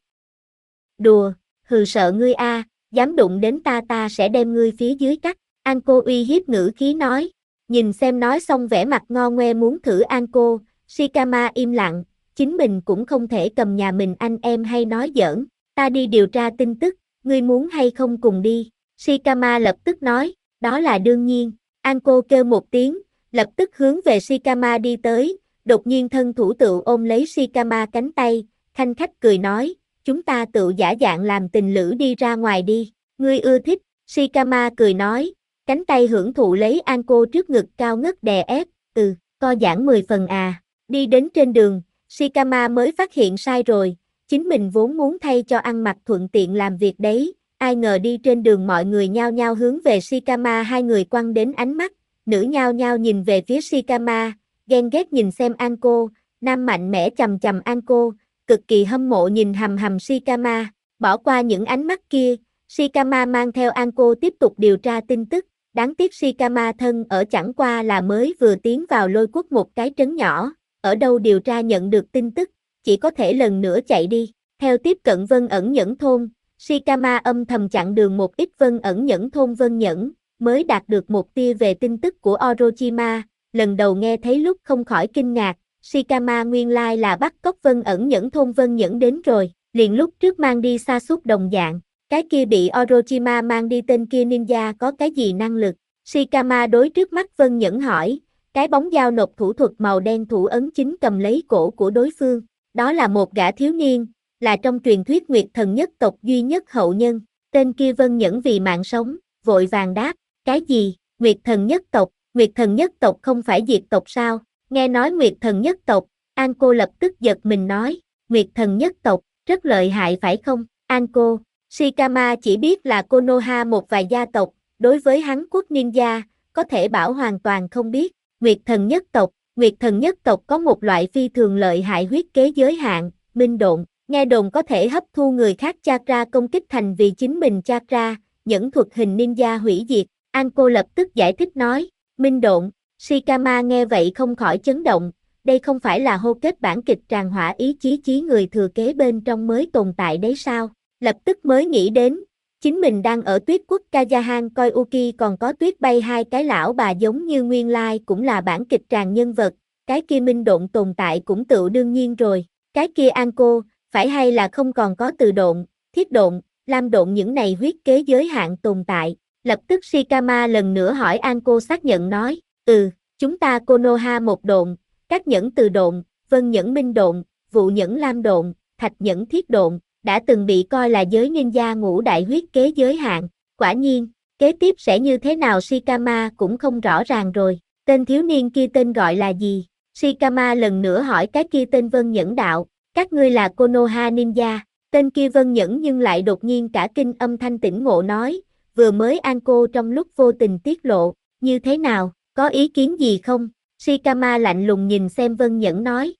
Đùa, hừ sợ ngươi a, dám đụng đến ta sẽ đem ngươi phía dưới cắt. Anko uy hiếp ngữ khí nói. Nhìn xem nói xong vẻ mặt ngo ngoe muốn thử Anko, Shikama im lặng, chính mình cũng không thể cầm nhà mình anh em hay nói giỡn. Ta đi điều tra tin tức, ngươi muốn hay không cùng đi? Shikama lập tức nói, đó là đương nhiên. Anko kêu một tiếng, lập tức hướng về Shikama đi tới, đột nhiên thân thủ tự ôm lấy Shikama cánh tay, khanh khách cười nói, chúng ta tự giả dạng làm tình lữ đi ra ngoài đi, ngươi ưa thích, Shikama cười nói, cánh tay hưởng thụ lấy Anko trước ngực cao ngất đè ép, co giãn 10 phần à, đi đến trên đường, Shikama mới phát hiện sai rồi, chính mình vốn muốn thay cho ăn mặc thuận tiện làm việc đấy, ai ngờ đi trên đường mọi người nhao nhao hướng về Shikama hai người quăng đến ánh mắt, nữ nhao nhao nhìn về phía Shikama, ghen ghét nhìn xem Anko, nam mạnh mẽ chầm chầm Anko, cực kỳ hâm mộ nhìn hầm hầm Shikama, bỏ qua những ánh mắt kia, Shikama mang theo Anko tiếp tục điều tra tin tức, đáng tiếc Shikama thân ở chẳng qua là mới vừa tiến vào lôi quốc một cái trấn nhỏ, ở đâu điều tra nhận được tin tức, chỉ có thể lần nữa chạy đi, theo tiếp cận Vân Ẩn Nhẫn thôn, Shikama âm thầm chặn đường một ít Vân Ẩn Nhẫn thôn Vân Nhẫn, mới đạt được một tia về tin tức của Orochima, lần đầu nghe thấy lúc không khỏi kinh ngạc, Shikama nguyên lai là bắt cóc Vân Ẩn Nhẫn thôn Vân Nhẫn đến rồi, liền lúc trước mang đi sa sút đồng dạng, cái kia bị Orochima mang đi tên kia ninja có cái gì năng lực, Shikama đối trước mắt Vân Nhẫn hỏi, cái bóng dao nộp thủ thuật màu đen thủ ấn chính cầm lấy cổ của đối phương, đó là một gã thiếu niên, là trong truyền thuyết Nguyệt Thần nhất tộc duy nhất hậu nhân, tên kia Vân Nhẫn vì mạng sống, vội vàng đáp, cái gì, Nguyệt Thần nhất tộc không phải diệt tộc sao, nghe nói Nguyệt Thần nhất tộc, Anko lập tức giật mình nói, Nguyệt Thần nhất tộc, rất lợi hại phải không, Anko, Shikama chỉ biết là Konoha một vài gia tộc, đối với hắn quốc ninja, có thể bảo hoàn toàn không biết, Nguyệt Thần nhất tộc có một loại phi thường lợi hại huyết kế giới hạn, minh độn, nghe đồn có thể hấp thu người khác chakra công kích thành vì chính mình chakra, nhẫn thuật hình ninja hủy diệt, Anko lập tức giải thích nói, minh độn, Shikama nghe vậy không khỏi chấn động, đây không phải là hô kết bản kịch tràn hỏa ý chí người thừa kế bên trong mới tồn tại đấy sao, lập tức mới nghĩ đến, chính mình đang ở tuyết quốc Kajahan coi Uki còn có tuyết bay hai cái lão bà giống như nguyên lai cũng là bản kịch tràn nhân vật, cái kia minh độn tồn tại cũng tự đương nhiên rồi, cái kia Anko, phải hay là không còn có từ độn, thiết độn, lam độn những này huyết kế giới hạn tồn tại, lập tức Shikama lần nữa hỏi Anko xác nhận nói, chúng ta Konoha một độn, các nhẫn từ độn, vân nhẫn minh độn, vụ nhẫn lam độn, thạch nhẫn thiết độn, đã từng bị coi là giới ninja ngũ đại huyết kế giới hạn, quả nhiên, kế tiếp sẽ như thế nào Shikama cũng không rõ ràng rồi, tên thiếu niên kia tên gọi là gì? Shikama lần nữa hỏi cái kia tên Vân Nhẫn đạo, các ngươi là Konoha ninja, tên kia Vân Nhẫn nhưng lại đột nhiên cả kinh âm thanh tỉnh ngộ nói, vừa mới Anko trong lúc vô tình tiết lộ, như thế nào, có ý kiến gì không? Shikama lạnh lùng nhìn xem Vân Nhẫn nói,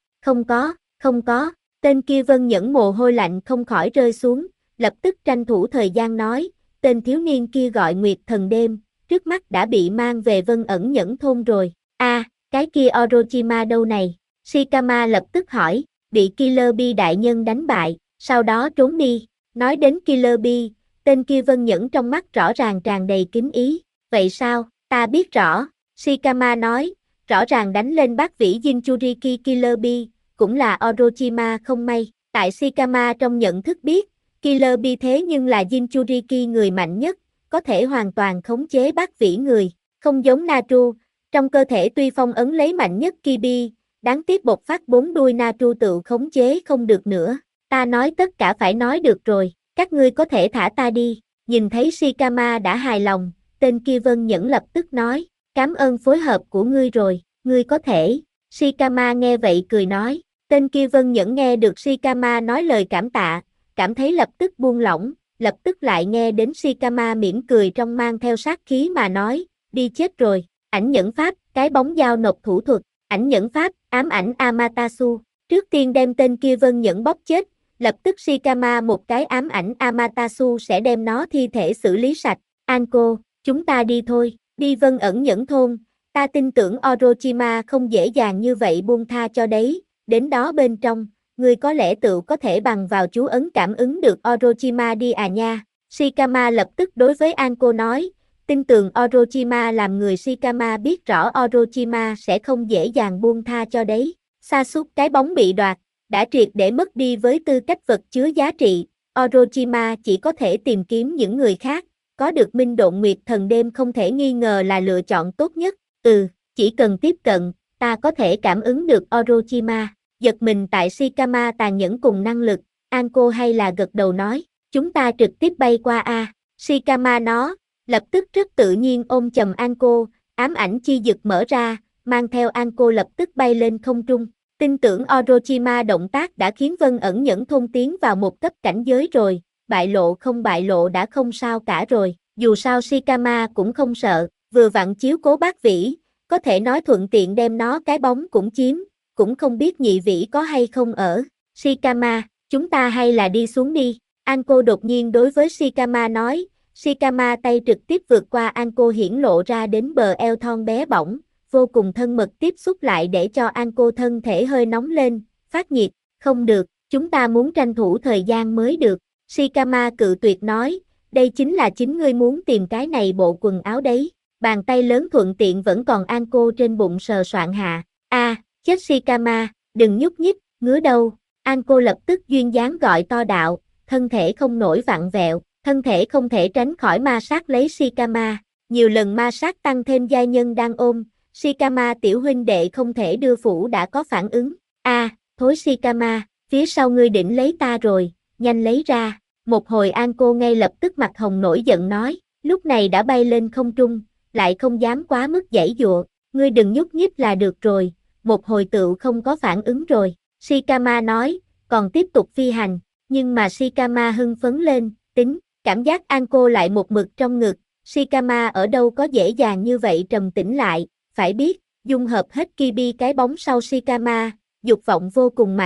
không có, tên kia Vân Nhẫn mồ hôi lạnh không khỏi rơi xuống, lập tức tranh thủ thời gian nói, tên thiếu niên kia gọi Nguyệt Thần Đêm, trước mắt đã bị mang về Vân Ẩn Nhẫn thôn rồi, cái kia Orochima đâu này? Shikama lập tức hỏi, bị Killer Bee đại nhân đánh bại, sau đó trốn đi, nói đến Killer Bee, tên kia Vân Nhẫn trong mắt rõ ràng tràn đầy kính ý, vậy sao, ta biết rõ, Shikama nói, rõ ràng đánh lên bác vĩ Jinchuriki Killer Bee, cũng là Orochima không may, tại Shikama trong nhận thức biết, Killer Bee thế nhưng là Jinchuriki người mạnh nhất, có thể hoàn toàn khống chế bác vĩ người, không giống Naru, trong cơ thể tuy phong ấn lấy mạnh nhất Kibi, đáng tiếc bộc phát 4 đuôi Naru tự khống chế không được nữa, ta nói tất cả phải nói được rồi, các ngươi có thể thả ta đi, nhìn thấy Shikama đã hài lòng, tên kia Vân Nhẫn lập tức nói, cảm ơn phối hợp của ngươi rồi, ngươi có thể, Shikama nghe vậy cười nói, tên kia Vân Nhẫn nghe được Shikama nói lời cảm tạ, cảm thấy lập tức buông lỏng, lập tức lại nghe đến Shikama mỉm cười trong mang theo sát khí mà nói, đi chết rồi, ảnh nhẫn pháp, cái bóng dao nộp thủ thuật, ảnh nhẫn pháp, ám ảnh Amaterasu, trước tiên đem tên kia Vân Nhẫn bóp chết, lập tức Shikama một cái ám ảnh Amaterasu sẽ đem nó thi thể xử lý sạch, Anko, chúng ta đi thôi, đi Vân Ẩn Nhẫn thôn, ta tin tưởng Orochima không dễ dàng như vậy buông tha cho đấy, đến đó bên trong, ngươi có lẽ tự có thể bằng vào chú ấn cảm ứng được Orochima đi à nha, Shikama lập tức đối với Anko nói, tin tưởng Orochima làm người Shikama biết rõ Orochima sẽ không dễ dàng buông tha cho đấy, Sasuke cái bóng bị đoạt, đã triệt để mất đi với tư cách vật chứa giá trị, Orochima chỉ có thể tìm kiếm những người khác, có được Minh Độn Nguyệt Thần Đêm không thể nghi ngờ là lựa chọn tốt nhất, chỉ cần tiếp cận, ta có thể cảm ứng được Orochima, giật mình tại Shikama tàn nhẫn cùng năng lực, Anko hay là gật đầu nói, chúng ta trực tiếp bay qua Shikama nó, lập tức rất tự nhiên ôm chầm Anko, ám ảnh chi dực mở ra, mang theo Anko lập tức bay lên không trung, tin tưởng Orochima động tác đã khiến Vân Ẩn Nhẫn thôn tiến vào một cấp cảnh giới rồi, bại lộ đã không sao cả rồi, dù sao Shikama cũng không sợ, vừa vặn chiếu cố bác vĩ, có thể nói thuận tiện đem nó cái bóng cũng chiếm, cũng không biết nhị vĩ có hay không ở, Shikama, chúng ta hay là đi xuống đi, Anko đột nhiên đối với Shikama nói, Shikama tay trực tiếp vượt qua Anko hiển lộ ra đến bờ eo thon bé bỏng, vô cùng thân mật tiếp xúc lại để cho Anko thân thể hơi nóng lên, phát nhiệt, không được, chúng ta muốn tranh thủ thời gian mới được, Shikama cự tuyệt nói, đây chính là chính ngươi muốn tìm cái này bộ quần áo đấy, bàn tay lớn thuận tiện vẫn còn Anko trên bụng sờ soạn hạ, chết Shikama, đừng nhúc nhích, ngứa đâu, Anko lập tức duyên dáng gọi to đạo, thân thể không nổi vặn vẹo, thân thể không thể tránh khỏi ma sát lấy Shikama, nhiều lần ma sát tăng thêm giai nhân đang ôm, Shikama tiểu huynh đệ không thể đưa phủ đã có phản ứng, thối Shikama, phía sau ngươi đỉnh lấy ta rồi, nhanh lấy ra, một hồi Anko ngay lập tức mặt hồng nổi giận nói, lúc này đã bay lên không trung, lại không dám quá mức giãy giụa, ngươi đừng nhúc nhích là được rồi, một hồi tựu không có phản ứng rồi, Shikama nói, còn tiếp tục phi hành, nhưng mà Shikama hưng phấn lên, tính, cảm giác Anko lại một mực trong ngực, Shikama ở đâu có dễ dàng như vậy trầm tĩnh lại, phải biết, dung hợp hết Kibi cái bóng sau Shikama, dục vọng vô cùng mạnh,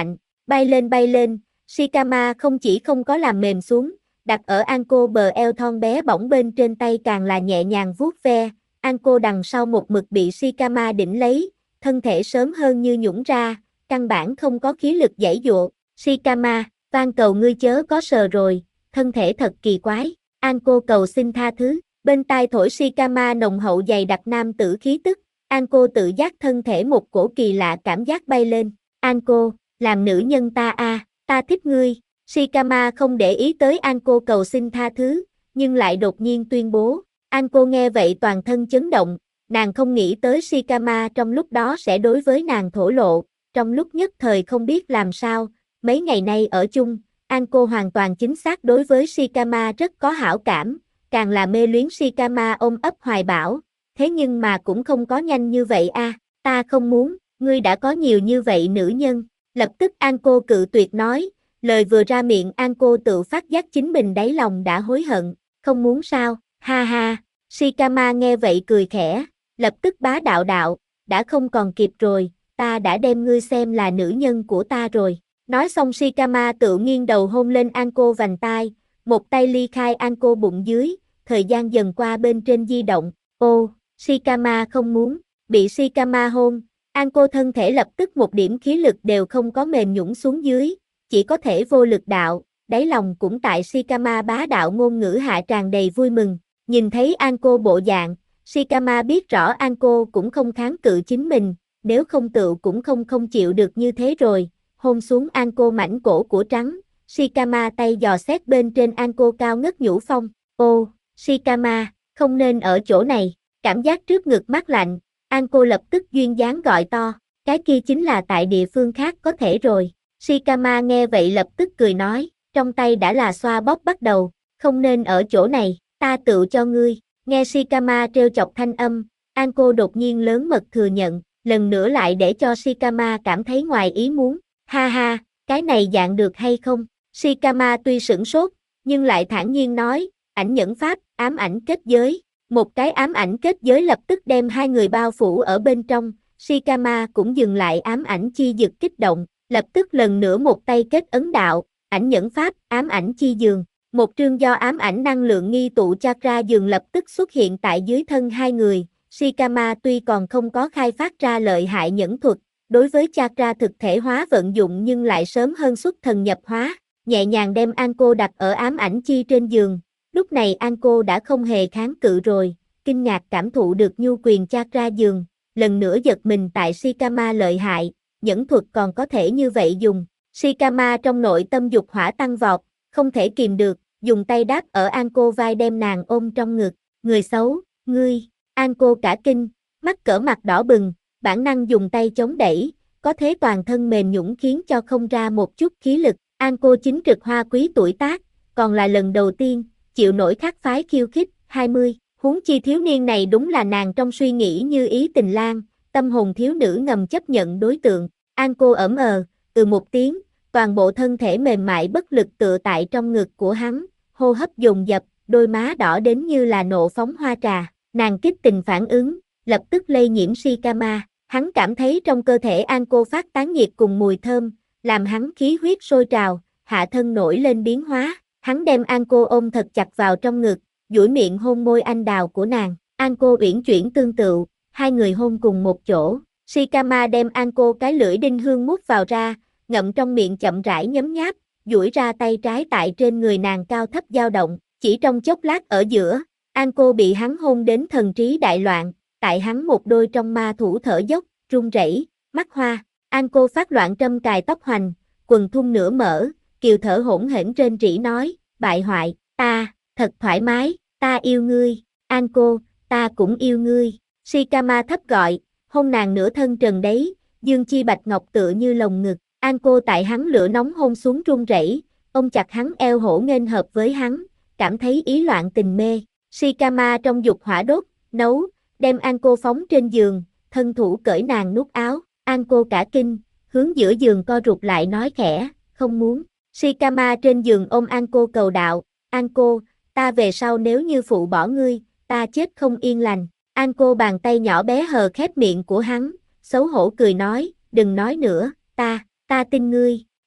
bay lên, Shikama không chỉ không có làm mềm xuống, đặt ở Anko bờ eo thon bé bỏng bên trên tay càng là nhẹ nhàng vuốt ve, Anko đằng sau một mực bị Shikama đỉnh lấy, thân thể sớm hơn như nhũn ra, căn bản không có khí lực giãy giụa, Shikama, van cầu ngươi chớ có sờ rồi, thân thể thật kỳ quái, Anko cầu xin tha thứ, bên tai thổi Shikama nồng hậu dày đặc nam tử khí tức, Anko tự giác thân thể một cổ kỳ lạ cảm giác bay lên, Anko, làm nữ nhân ta a, ta thích ngươi, Shikama không để ý tới Anko cầu xin tha thứ, nhưng lại đột nhiên tuyên bố, Anko nghe vậy toàn thân chấn động, nàng không nghĩ tới Shikama trong lúc đó sẽ đối với nàng thổ lộ, trong lúc nhất thời không biết làm sao, mấy ngày nay ở chung, Anko hoàn toàn chính xác đối với Shikama rất có hảo cảm, càng là mê luyến Shikama ôm ấp hoài bão, thế nhưng mà cũng không có nhanh như vậy a, ta không muốn, ngươi đã có nhiều như vậy nữ nhân, lập tức Anko cự tuyệt nói, lời vừa ra miệng Anko tự phát giác chính mình đáy lòng đã hối hận, không muốn sao, ha ha, Shikama nghe vậy cười khẽ, lập tức bá đạo đạo, đã không còn kịp rồi, ta đã đem ngươi xem là nữ nhân của ta rồi. Nói xong Shikama tự nghiêng đầu hôn lên Anko vành tai, một tay ly khai Anko bụng dưới, thời gian dần qua bên trên di động, ô, Shikama không muốn, bị Shikama hôn, Anko thân thể lập tức một điểm khí lực đều không có mềm nhũn xuống dưới, chỉ có thể vô lực đạo, đáy lòng cũng tại Shikama bá đạo ngôn ngữ hạ tràn đầy vui mừng, nhìn thấy Anko bộ dạng, Shikama biết rõ Anko cũng không kháng cự chính mình, nếu không tự cũng không chịu được như thế rồi, hôn xuống Anko mảnh cổ của trắng, Shikama tay dò xét bên trên Anko cao ngất nhũ phong, ô, Shikama, không nên ở chỗ này, cảm giác trước ngực mát lạnh, Anko lập tức duyên dáng gọi to, cái kia chính là tại địa phương khác có thể rồi, Shikama nghe vậy lập tức cười nói, trong tay đã là xoa bóp bắt đầu, không nên ở chỗ này, ta tự cho ngươi, nghe Shikama trêu chọc thanh âm, Anko đột nhiên lớn mật thừa nhận, lần nữa lại để cho Shikama cảm thấy ngoài ý muốn, ha ha, cái này dạng được hay không, Shikama tuy sửng sốt, nhưng lại thản nhiên nói, ảnh nhẫn pháp, ám ảnh kết giới, một cái ám ảnh kết giới lập tức đem hai người bao phủ ở bên trong, Shikama cũng dừng lại ám ảnh chi dực kích động, lập tức lần nữa một tay kết ấn đạo, ảnh nhẫn pháp, ám ảnh chi giường, một trương do ám ảnh năng lượng nghi tụ chakra giường lập tức xuất hiện tại dưới thân hai người, Shikama tuy còn không có khai phát ra lợi hại nhẫn thuật, đối với chakra thực thể hóa vận dụng nhưng lại sớm hơn xuất thần nhập hóa, nhẹ nhàng đem Anko đặt ở ám ảnh chi trên giường, lúc này Anko đã không hề kháng cự rồi, kinh ngạc cảm thụ được nhu quyền chakra giường, lần nữa giật mình tại Shikama lợi hại, nhẫn thuật còn có thể như vậy dùng, Shikama trong nội tâm dục hỏa tăng vọt, không thể kìm được, dùng tay đáp ở Anko vai đem nàng ôm trong ngực, người xấu, ngươi, Anko cả kinh, mắt cỡ mặt đỏ bừng, bản năng dùng tay chống đẩy, có thế toàn thân mềm nhũn khiến cho không ra một chút khí lực, Anko chính trực hoa quý tuổi tác, còn là lần đầu tiên, chịu nổi khác phái khiêu khích, 20, huống chi thiếu niên này đúng là nàng trong suy nghĩ như ý tình lang, tâm hồn thiếu nữ ngầm chấp nhận đối tượng, Anko ẩm một tiếng, toàn bộ thân thể mềm mại bất lực tựa tại trong ngực của hắn, hô hấp dồn dập, đôi má đỏ đến như là nộ phóng hoa trà, nàng kích tình phản ứng, lập tức lây nhiễm Shikama, hắn cảm thấy trong cơ thể Anko phát tán nhiệt cùng mùi thơm, làm hắn khí huyết sôi trào, hạ thân nổi lên biến hóa, hắn đem Anko ôm thật chặt vào trong ngực, duỗi miệng hôn môi anh đào của nàng, Anko uyển chuyển tương tự, hai người hôn cùng một chỗ, Shikama đem Anko cái lưỡi đinh hương mút vào ra, ngậm trong miệng chậm rãi nhấm nháp, duỗi ra tay trái tại trên người nàng cao thấp dao động, chỉ trong chốc lát ở giữa, Anko bị hắn hôn đến thần trí đại loạn, tại hắn một đôi trong ma thủ thở dốc, run rẩy, mắt hoa, Anko phát loạn trâm cài tóc hoành, quần thun nửa mở, kiều thở hỗn hển rên rỉ nói, bại hoại, ta, thật thoải mái, ta yêu ngươi, Anko, ta cũng yêu ngươi, Shikama thấp gọi, hôn nàng nửa thân trần đấy, dương chi bạch ngọc tựa như lồng ngực, Anko tại hắn lửa nóng hôn xuống run rẩy, ôm chặt hắn eo hổ nghênh hợp với hắn, cảm thấy ý loạn tình mê, Shikama trong dục hỏa đốt, nấu, đem Anko phóng trên giường, thân thủ cởi nàng nút áo, Anko cả kinh, hướng giữa giường co rụt lại nói khẽ, không muốn, Shikama trên giường ôm Anko cầu đạo, Anko, ta về sau nếu như phụ bỏ ngươi, ta chết không yên lành, Anko bàn tay nhỏ bé hờ khép miệng của hắn, xấu hổ cười nói, đừng nói nữa, ta tin ngươi,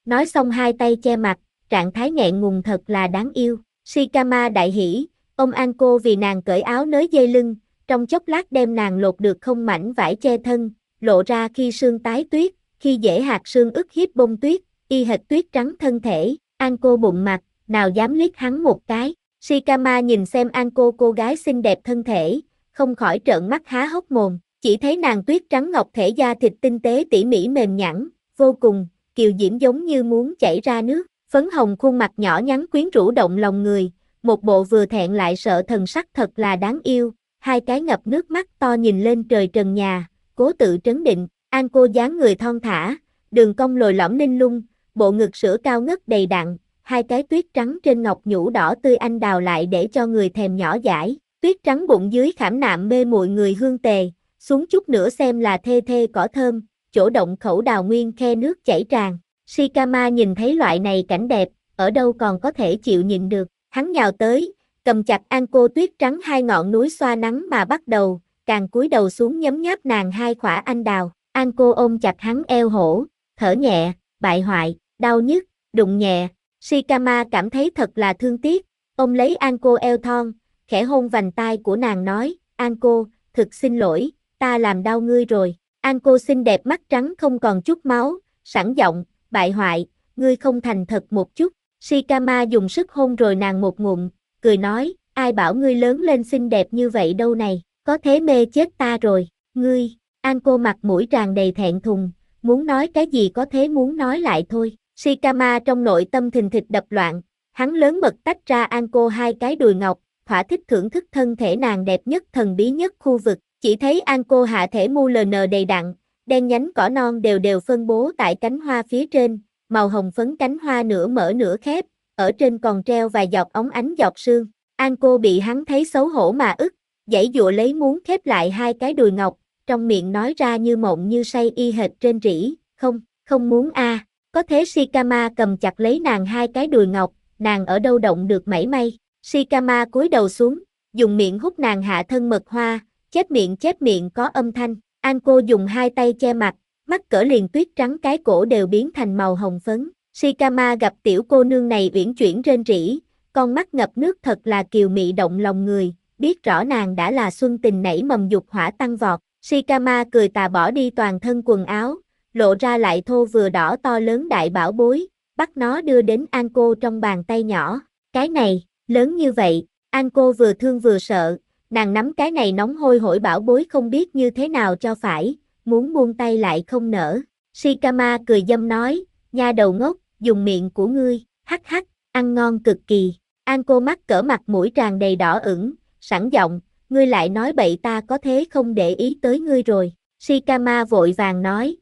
Nói xong hai tay che mặt, trạng thái nghẹn ngùng thật là đáng yêu. Shikama đại hỉ, ôm Anko vì nàng cởi áo nới dây lưng, trong chốc lát đem nàng lột được không mảnh vải che thân, lộ ra khi sương tái tuyết, khi dễ hạt sương ức hiếp bông tuyết, y hệt tuyết trắng thân thể. Anko bụng mặt, nào dám liếc hắn một cái. Shikama nhìn xem Anko cô gái xinh đẹp thân thể, không khỏi trợn mắt há hốc mồm, chỉ thấy nàng tuyết trắng ngọc thể da thịt tinh tế tỉ mỉ mềm nhẵn, vô cùng, kiều diễm giống như muốn chảy ra nước, phấn hồng khuôn mặt nhỏ nhắn quyến rũ động lòng người, một bộ vừa thẹn lại sợ thần sắc thật là đáng yêu, hai cái ngập nước mắt to nhìn lên trời trần nhà, cố tự trấn định. Anko dáng người thon thả, đường cong lồi lõm ninh lung, bộ ngực sữa cao ngất đầy đặn, hai cái tuyết trắng trên ngọc nhũ đỏ tươi anh đào lại để cho người thèm nhỏ dãi, tuyết trắng bụng dưới khảm nạm mê muội người hương tề, xuống chút nữa xem là thê thê cỏ thơm, chỗ động khẩu đào nguyên khe nước chảy tràn. Shikama nhìn thấy loại này cảnh đẹp, ở đâu còn có thể chịu nhịn được, hắn nhào tới, cầm chặt Anko tuyết trắng hai ngọn núi xoa nắng mà bắt đầu, càng cúi đầu xuống nhấm nháp nàng hai khỏa anh đào. Anko ôm chặt hắn eo hổ, thở nhẹ, bại hoại, đau nhức, đụng nhẹ. Shikama cảm thấy thật là thương tiếc, ôm lấy Anko eo thon, khẽ hôn vành tai của nàng nói, Anko, thực xin lỗi, ta làm đau ngươi rồi. Anko xinh đẹp mắt trắng không còn chút máu, sẵn giọng, bại hoại, ngươi không thành thật một chút. Shikama dùng sức hôn rồi nàng một ngụm, cười nói, ai bảo ngươi lớn lên xinh đẹp như vậy đâu này, có thế mê chết ta rồi, ngươi. Anko mặt mũi tràn đầy thẹn thùng, muốn nói cái gì có thế muốn nói lại thôi. Shikama trong nội tâm thình thịch đập loạn, hắn lớn mật tách ra Anko hai cái đùi ngọc, thỏa thích thưởng thức thân thể nàng đẹp nhất thần bí nhất khu vực, chỉ thấy Anko hạ thể mu ln đầy đặn, đen nhánh cỏ non đều đều phân bố tại cánh hoa phía trên, màu hồng phấn cánh hoa nửa mở nửa khép, ở trên còn treo vài giọt óng ánh giọt sương. Anko bị hắn thấy xấu hổ mà ức, giãy giụa lấy muốn khép lại hai cái đùi ngọc, trong miệng nói ra như mộng như say y hệt trên rỉ, không muốn a. Có thế Shikama cầm chặt lấy nàng hai cái đùi ngọc, nàng ở đâu động được mảy may. Shikama cúi đầu xuống, dùng miệng hút nàng hạ thân mật hoa, chép miệng có âm thanh. Anko dùng hai tay che mặt, mắt cỡ liền tuyết trắng cái cổ đều biến thành màu hồng phấn. Shikama gặp tiểu cô nương này uyển chuyển rên rỉ, con mắt ngập nước thật là kiều mị động lòng người, biết rõ nàng đã là xuân tình nảy mầm dục hỏa tăng vọt. Shikama cười tà bỏ đi toàn thân quần áo, lộ ra lại thô vừa đỏ to lớn đại bảo bối, bắt nó đưa đến Anko trong bàn tay nhỏ. Cái này, lớn như vậy, Anko vừa thương vừa sợ, nàng nắm cái này nóng hôi hổi bảo bối không biết như thế nào cho phải, muốn buông tay lại không nỡ. Shikama cười dâm nói, nha đầu ngốc, dùng miệng của ngươi, hắc hắc, ăn ngon cực kỳ. Anko mắt cỡ mặt mũi tràn đầy đỏ ửng, sẵn giọng, ngươi lại nói bậy ta có thế không để ý tới ngươi rồi. Shikama vội vàng nói,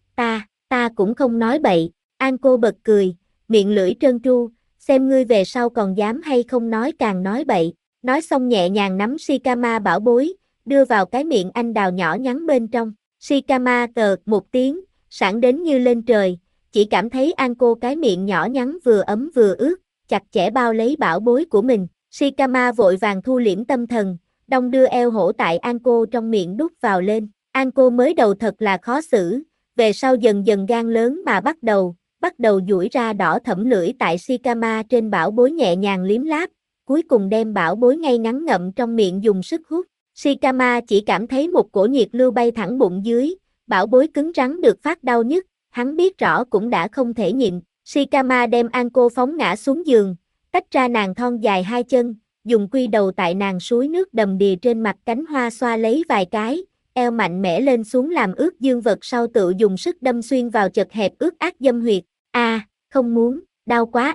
ta cũng không nói bậy. Anko bật cười, miệng lưỡi trơn tru, xem ngươi về sau còn dám hay không nói càng nói bậy. Nói xong nhẹ nhàng nắm Shikama bảo bối, đưa vào cái miệng anh đào nhỏ nhắn bên trong. Shikama một tiếng, sảng đến như lên trời, chỉ cảm thấy Anko cái miệng nhỏ nhắn vừa ấm vừa ướt, chặt chẽ bao lấy bảo bối của mình. Shikama vội vàng thu liễm tâm thần, đong đưa eo hổ tại Anko trong miệng đút vào lên. Anko mới đầu thật là khó xử, về sau dần dần gan lớn mà bắt đầu duỗi ra đỏ thẫm lưỡi tại Shikama trên bảo bối nhẹ nhàng liếm láp, cuối cùng đem bảo bối ngay ngắn ngậm trong miệng dùng sức hút. Shikama chỉ cảm thấy một cổ nhiệt lưu bay thẳng bụng dưới, bảo bối cứng rắn được phát đau nhức, hắn biết rõ cũng đã không thể nhịn. Shikama đem Anko phóng ngã xuống giường, tách ra nàng thon dài hai chân, dùng quy đầu tại nàng suối nước đầm đìa trên mặt cánh hoa xoa lấy vài cái, eo mạnh mẽ lên xuống làm ướt dương vật sau tự dùng sức đâm xuyên vào chật hẹp ướt át dâm huyệt. Không muốn, đau quá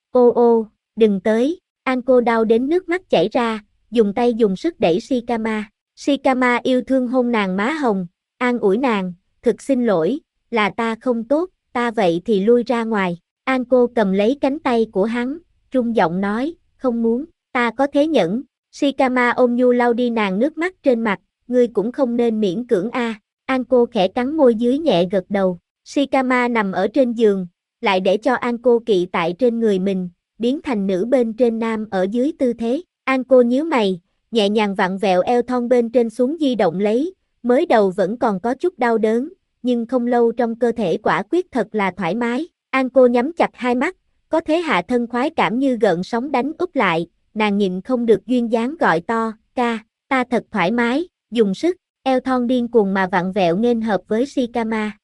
ô, đừng tới. Anko đau đến nước mắt chảy ra, dùng tay dùng sức đẩy Shikama. Shikama yêu thương hôn nàng má hồng, an ủi nàng, thực xin lỗi, là ta không tốt, ta vậy thì lui ra ngoài. Anko cầm lấy cánh tay của hắn, run giọng nói, không muốn, ta có thế nhẫn. Shikama ôm nhu lau đi nàng nước mắt trên mặt, ngươi cũng không nên miễn cưỡng a. Anko khẽ cắn môi dưới nhẹ gật đầu. Shikama nằm ở trên giường, lại để cho Anko kỵ tại trên người mình, biến thành nữ bên trên nam ở dưới tư thế. Anko nhíu mày, nhẹ nhàng vặn vẹo eo thon bên trên xuống di động lấy, mới đầu vẫn còn có chút đau đớn, nhưng không lâu trong cơ thể quả quyết thật là thoải mái. Anko nhắm chặt hai mắt, có thế hạ thân khoái cảm như gợn sóng đánh úp lại, nàng nhịn không được duyên dáng gọi to, ca, ta thật thoải mái, dùng sức, eo thon điên cuồng mà vặn vẹo nghênh hợp với Shikama,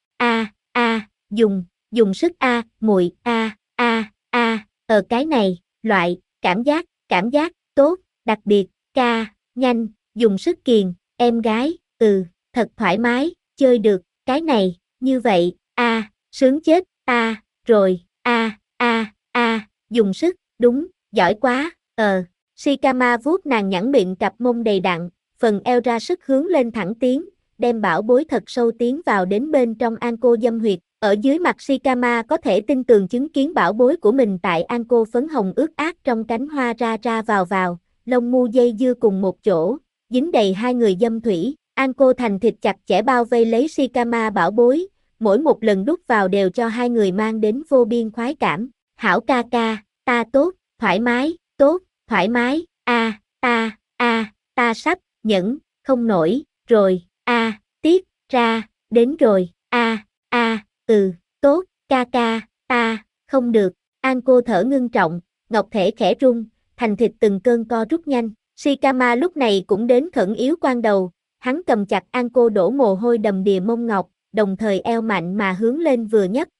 dùng sức muội cái này, cảm giác, tốt, đặc biệt, ca, nhanh, dùng sức kiền, em gái, thật thoải mái, chơi được, cái này, như vậy, sướng chết, rồi, dùng sức, đúng, giỏi quá, Shikama vuốt nàng nhẵn miệng cặp mông đầy đặn, phần eo ra sức hướng lên thẳng tiến, đem bảo bối thật sâu tiến vào đến bên trong Anko dâm huyệt. Ở dưới mặt Shikama có thể tin tường chứng kiến bảo bối của mình tại Anko phấn hồng ướt át trong cánh hoa ra vào, lông mu dây dưa cùng một chỗ, dính đầy hai người dâm thủy. Anko thành thịt chặt chẽ bao vây lấy Shikama bảo bối, mỗi một lần đút vào đều cho hai người mang đến vô biên khoái cảm. Hảo ca ca, ta tốt, thoải mái, ta sắp, nhẫn, không nổi, rồi, tiếp, ra, đến rồi, tốt, ca ca, ta, không được, Anko thở ngưng trọng, ngọc thể khẽ rung, thành thịt từng cơn co rút nhanh, Shikama lúc này cũng đến khẩn yếu quan đầu, hắn cầm chặt Anko đổ mồ hôi đầm đìa mông ngọc, đồng thời eo mạnh mà hướng lên vừa nhấc,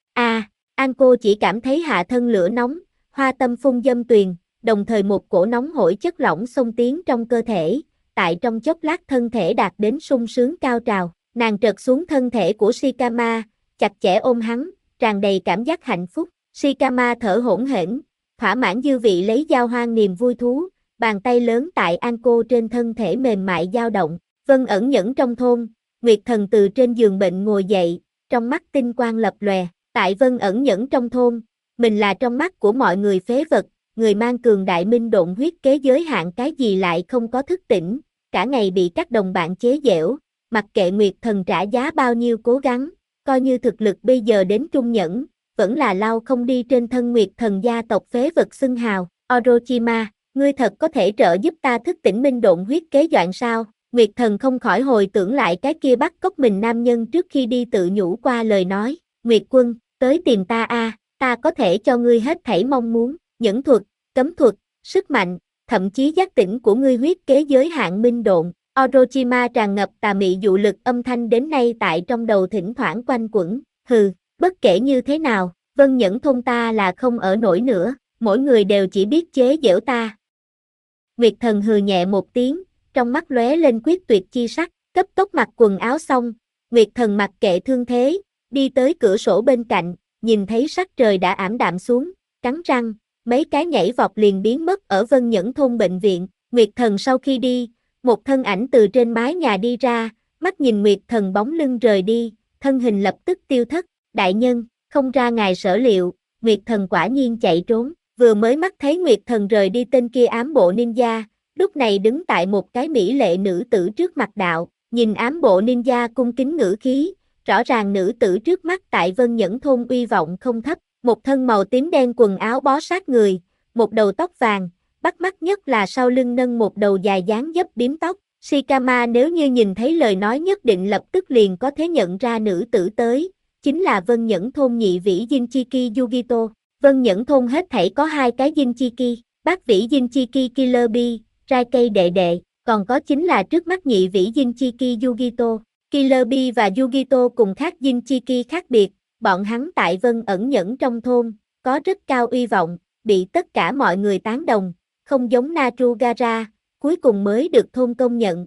Anko chỉ cảm thấy hạ thân lửa nóng, hoa tâm phun dâm tuyền, đồng thời một cổ nóng hổi chất lỏng xông tiến trong cơ thể, tại trong chốc lát thân thể đạt đến sung sướng cao trào, nàng trật xuống thân thể của Shikama, chặt chẽ ôm hắn, tràn đầy cảm giác hạnh phúc, Shikama thở hổn hển, thỏa mãn dư vị lấy giao hoan niềm vui thú, bàn tay lớn tại Anko trên thân thể mềm mại dao động, Vân ẩn nhẫn trong thôn, Nguyệt Thần từ trên giường bệnh ngồi dậy, trong mắt tinh quang lập lòe, tại Vân ẩn nhẫn trong thôn, mình là trong mắt của mọi người phế vật, người mang cường đại minh độn huyết kế giới hạn cái gì lại không có thức tỉnh, cả ngày bị các đồng bạn chế giễu, mặc kệ Nguyệt Thần trả giá bao nhiêu cố gắng, coi như thực lực bây giờ đến trung nhẫn, vẫn là lau không đi trên thân Nguyệt Thần gia tộc phế vật xưng hào, Orochima, ngươi thật có thể trợ giúp ta thức tỉnh minh độn huyết kế doạn sao? Nguyệt Thần không khỏi hồi tưởng lại cái kia bắt cóc mình nam nhân trước khi đi tự nhủ qua lời nói, Nguyệt Quân, tới tìm ta ta có thể cho ngươi hết thảy mong muốn, nhẫn thuật, cấm thuật, sức mạnh, thậm chí giác tỉnh của ngươi huyết kế giới hạn minh độn. Orochima tràn ngập tà mị dụ lực âm thanh đến nay tại trong đầu thỉnh thoảng quanh quẩn, bất kể như thế nào, Vân Nhẫn thôn ta là không ở nổi nữa, mỗi người đều chỉ biết chế giễu ta. Nguyệt Thần hừ nhẹ một tiếng, trong mắt lóe lên quyết tuyệt chi sắc, cấp tốc mặc quần áo xong, Nguyệt Thần mặc kệ thương thế, đi tới cửa sổ bên cạnh, nhìn thấy sắc trời đã ảm đạm xuống, cắn răng, mấy cái nhảy vọt liền biến mất ở Vân Nhẫn thôn bệnh viện. Nguyệt Thần sau khi đi, một thân ảnh từ trên mái nhà đi ra, mắt nhìn Nguyệt Thần bóng lưng rời đi, thân hình lập tức tiêu thất. Đại nhân, không ra ngài sở liệu, Nguyệt Thần quả nhiên chạy trốn, vừa mới mắt thấy Nguyệt Thần rời đi tên kia ám bộ ninja, lúc này đứng tại một cái mỹ lệ nữ tử trước mặt đạo, nhìn ám bộ ninja cung kính ngữ khí, rõ ràng nữ tử trước mắt tại Vân Nhẫn thôn uy vọng không thấp, một thân màu tím đen quần áo bó sát người, một đầu tóc vàng, bắt mắt nhất là sau lưng nâng một đầu dài dáng dấp bím tóc. Shikama nếu như nhìn thấy lời nói nhất định lập tức liền có thể nhận ra nữ tử tới, chính là Vân Nhẫn thôn nhị vĩ Jinchiki Yugito. Vân Nhẫn thôn hết thảy có 2 cái Jinchiki, bát vĩ Jinchiki Killer Bee, trai cây đệ đệ, còn có chính là trước mắt nhị vĩ Jinchiki Yugito. Killer Bee và Yugito cùng khác Jinchiki khác biệt, bọn hắn tại Vân ẩn nhẫn trong thôn, có rất cao uy vọng, bị tất cả mọi người tán đồng, không giống Narugara, cuối cùng mới được thôn công nhận.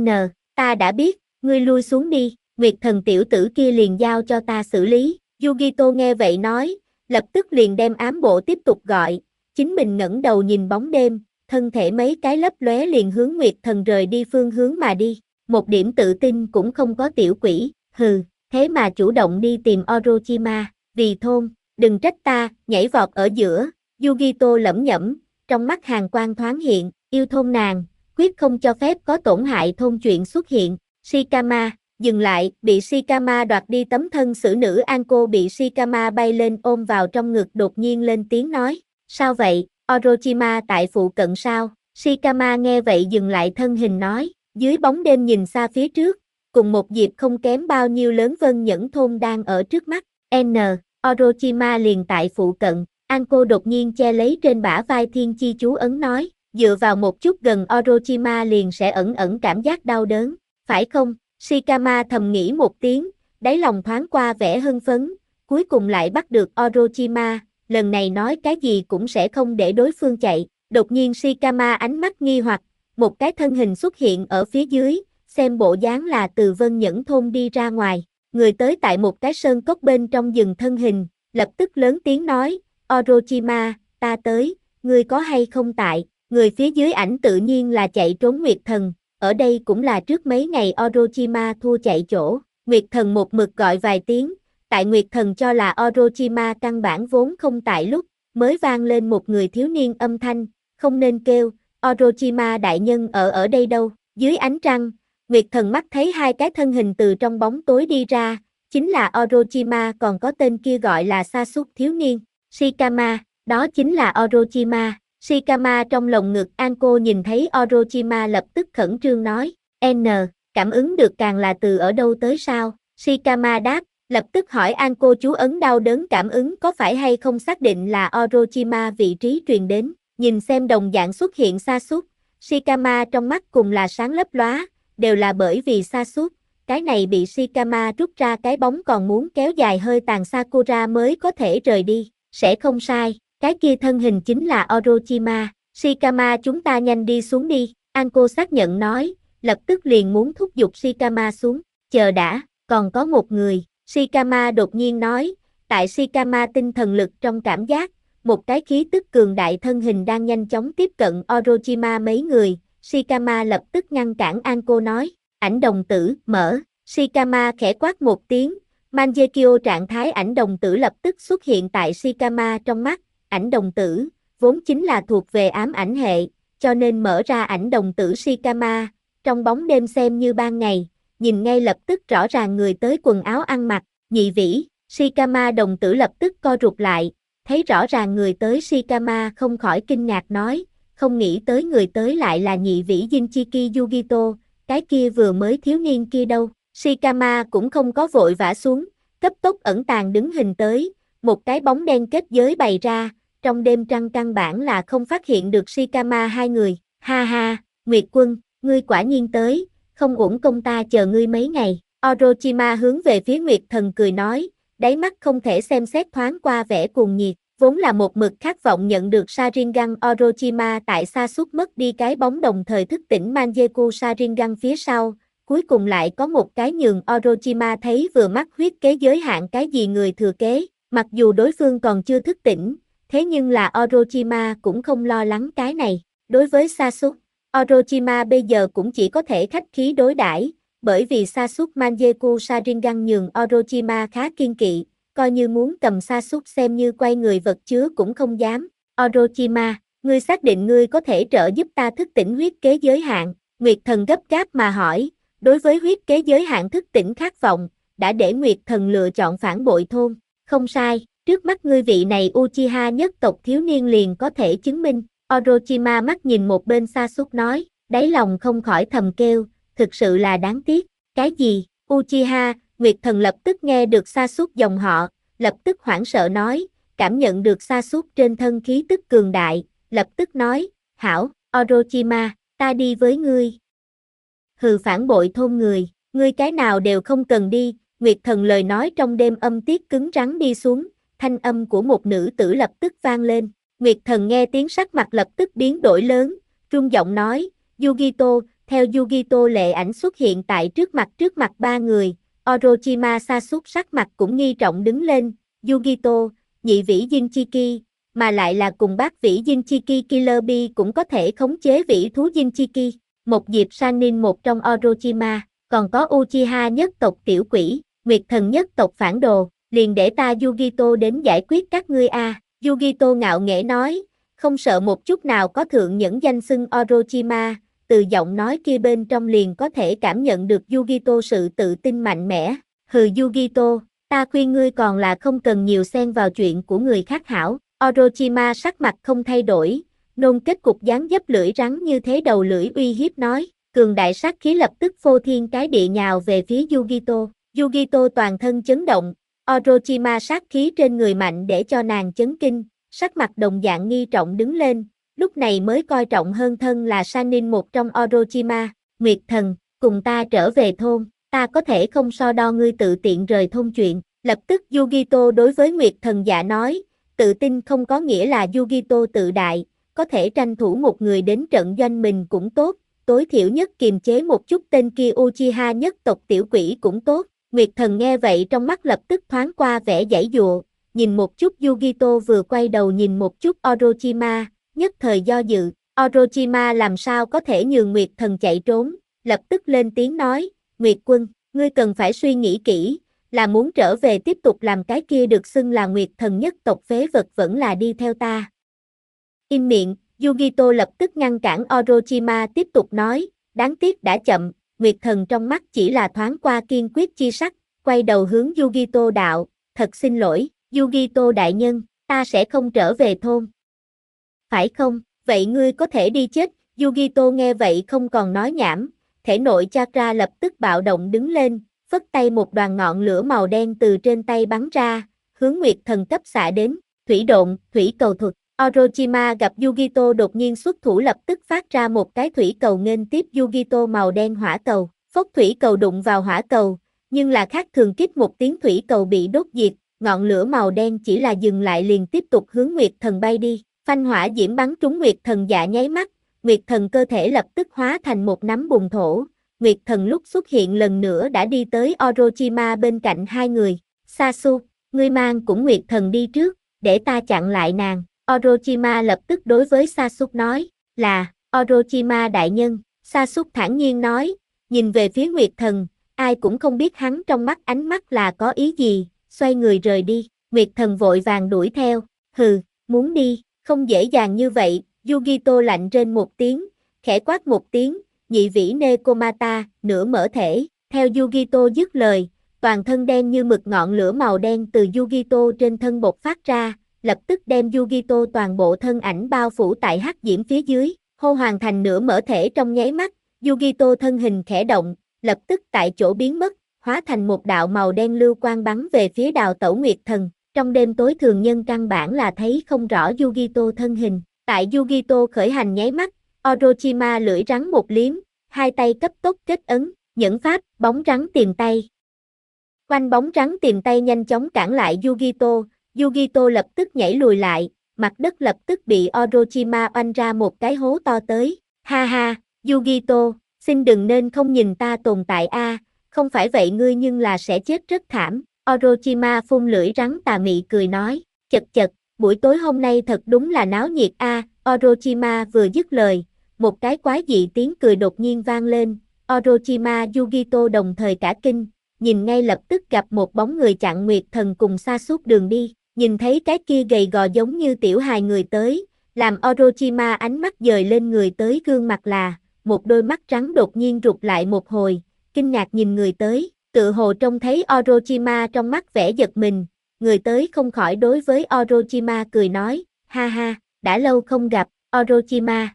Ta đã biết, ngươi lui xuống đi, Nguyệt Thần tiểu tử kia liền giao cho ta xử lý. Yugito nghe vậy nói, lập tức liền đem ám bộ tiếp tục gọi, chính mình ngẩng đầu nhìn bóng đêm, thân thể mấy cái lấp lóe liền hướng Nguyệt Thần rời đi phương hướng mà đi, một điểm tự tin cũng không có tiểu quỷ, thế mà chủ động đi tìm Orochima, vì thôn, đừng trách ta, nhảy vọt ở giữa, Yugito lẩm nhẩm, trong mắt hàn quang thoáng hiện, yêu thôn nàng, quyết không cho phép có tổn hại thôn chuyện xuất hiện. Shikama, dừng lại, bị Shikama đoạt đi tấm thân xử nữ Anko bị Shikama bay lên ôm vào trong ngực đột nhiên lên tiếng nói, sao vậy, Orochima tại phụ cận sao? Shikama nghe vậy dừng lại thân hình nói, dưới bóng đêm nhìn xa phía trước, cùng một dịp không kém bao nhiêu lớn Vân Nhẫn thôn đang ở trước mắt, Orochima liền tại phụ cận. Anko đột nhiên che lấy trên bả vai thiên chi chú ấn nói, dựa vào một chút gần Orochima liền sẽ ẩn ẩn cảm giác đau đớn, phải không? Shikama thầm nghĩ một tiếng, đáy lòng thoáng qua vẻ hưng phấn, cuối cùng lại bắt được Orochima, lần này nói cái gì cũng sẽ không để đối phương chạy. Đột nhiên Shikama ánh mắt nghi hoặc, một cái thân hình xuất hiện ở phía dưới, xem bộ dáng là từ Vân Nhẫn thôn đi ra ngoài. Người tới tại một cái sơn cốc bên trong rừng thân hình, lập tức lớn tiếng nói, Orochima, ta tới, ngươi có hay không tại? Người phía dưới ảnh tự nhiên là chạy trốn Nguyệt Thần, ở đây cũng là trước mấy ngày Orochima thua chạy chỗ. Nguyệt Thần một mực gọi vài tiếng, tại Nguyệt Thần cho là Orochima căn bản vốn không tại lúc, mới vang lên một người thiếu niên âm thanh, không nên kêu, Orochima đại nhân ở đây đâu? Dưới ánh trăng, Nguyệt Thần mắt thấy hai cái thân hình từ trong bóng tối đi ra, chính là Orochima, còn có tên kia gọi là Sasuke thiếu niên, Shikama, đó chính là Orochima. Shikama trong lồng ngực Anko nhìn thấy Orochima lập tức khẩn trương nói, cảm ứng được càng là từ ở đâu tới sao? Shikama đáp, lập tức hỏi Anko chú ấn đau đớn cảm ứng có phải hay không xác định là Orochima vị trí truyền đến, nhìn xem đồng dạng xuất hiện Sasuke, Shikama trong mắt cùng là sáng lấp lóa, đều là bởi vì Sasuke, cái này bị Shikama rút ra cái bóng còn muốn kéo dài hơi tàn Sakura mới có thể rời đi, sẽ không sai, cái kia thân hình chính là Orochima. Shikama chúng ta nhanh đi xuống đi, Anko xác nhận nói, lập tức liền muốn thúc giục Shikama xuống, chờ đã, còn có một người, Shikama đột nhiên nói, tại Shikama tinh thần lực trong cảm giác, một cái khí tức cường đại thân hình đang nhanh chóng tiếp cận Orochima mấy người, Shikama lập tức ngăn cản Anko nói, ảnh đồng tử, mở, Shikama khẽ quát một tiếng, Mangekyo trạng thái ảnh đồng tử lập tức xuất hiện tại Shikama trong mắt, ảnh đồng tử, vốn chính là thuộc về ám ảnh hệ, cho nên mở ra ảnh đồng tử Shikama, trong bóng đêm xem như ban ngày, nhìn ngay lập tức rõ ràng người tới quần áo ăn mặc, nhị vĩ, Shikama đồng tử lập tức co rụt lại, thấy rõ ràng người tới Shikama không khỏi kinh ngạc nói, không nghĩ tới người tới lại là nhị vĩ Jinchiki Yugito, cái kia vừa mới thiếu niên kia đâu. Shikama cũng không có vội vã xuống, cấp tốc ẩn tàng đứng hình tới, một cái bóng đen kết giới bày ra, trong đêm trăng căn bản là không phát hiện được Shikama hai người, ha ha, Nguyệt Quân, ngươi quả nhiên tới, không uổng công ta chờ ngươi mấy ngày. Orochima hướng về phía Nguyệt Thần cười nói, đáy mắt không thể xem xét thoáng qua vẻ cuồng nhiệt, vốn là một mực khát vọng nhận được Sharingan Orochima tại Sasuke mất đi cái bóng đồng thời thức tỉnh Mangekyou Sharingan phía sau, cuối cùng lại có một cái nhường Orochima thấy vừa mắt huyết kế giới hạn cái gì người thừa kế, mặc dù đối phương còn chưa thức tỉnh, thế nhưng là Orochima cũng không lo lắng cái này, đối với Sasuke, Orochima bây giờ cũng chỉ có thể khách khí đối đãi, bởi vì Sasuke Mangekyou Sharingan nhường Orochima khá kiên kỵ, coi như muốn cầm Sasuke xem như quay người vật chứa cũng không dám. Orochima, ngươi xác định ngươi có thể trợ giúp ta thức tỉnh huyết kế giới hạn, Nguyệt Thần gấp gáp mà hỏi, đối với huyết kế giới hạn thức tỉnh khát vọng, đã để Nguyệt Thần lựa chọn phản bội thôn, không sai, trước mắt ngươi vị này Uchiha nhất tộc thiếu niên liền có thể chứng minh. Orochima mắt nhìn một bên Sasuke nói, đáy lòng không khỏi thầm kêu, thực sự là đáng tiếc, cái gì, Uchiha, Nguyệt Thần lập tức nghe được Sasuke dòng họ, lập tức hoảng sợ nói, cảm nhận được Sasuke trên thân khí tức cường đại, lập tức nói, hảo, Orochima, ta đi với ngươi. Hừ phản bội thôn người, ngươi cái nào đều không cần đi, Nguyệt Thần lời nói trong đêm âm tiết cứng rắn đi xuống, thanh âm của một nữ tử lập tức vang lên. Nguyệt Thần nghe tiếng sắc mặt lập tức biến đổi lớn, rung giọng nói, Yugito, theo Yugito lệ ảnh xuất hiện tại trước mặt ba người, Orochima Sasuke sắc mặt cũng nghi trọng đứng lên, Yugito, nhị vĩ Jinchiki, mà lại là cùng bác vĩ Jinchiki Killer Bee cũng có thể khống chế vĩ thú Jinchiki, một Diệp Sannin một trong Orochima, còn có Uchiha nhất tộc tiểu quỷ, Nguyệt Thần nhất tộc phản đồ, liền để ta Yugito đến giải quyết các ngươi a. Yugito ngạo nghễ nói, không sợ một chút nào có thượng nhẫn danh xưng Orochima, từ giọng nói kia bên trong liền có thể cảm nhận được Yugito sự tự tin mạnh mẽ. Hừ Yugito, ta khuyên ngươi còn là không cần nhiều xen vào chuyện của người khác hảo. Orochima sắc mặt không thay đổi, nôn kết cục dáng dấp lưỡi rắn như thế đầu lưỡi uy hiếp nói, cường đại sát khí lập tức phô thiên cái địa nhào về phía Yugito. Yugito toàn thân chấn động, Orochima sát khí trên người mạnh để cho nàng chấn kinh, sắc mặt đồng dạng nghi trọng đứng lên, lúc này mới coi trọng hơn thân là Sannin một trong Orochima. Nguyệt thần, cùng ta trở về thôn, ta có thể không so đo ngươi tự tiện rời thôn chuyện. Lập tức Yugito đối với Nguyệt thần dạ nói, tự tin không có nghĩa là Yugito tự đại, có thể tranh thủ một người đến trận doanh mình cũng tốt, tối thiểu nhất kiềm chế một chút tên kia Uchiha nhất tộc tiểu quỷ cũng tốt. Nguyệt thần nghe vậy trong mắt lập tức thoáng qua vẻ giãy dụa, nhìn một chút Yugito vừa quay đầu nhìn một chút Orochima, nhất thời do dự. Orochima làm sao có thể nhường Nguyệt thần chạy trốn, lập tức lên tiếng nói, Nguyệt quân, ngươi cần phải suy nghĩ kỹ, là muốn trở về tiếp tục làm cái kia được xưng là Nguyệt thần nhất tộc phế vật vẫn là đi theo ta. Im miệng, Yugito lập tức ngăn cản Orochima tiếp tục nói, đáng tiếc đã chậm, Nguyệt thần trong mắt chỉ là thoáng qua kiên quyết chi sắc, quay đầu hướng Yugito đạo, thật xin lỗi, Yugito đại nhân, ta sẽ không trở về thôn. Phải không, vậy ngươi có thể đi chết, Yugito nghe vậy không còn nói nhảm, thể nội chakra lập tức bạo động đứng lên, phất tay một đoàn ngọn lửa màu đen từ trên tay bắn ra, hướng Nguyệt thần cấp xạ đến, thủy độn, thủy cầu thuật. Orochima gặp Yugito đột nhiên xuất thủ lập tức phát ra một cái thủy cầu nghênh tiếp Yugito màu đen hỏa cầu, phốc thủy cầu đụng vào hỏa cầu, nhưng là khác thường kích một tiếng thủy cầu bị đốt diệt, ngọn lửa màu đen chỉ là dừng lại liền tiếp tục hướng Nguyệt thần bay đi, phanh hỏa diễm bắn trúng Nguyệt thần dạ nháy mắt, Nguyệt thần cơ thể lập tức hóa thành một nắm bùn thổ, Nguyệt thần lúc xuất hiện lần nữa đã đi tới Orochima bên cạnh hai người, Sasuke, ngươi mang cũng Nguyệt thần đi trước, để ta chặn lại nàng. Orochima lập tức đối với Sasuke nói, là, Orochima đại nhân, Sasuke thản nhiên nói, nhìn về phía Nguyệt thần, ai cũng không biết hắn trong mắt ánh mắt là có ý gì, xoay người rời đi, Nguyệt thần vội vàng đuổi theo, hừ, muốn đi, không dễ dàng như vậy, Yugito lạnh rên một tiếng, khẽ quát một tiếng, nhị vĩ Nekomata, nửa mở thể, theo Yugito dứt lời, toàn thân đen như mực ngọn lửa màu đen từ Yugito trên thân bộc phát ra, lập tức đem Yugito toàn bộ thân ảnh bao phủ tại hắc diễm phía dưới, hô hoàn thành nửa mở thể trong nháy mắt, Yugito thân hình khẽ động, lập tức tại chỗ biến mất, hóa thành một đạo màu đen lưu quang bắn về phía đào tẩu Nguyệt thần, trong đêm tối thường nhân căn bản là thấy không rõ Yugito thân hình, tại Yugito khởi hành nháy mắt, Orochima lưỡi rắn một liếm, hai tay cấp tốc kết ấn, nhẫn pháp, bóng rắn tìm tay. Quanh bóng rắn tìm tay nhanh chóng cản lại Yugito, Yugito lập tức nhảy lùi lại, mặt đất lập tức bị Orochima oanh ra một cái hố to tới. Ha ha, Yugito, xin đừng nên không nhìn ta tồn tại a, không phải vậy ngươi nhưng là sẽ chết rất thảm. Orochima phun lưỡi rắn tà mị cười nói, chật chật, buổi tối hôm nay thật đúng là náo nhiệt a. Orochima vừa dứt lời, một cái quái dị tiếng cười đột nhiên vang lên, Orochima Yugito đồng thời cả kinh, nhìn ngay lập tức gặp một bóng người chặn Nguyệt thần cùng Sasuke đường đi, nhìn thấy cái kia gầy gò giống như tiểu hài người tới, làm Orochima ánh mắt dời lên người tới gương mặt là, một đôi mắt trắng đột nhiên rụt lại một hồi, kinh ngạc nhìn người tới, tự hồ trông thấy Orochima trong mắt vẻ giật mình, người tới không khỏi đối với Orochima cười nói, ha ha, đã lâu không gặp, Orochima.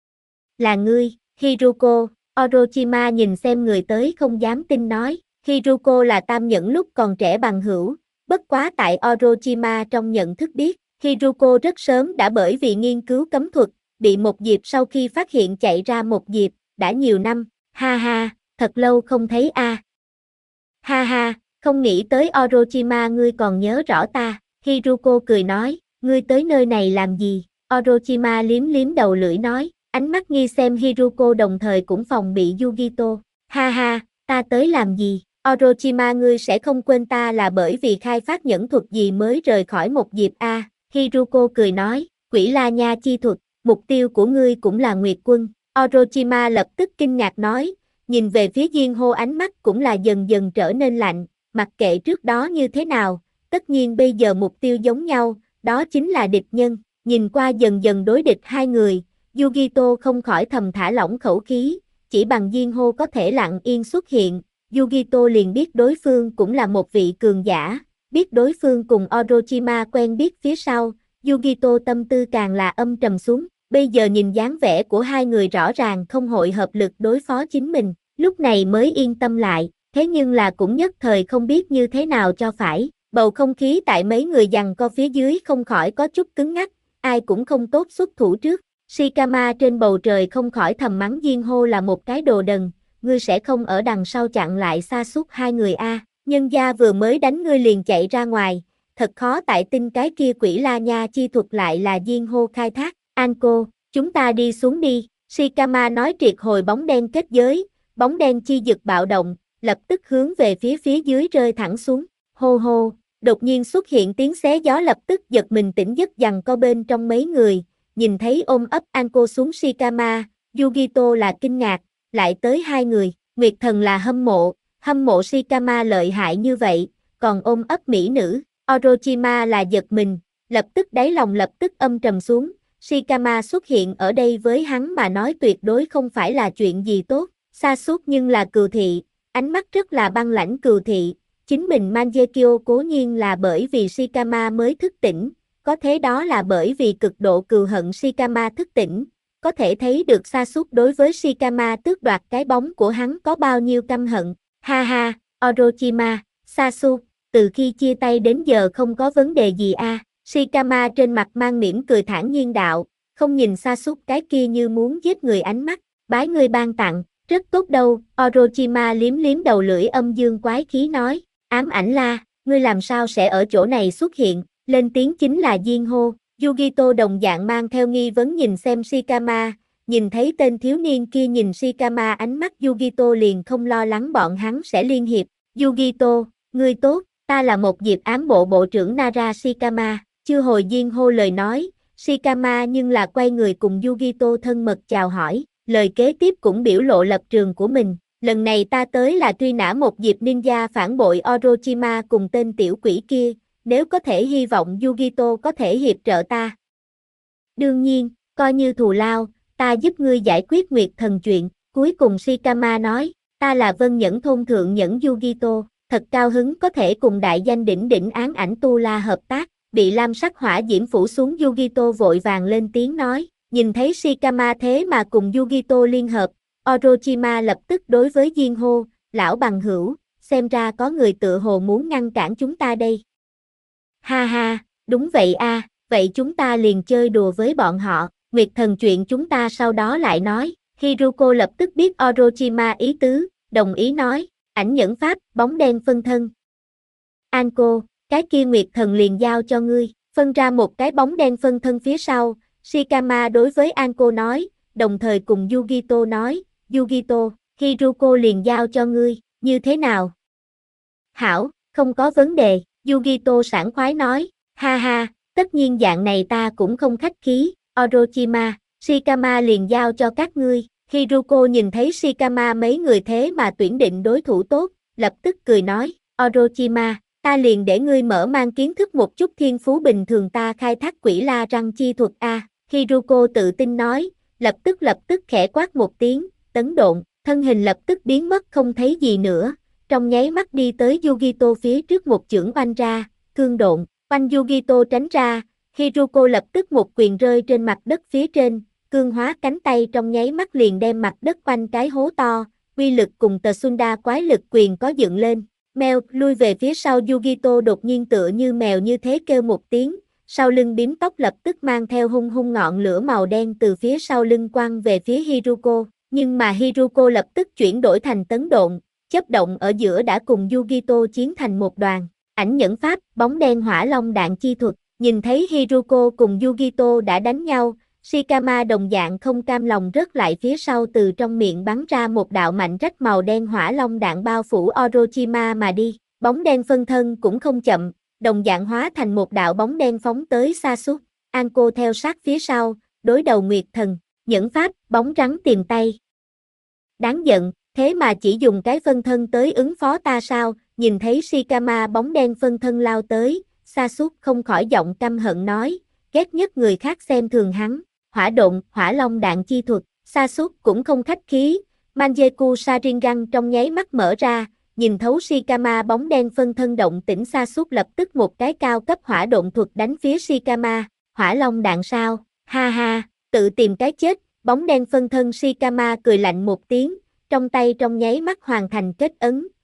Là ngươi, Hiruko, Orochima nhìn xem người tới không dám tin nói, Hiruko là tam nhẫn lúc còn trẻ bằng hữu, bất quá tại Orochima trong nhận thức biết, Hiruko rất sớm đã bởi vì nghiên cứu cấm thuật, bị một diệp sau khi phát hiện chạy ra một diệp, đã nhiều năm, ha ha, thật lâu không thấy a. Ha ha, không nghĩ tới Orochima ngươi còn nhớ rõ ta, Hiruko cười nói, ngươi tới nơi này làm gì, Orochima liếm liếm đầu lưỡi nói, ánh mắt nghi xem Hiruko đồng thời cũng phòng bị Yugito, ha ha, ta tới làm gì, Orochima ngươi sẽ không quên ta là bởi vì khai phát nhẫn thuật gì mới rời khỏi một diệp a. Hiruko cười nói, quỷ la nha chi thuật, mục tiêu của ngươi cũng là Nguyệt quân, Orochima lập tức kinh ngạc nói, nhìn về phía Diên Hô ánh mắt cũng là dần dần trở nên lạnh, mặc kệ trước đó như thế nào, tất nhiên bây giờ mục tiêu giống nhau, đó chính là địch nhân, nhìn qua dần dần đối địch hai người, Yugito không khỏi thầm thả lỏng khẩu khí, chỉ bằng Diên Hô có thể lặng yên xuất hiện, Yugito liền biết đối phương cũng là một vị cường giả, biết đối phương cùng Orochima quen biết phía sau, Yugito tâm tư càng là âm trầm xuống, bây giờ nhìn dáng vẻ của hai người rõ ràng không hội hợp lực đối phó chính mình, lúc này mới yên tâm lại, thế nhưng là cũng nhất thời không biết như thế nào cho phải, Bầu không khí tại mấy người giằng co phía dưới không khỏi có chút cứng ngắc, ai cũng không tốt xuất thủ trước. Shikama trên bầu trời không khỏi thầm mắng Diên Hô là một cái đồ đần, ngươi sẽ không ở đằng sau chặn lại Sasuke hai người a, nhân gia vừa mới đánh ngươi liền chạy ra ngoài, thật khó tại tin cái kia quỷ la nha chi thuật lại là Diên Hô khai thác. Anko, chúng ta đi xuống đi, Shikama nói triệt hồi bóng đen kết giới, bóng đen chi dực bạo động, lập tức hướng về phía dưới rơi thẳng xuống. Hô hô, đột nhiên xuất hiện tiếng xé gió lập tức giật mình tỉnh giấc giằng co bên trong mấy người, nhìn thấy ôm ấp Anko xuống Shikama, Yugito là kinh ngạc, lại tới hai người, Nguyệt Thần là hâm mộ Shikama lợi hại như vậy, còn ôm ấp mỹ nữ, Orochima là giật mình, lập tức đáy lòng lập tức âm trầm xuống, Shikama xuất hiện ở đây với hắn mà nói tuyệt đối không phải là chuyện gì tốt, Sasuke nhưng là cừu thị, ánh mắt rất là băng lãnh cừu thị, chính mình Mangekyou cố nhiên là bởi vì Shikama mới thức tỉnh, có thế đó là bởi vì cực độ cừu hận Shikama thức tỉnh, có thể thấy được Sasuke đối với Shikama tước đoạt cái bóng của hắn có bao nhiêu căm hận, ha ha, Orochima, Sasuke, từ khi chia tay đến giờ không có vấn đề gì a. Shikama trên mặt mang mỉm cười thản nhiên đạo, không nhìn Sasuke cái kia như muốn giết người ánh mắt, bái ngươi ban tặng, rất tốt đâu, Orochima liếm liếm đầu lưỡi âm dương quái khí nói, ám ảnh la, ngươi làm sao sẽ ở chỗ này xuất hiện, lên tiếng chính là Diên Hô, Yugito đồng dạng mang theo nghi vấn nhìn xem Shikama, nhìn thấy tên thiếu niên kia nhìn Shikama ánh mắt Yugito liền không lo lắng bọn hắn sẽ liên hiệp, Yugito, ngươi tốt, ta là một diệp ám bộ bộ trưởng Nara Shikama, chưa hồi Diên Hô lời nói, Shikama nhưng là quay người cùng Yugito thân mật chào hỏi, lời kế tiếp cũng biểu lộ lập trường của mình, lần này ta tới là truy nã một diệp ninja phản bội Orochima cùng tên tiểu quỷ kia, nếu có thể hy vọng Yugito có thể hiệp trợ ta. Đương nhiên, coi như thù lao, ta giúp ngươi giải quyết Nguyệt Thần chuyện, cuối cùng Shikama nói, ta là Vân Nhẫn thôn thượng nhẫn Yugito, thật cao hứng có thể cùng đại danh đỉnh đỉnh Áng Ảnh Tu La hợp tác, bị lam sắc hỏa diễm phủ xuống Yugito vội vàng lên tiếng nói, nhìn thấy Shikama thế mà cùng Yugito liên hợp, Orochima lập tức đối với Diên Hô, lão bằng hữu, xem ra có người tựa hồ muốn ngăn cản chúng ta đây. Ha ha, đúng vậy a, vậy chúng ta liền chơi đùa với bọn họ, Nguyệt Thần chuyện chúng ta sau đó lại nói, Hiruko lập tức biết Orochima ý tứ, đồng ý nói, ảnh nhẫn pháp, bóng đen phân thân. Anko, cái kia Nguyệt Thần liền giao cho ngươi, phân ra một cái bóng đen phân thân phía sau, Shikama đối với Anko nói, đồng thời cùng Yugito nói, Yugito, Hiruko liền giao cho ngươi, như thế nào? Hảo, không có vấn đề, Yugito sảng khoái nói, ha ha, tất nhiên dạng này ta cũng không khách khí, Orochima, Shikama liền giao cho các ngươi, Hiruko nhìn thấy Shikama mấy người thế mà tuyển định đối thủ tốt, lập tức cười nói, Orochima, ta liền để ngươi mở mang kiến thức một chút thiên phú bình thường ta khai thác quỷ la răng chi thuật a. Hiruko tự tin nói, lập tức khẽ quát một tiếng, tấn độn, thân hình lập tức biến mất không thấy gì nữa, trong nháy mắt đi tới Yugito phía trước một chưởng oanh ra, cương độn, oanh Yugito tránh ra, Hiruko lập tức một quyền rơi trên mặt đất phía trên, cương hóa cánh tay trong nháy mắt liền đem mặt đất oanh cái hố to, uy lực cùng Tsunda quái lực quyền có dựng lên. Mèo, lui về phía sau Yugito đột nhiên tựa như mèo như thế kêu một tiếng, sau lưng bím tóc lập tức mang theo hung hung ngọn lửa màu đen từ phía sau lưng quăng về phía Hiruko, nhưng mà Hiruko lập tức chuyển đổi thành tấn độn, chấp động ở giữa đã cùng Yugito chiến thành một đoàn, ảnh nhẫn pháp, bóng đen hỏa long đạn chi thuật, nhìn thấy Hiruko cùng Yugito đã đánh nhau, Shikama đồng dạng không cam lòng rớt lại phía sau từ trong miệng bắn ra một đạo mạnh rách màu đen hỏa long đạn bao phủ Orochima mà đi, bóng đen phân thân cũng không chậm, đồng dạng hóa thành một đạo bóng đen phóng tới Sasuke, Anko theo sát phía sau, đối đầu Nguyệt Thần, nhẫn pháp, bóng rắn tìm tay. Đáng giận, thế mà chỉ dùng cái phân thân tới ứng phó ta sao, nhìn thấy Shikama bóng đen phân thân lao tới, Sasuke không khỏi giọng căm hận nói, ghét nhất người khác xem thường hắn. Hỏa độn, hỏa long đạn chi thuật, Sasuke cũng không khách khí, Mangekyou Sharingan trong nháy mắt mở ra, nhìn thấu Shikama bóng đen phân thân động tĩnh Sasuke lập tức một cái cao cấp hỏa độn thuật đánh phía Shikama, hỏa long đạn sao, ha ha, tự tìm cái chết, bóng đen phân thân Shikama cười lạnh một tiếng, trong tay trong nháy mắt hoàn thành kết ấn,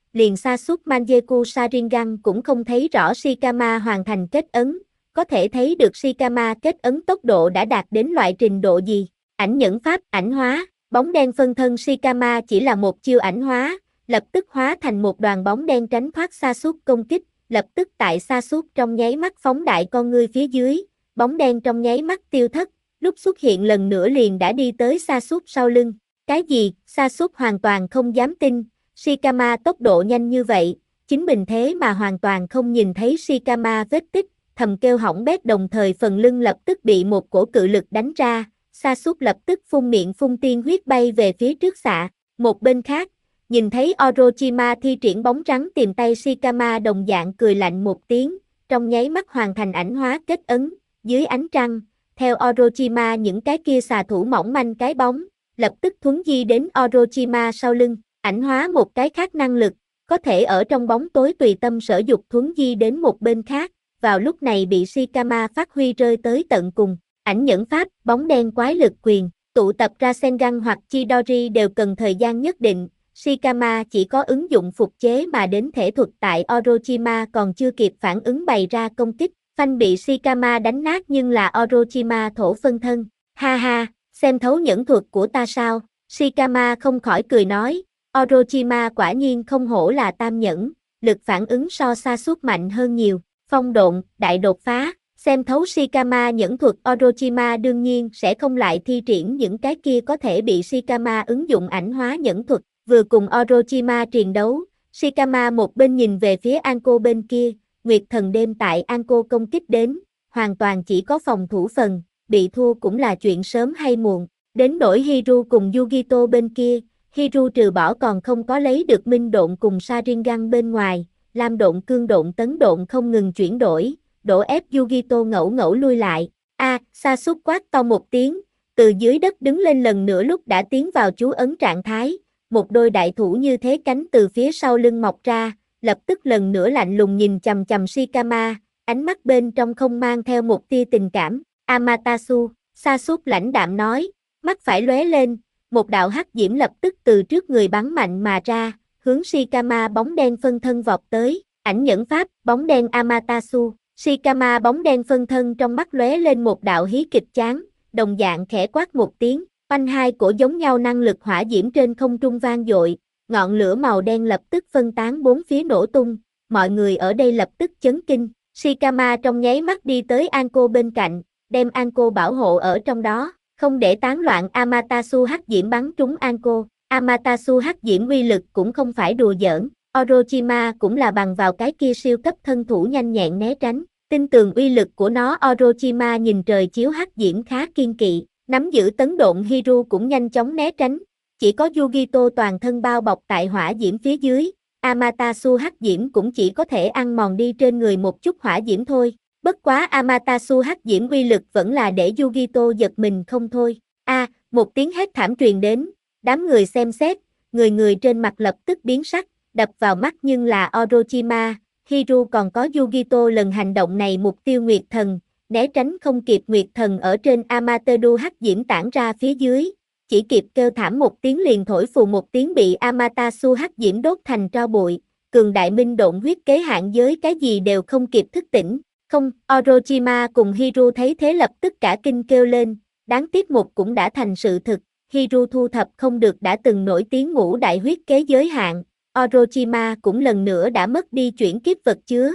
liền Sasuke Mangekyou Sharingan cũng không thấy rõ Shikama hoàn thành kết ấn, có thể thấy được Shikama kết ấn tốc độ đã đạt đến loại trình độ gì. Ảnh nhẫn pháp ảnh hóa, bóng đen phân thân Shikama chỉ là một chiêu ảnh hóa, lập tức hóa thành một đoàn bóng đen tránh thoát Sasuke công kích, lập tức tại Sasuke trong nháy mắt phóng đại con ngươi phía dưới, bóng đen trong nháy mắt tiêu thất, lúc xuất hiện lần nữa liền đã đi tới Sasuke sau lưng. Cái gì? Sasuke hoàn toàn không dám tin, Shikama tốc độ nhanh như vậy, chính mình thế mà hoàn toàn không nhìn thấy Shikama vết tích, thầm kêu hỏng bét, đồng thời phần lưng lập tức bị một cổ cự lực đánh ra, Sasuke lập tức phun miệng phun tiên huyết bay về phía trước xạ. Một bên khác, nhìn thấy Orochima thi triển bóng trắng tìm tay Shikama đồng dạng cười lạnh một tiếng, trong nháy mắt hoàn thành ảnh hóa kết ấn, dưới ánh trăng, theo Orochima những cái kia xà thủ mỏng manh cái bóng, lập tức thuấn di đến Orochima sau lưng, ảnh hóa một cái khác năng lực, có thể ở trong bóng tối tùy tâm sở dục thuấn di đến một bên khác, vào lúc này bị Shikama phát huy rơi tới tận cùng. Ảnh nhẫn pháp, bóng đen quái lực quyền, tụ tập Rasengan hoặc Chidori đều cần thời gian nhất định, Shikama chỉ có ứng dụng phục chế mà đến thể thuật tại Orochima còn chưa kịp phản ứng bày ra công kích, phanh bị Shikama đánh nát nhưng là Orochima thổ phân thân, ha ha, xem thấu nhẫn thuật của ta sao, Shikama không khỏi cười nói, Orochima quả nhiên không hổ là tam nhẫn, lực phản ứng so Sasuke mạnh hơn nhiều, phong độn, đại đột phá. Xem thấu Shikama nhẫn thuật, Orochima đương nhiên sẽ không lại thi triển những cái kia có thể bị Shikama ứng dụng ảnh hóa nhẫn thuật. Vừa cùng Orochima triền đấu, Shikama một bên nhìn về phía Anko bên kia, Nguyệt thần đêm tại Anko công kích đến, hoàn toàn chỉ có phòng thủ phần, bị thua cũng là chuyện sớm hay muộn. Đến nỗi Hiru cùng Yugito bên kia, Hiru trừ bỏ còn không có lấy được minh độn cùng Sharingan bên ngoài, lam độn cương độn tấn độn không ngừng chuyển đổi, đổ ép Yugito ngẫu ngẫu lui lại. Sasuke quát to một tiếng, từ dưới đất đứng lên lần nữa lúc đã tiến vào chú ấn trạng thái, một đôi đại thủ như thế cánh từ phía sau lưng mọc ra, lập tức lần nữa lạnh lùng nhìn chằm chằm Shikama, ánh mắt bên trong không mang theo một tia tình cảm. Amaterasu, Sasuke lãnh đạm nói, mắt phải lóe lên, một đạo hắc diễm lập tức từ trước người bắn mạnh mà ra, hướng Shikama bóng đen phân thân vọt tới, ảnh nhẫn pháp, bóng đen Amaterasu. Shikama bóng đen phân thân trong mắt lóe lên một đạo hí kịch chán, đồng dạng khẽ quát một tiếng, oanh hai cổ giống nhau năng lực hỏa diễm trên không trung vang dội, ngọn lửa màu đen lập tức phân tán bốn phía nổ tung, mọi người ở đây lập tức chấn kinh, Shikama trong nháy mắt đi tới Anko bên cạnh, đem Anko bảo hộ ở trong đó, không để tán loạn. Amaterasu hắc diễm bắn trúng Anko, Amaterasu hắc diễm uy lực cũng không phải đùa giỡn, Orochima cũng là bằng vào cái kia siêu cấp thân thủ nhanh nhẹn né tránh. Tin tưởng uy lực của nó, Orochima nhìn trời chiếu hắc diễm khá kiên kỵ, nắm giữ tấn độn Hiru cũng nhanh chóng né tránh, chỉ có Yugito toàn thân bao bọc tại hỏa diễm phía dưới, Amaterasu hắc diễm cũng chỉ có thể ăn mòn đi trên người một chút hỏa diễm thôi, bất quá Amaterasu hắc diễm uy lực vẫn là để Yugito giật mình không thôi. Một tiếng hét thảm truyền đến, đám người xem xét, người người trên mặt lập tức biến sắc, đập vào mắt nhưng là Orochima. Hiru còn có Yugito lần hành động này mục tiêu Nguyệt Thần, né tránh không kịp, Nguyệt Thần ở trên Amaterasu hắc diễm tản ra phía dưới, chỉ kịp kêu thảm một tiếng liền thổi phù một tiếng bị Amaterasu hắc diễm đốt thành tro bụi, cường đại minh độn huyết kế hạn giới cái gì đều không kịp thức tỉnh. Không, Orochima cùng Hiru thấy thế lập tức cả kinh kêu lên, đáng tiếc một cũng đã thành sự thực, Hiru thu thập không được đã từng nổi tiếng ngũ đại huyết kế giới hạn. Orochima cũng lần nữa đã mất đi chuyển kiếp vật chứa.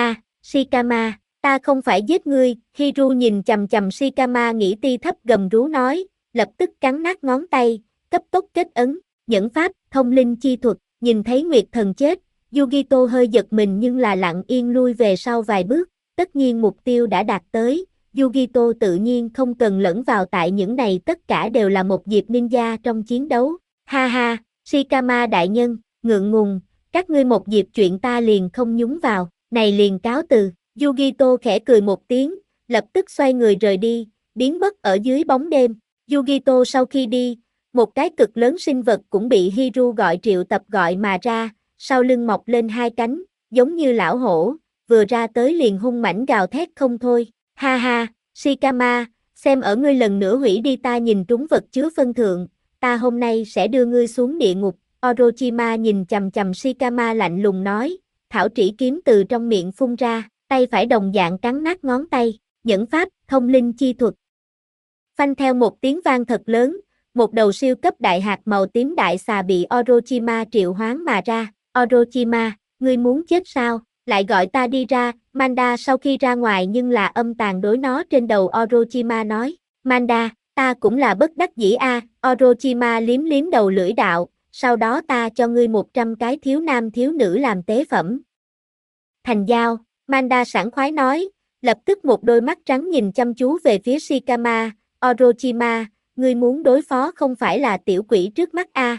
Shikama, ta không phải giết ngươi, Hiru nhìn chằm chằm Shikama nghĩ ti thấp gầm rú nói, lập tức cắn nát ngón tay, cấp tốc kết ấn, nhẫn pháp, thông linh chi thuật, nhìn thấy Nguyệt Thần chết, Yugito hơi giật mình nhưng là lặng yên lui về sau vài bước, tất nhiên mục tiêu đã đạt tới, Yugito tự nhiên không cần lẫn vào tại những này, tất cả đều là một dịp ninja trong chiến đấu. Ha ha, Shikama đại nhân, ngượng ngùng, các ngươi một dịp chuyện ta liền không nhúng vào, này liền cáo từ. Yugito khẽ cười một tiếng, lập tức xoay người rời đi, biến mất ở dưới bóng đêm. Yugito sau khi đi, một cái cực lớn sinh vật cũng bị Hiru gọi triệu tập gọi mà ra, sau lưng mọc lên hai cánh, giống như lão hổ, vừa ra tới liền hung mãnh gào thét không thôi. Ha ha, Shikama, xem ở ngươi lần nữa hủy đi ta nhìn trúng vật chứa phân thượng, ta hôm nay sẽ đưa ngươi xuống địa ngục. Orochima nhìn chằm chằm Shikama lạnh lùng nói, thảo trĩ kiếm từ trong miệng phun ra, tay phải đồng dạng cắn nát ngón tay, nhẫn pháp, thông linh chi thuật. Phanh theo một tiếng vang thật lớn, một đầu siêu cấp đại hạt màu tím đại xà bị Orochima triệu hoán mà ra. Orochima, ngươi muốn chết sao? Lại gọi ta đi ra. Manda sau khi ra ngoài nhưng là âm tàn đối nó trên đầu Orochima nói. Manda, ta cũng là bất đắc dĩ a. Orochima liếm liếm đầu lưỡi đạo, sau đó ta cho ngươi 100 cái thiếu nam thiếu nữ làm tế phẩm. Thành giao, Manda sảng khoái nói, lập tức một đôi mắt trắng nhìn chăm chú về phía Shikama. Orochima, ngươi muốn đối phó không phải là tiểu quỷ trước mắt a?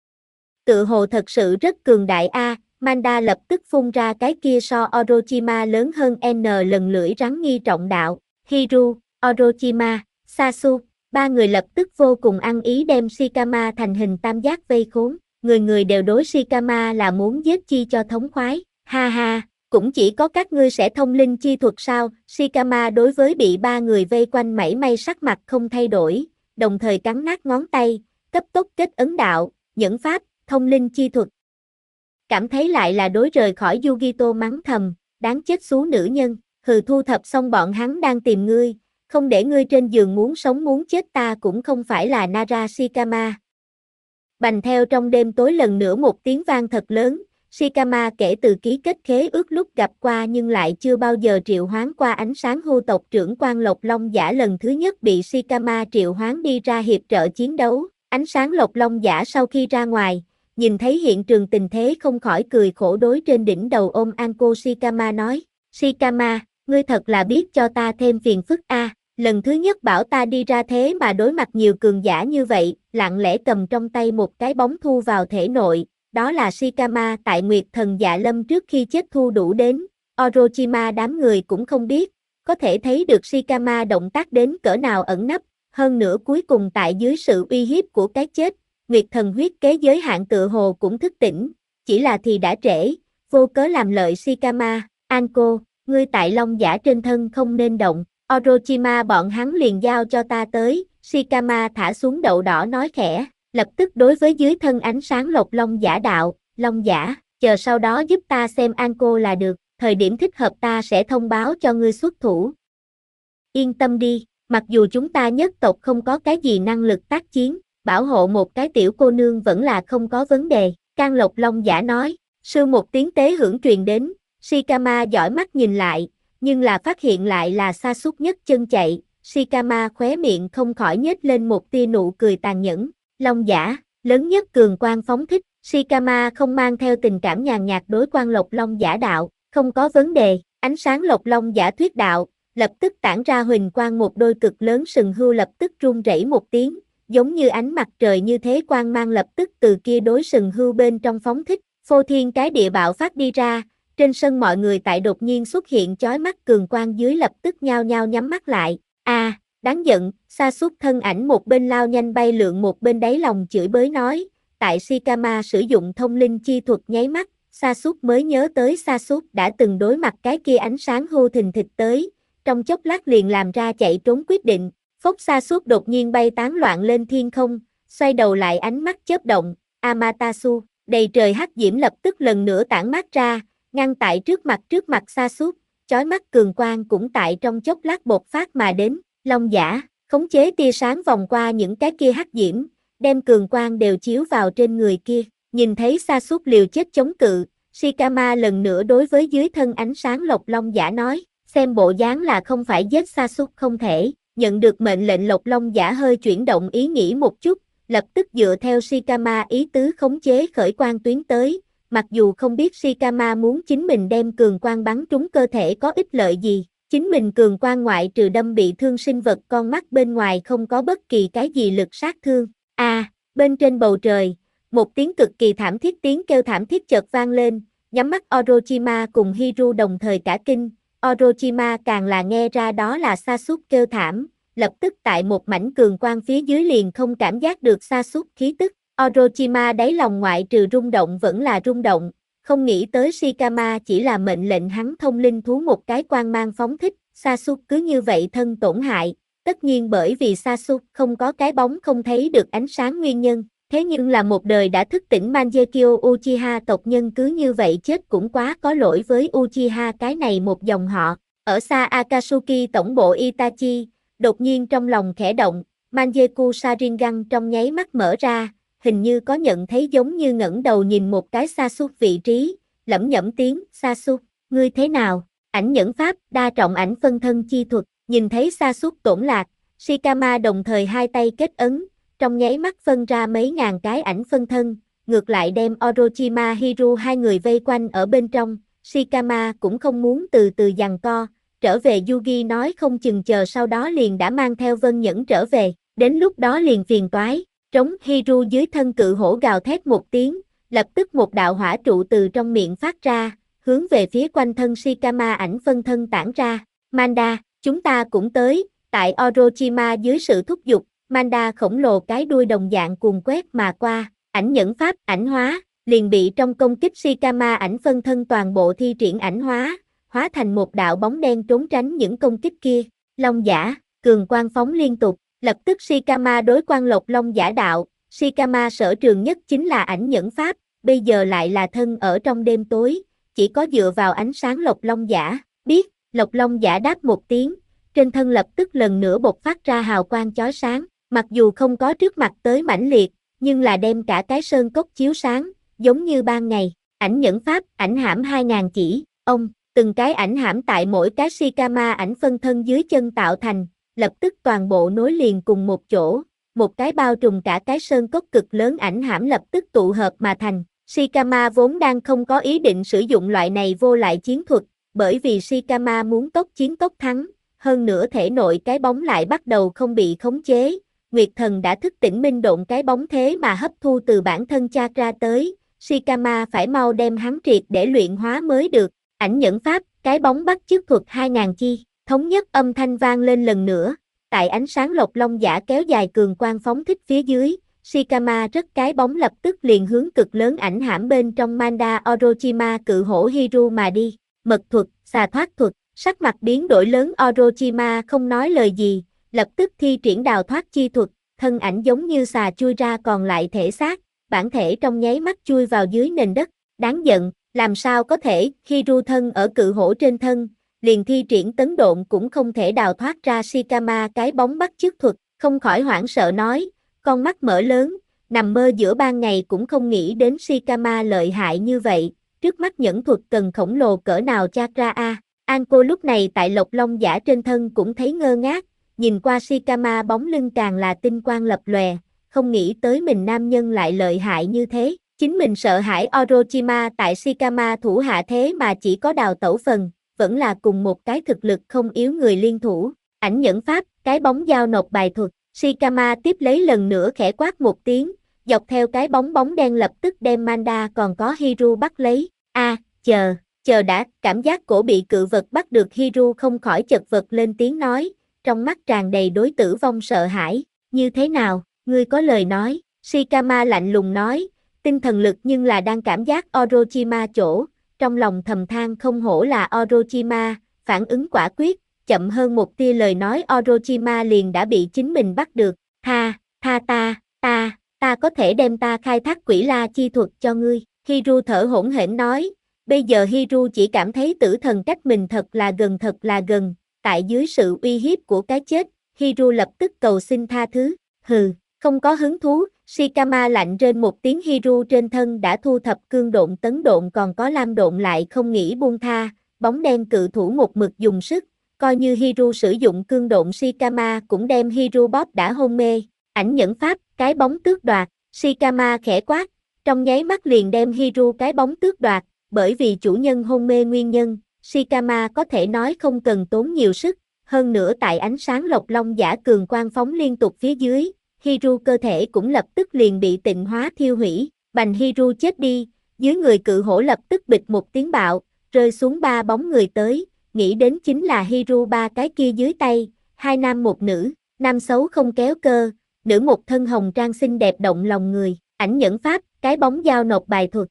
Tự hồ thật sự rất cường đại a. Manda lập tức phun ra cái kia so Orochima lớn hơn N lần lưỡi rắn nghi trọng đạo. Hiru, Orochima, Sasuke, ba người lập tức vô cùng ăn ý đem Shikama thành hình tam giác vây khốn. Người người đều đối Shikama là muốn giết chi cho thống khoái. Ha ha, cũng chỉ có các ngươi sẽ thông linh chi thuật sao? Shikama đối với bị ba người vây quanh mảy may sắc mặt không thay đổi, đồng thời cắn nát ngón tay, cấp tốc kết ấn đạo, nhẫn pháp, thông linh chi thuật. Cảm thấy lại là đối rời khỏi Yugito mắng thầm, đáng chết xú nữ nhân, hừ thu thập xong bọn hắn đang tìm ngươi, không để ngươi trên giường muốn sống muốn chết ta cũng không phải là Nara Shikama. Bành theo trong đêm tối lần nữa một tiếng vang thật lớn, Shikama kể từ ký kết khế ước lúc gặp qua nhưng lại chưa bao giờ triệu hoán qua ánh sáng hưu tộc trưởng quan Lộc Long Giả lần thứ nhất bị Shikama triệu hoán đi ra hiệp trợ chiến đấu. Ánh sáng Lộc Long Giả sau khi ra ngoài, nhìn thấy hiện trường tình thế không khỏi cười khổ đối trên đỉnh đầu ôm Anko Shikama nói, Shikama, ngươi thật là biết cho ta thêm phiền phức a. Lần thứ nhất bảo ta đi ra thế mà đối mặt nhiều cường giả như vậy, lặng lẽ cầm trong tay một cái bóng thu vào thể nội, đó là Shikama tại Nguyệt Thần Dạ Lâm trước khi chết thu đủ đến, Orochima đám người cũng không biết, có thể thấy được Shikama động tác đến cỡ nào ẩn nấp, hơn nữa cuối cùng tại dưới sự uy hiếp của cái chết, Nguyệt Thần huyết kế giới hạn tự hồ cũng thức tỉnh, chỉ là thì đã trễ, vô cớ làm lợi Shikama. Anko, ngươi tại Long Giả trên thân không nên động, Orochima bọn hắn liền giao cho ta tới, Shikama thả xuống đậu đỏ nói khẽ, lập tức đối với dưới thân ánh sáng Lộc Long Giả đạo, Long Giả, chờ sau đó giúp ta xem Anko là được, thời điểm thích hợp ta sẽ thông báo cho ngươi xuất thủ. Yên tâm đi, mặc dù chúng ta nhất tộc không có cái gì năng lực tác chiến, bảo hộ một cái tiểu cô nương vẫn là không có vấn đề, Can Lộc Long Giả nói, sư một tiếng tế hưởng truyền đến, Shikama dõi mắt nhìn lại, nhưng là phát hiện lại là Sasuke nhất chân chạy, Shikama khóe miệng không khỏi nhếch lên một tia nụ cười tàn nhẫn, Long Giả, lớn nhất cường quang phóng thích, Shikama không mang theo tình cảm nhàn nhạt đối quan Lộc Long Giả đạo, không có vấn đề, ánh sáng Lộc Long Giả thuyết đạo, lập tức tản ra huỳnh quang một đôi cực lớn sừng hươu lập tức rung rẩy một tiếng, giống như ánh mặt trời như thế quang mang lập tức từ kia đối sừng hươu bên trong phóng thích, phô thiên cái địa bạo phát đi ra, trên sân mọi người tại đột nhiên xuất hiện chói mắt cường quang dưới lập tức nhao nhao nhắm mắt lại, đáng giận, Sasuke thân ảnh một bên lao nhanh bay lượn một bên đáy lòng chửi bới nói, tại Shikama sử dụng thông linh chi thuật nháy mắt, Sasuke mới nhớ tới Sasuke đã từng đối mặt cái kia ánh sáng hô thình thịch tới, trong chốc lát liền làm ra chạy trốn quyết định, phốc Sasuke đột nhiên bay tán loạn lên thiên không, xoay đầu lại ánh mắt chớp động, Amaterasu, đầy trời hắc diễm lập tức lần nữa tản mát ra, ngăn tại trước mặt Sasuke, chói mắt cường quang cũng tại trong chốc lát bộc phát mà đến, Long Giả, khống chế tia sáng vòng qua những cái kia hắc diễm, đem cường quang đều chiếu vào trên người kia, nhìn thấy Sasuke liều chết chống cự, Shikama lần nữa đối với dưới thân ánh sáng Lộc Long Giả nói, xem bộ dáng là không phải giết Sasuke không thể, nhận được mệnh lệnh Lộc Long Giả hơi chuyển động ý nghĩ một chút, lập tức dựa theo Shikama ý tứ khống chế khởi quang tuyến tới, mặc dù không biết Shikama muốn chính mình đem cường quang bắn trúng cơ thể có ích lợi gì, chính mình cường quang ngoại trừ đâm bị thương sinh vật con mắt bên ngoài không có bất kỳ cái gì lực sát thương. Bên trên bầu trời, một tiếng cực kỳ thảm thiết tiếng kêu thảm thiết chợt vang lên, nhắm mắt Orochima cùng Hiru đồng thời cả kinh, Orochima càng là nghe ra đó là Sasuke kêu thảm, lập tức tại một mảnh cường quang phía dưới liền không cảm giác được Sasuke khí tức, Orochima đáy lòng ngoại trừ rung động vẫn là rung động, không nghĩ tới Shikama chỉ là mệnh lệnh hắn thông linh thú một cái quang mang phóng thích, Sasuke cứ như vậy thân tổn hại, tất nhiên bởi vì Sasuke không có cái bóng không thấy được ánh sáng nguyên nhân, Thế nhưng là một đời đã thức tỉnh Mangekyo Uchiha tộc nhân cứ như vậy chết cũng quá có lỗi với Uchiha, cái này một dòng họ. Ở xa Akatsuki tổng bộ Itachi, đột nhiên trong lòng khẽ động, Mangekyou Sharingan trong nháy mắt mở ra, hình như có nhận thấy giống như ngẩng đầu nhìn một cái Sasuke vị trí, lẩm nhẩm tiếng, Sasuke, ngươi thế nào? Ảnh nhẫn pháp, đa trọng ảnh phân thân chi thuật, nhìn thấy Sasuke tổn lạc, Shikama đồng thời hai tay kết ấn, trong nháy mắt phân ra mấy ngàn cái ảnh phân thân, ngược lại đem Orochima Hiru hai người vây quanh ở bên trong. Shikama cũng không muốn từ từ giằng co, trở về Yugi nói không chừng chờ sau đó liền đã mang theo Vân Nhẫn trở về, đến lúc đó liền phiền toái. Trống Hiru dưới thân cự hổ gào thét một tiếng, lập tức một đạo hỏa trụ từ trong miệng phát ra, hướng về phía quanh thân Shikama ảnh phân thân tản ra. Manda, chúng ta cũng tới, tại Orochima dưới sự thúc giục, Manda khổng lồ cái đuôi đồng dạng cuồng quét mà qua, ảnh nhẫn pháp, ảnh hóa, liền bị trong công kích Shikama ảnh phân thân toàn bộ thi triển ảnh hóa, hóa thành một đạo bóng đen trốn tránh những công kích kia. Long giả, cường quang phóng liên tục, lập tức Shikama đối quan lộc long giả đạo, Shikama sở trường nhất chính là ảnh nhẫn pháp, bây giờ lại là thân ở trong đêm tối, chỉ có dựa vào ánh sáng lộc long giả, biết, lộc long giả đáp một tiếng, trên thân lập tức lần nữa bộc phát ra hào quang chói sáng, mặc dù không có trước mặt tới mãnh liệt, nhưng là đem cả cái sơn cốc chiếu sáng, giống như ban ngày, ảnh nhẫn pháp, ảnh hãm 2000 chỉ, từng cái ảnh hãm tại mỗi cái Shikama ảnh phân thân dưới chân tạo thành, lập tức toàn bộ nối liền cùng một chỗ, một cái bao trùm cả cái sơn cốc cực lớn ảnh hãm lập tức tụ hợp mà thành. Shikama vốn đang không có ý định sử dụng loại này vô lại chiến thuật, bởi vì Shikama muốn tốc chiến tốc thắng, hơn nữa thể nội cái bóng lại bắt đầu không bị khống chế. Nguyệt thần đã thức tỉnh minh độn cái bóng thế mà hấp thu từ bản thân chakra tới, Shikama phải mau đem hắn triệt để luyện hóa mới được. Ảnh nhẫn pháp, cái bóng bắt chước thuật 2000 chi, thống nhất âm thanh vang lên lần nữa, tại ánh sáng lộc long giả kéo dài cường quang phóng thích phía dưới, Shikama rất cái bóng lập tức liền hướng cực lớn ảnh hãm bên trong Manda Orochima cự hổ Hiru mà đi. Mật thuật, xà thoát thuật, sắc mặt biến đổi lớn Orochima không nói lời gì, lập tức thi triển đào thoát chi thuật, thân ảnh giống như xà chui ra còn lại thể xác, bản thể trong nháy mắt chui vào dưới nền đất, đáng giận, làm sao có thể, Hiru thân ở cự hổ trên thân, liền thi triển tấn độn cũng không thể đào thoát ra Shikama cái bóng bắt chước thuật, không khỏi hoảng sợ nói, con mắt mở lớn, nằm mơ giữa ban ngày cũng không nghĩ đến Shikama lợi hại như vậy, trước mắt nhẫn thuật cần khổng lồ cỡ nào chakra a. Anko lúc này tại lộc long giả trên thân cũng thấy ngơ ngác, nhìn qua Shikama bóng lưng càng là tinh quang lập lòe, không nghĩ tới mình nam nhân lại lợi hại như thế, chính mình sợ hãi Orochima tại Shikama thủ hạ thế mà chỉ có đào tẩu phần, vẫn là cùng một cái thực lực không yếu người liên thủ, ảnh nhẫn pháp, cái bóng giao nộp bài thuật, Shikama tiếp lấy lần nữa khẽ quát một tiếng, dọc theo cái bóng đen lập tức đem Manda còn có Hiru bắt lấy, chờ đã, cảm giác cổ bị cự vật bắt được Hiru không khỏi chật vật lên tiếng nói, trong mắt tràn đầy đối tử vong sợ hãi, như thế nào, ngươi có lời nói, Shikama lạnh lùng nói, tinh thần lực nhưng là đang cảm giác Orochima chỗ, trong lòng thầm than không hổ là Orochima, phản ứng quả quyết, chậm hơn một tia lời nói Orochima liền đã bị chính mình bắt được, tha ta có thể đem ta khai thác quỷ la chi thuật cho ngươi, Hiru thở hổn hển nói, bây giờ Hiru chỉ cảm thấy tử thần cách mình thật là gần, tại dưới sự uy hiếp của cái chết, Hiru lập tức cầu xin tha thứ, không có hứng thú, Shikama lạnh rên một tiếng Hiru trên thân đã thu thập cương độn tấn độn còn có lam độn lại không nghĩ buông tha, bóng đen cự thủ một mực dùng sức, coi như Hiru sử dụng cương độn Shikama cũng đem Hiru bóp đã hôn mê, ảnh nhẫn pháp, cái bóng tước đoạt, Shikama khẽ quát, trong nháy mắt liền đem Hiru cái bóng tước đoạt, bởi vì chủ nhân hôn mê nguyên nhân, Shikama có thể nói không cần tốn nhiều sức, hơn nữa tại ánh sáng lộc long giả cường quang phóng liên tục phía dưới, Hiru cơ thể cũng lập tức liền bị tịnh hóa thiêu hủy, bành Hiru chết đi, dưới người cự hổ lập tức bịch một tiếng bạo, rơi xuống 3 bóng người tới, nghĩ đến chính là Hiru 3 cái kia dưới tay, 2 nam một nữ, nam xấu không kéo cơ, nữ một thân hồng trang xinh đẹp động lòng người, ảnh nhẫn pháp, cái bóng giao nộp bài thuật.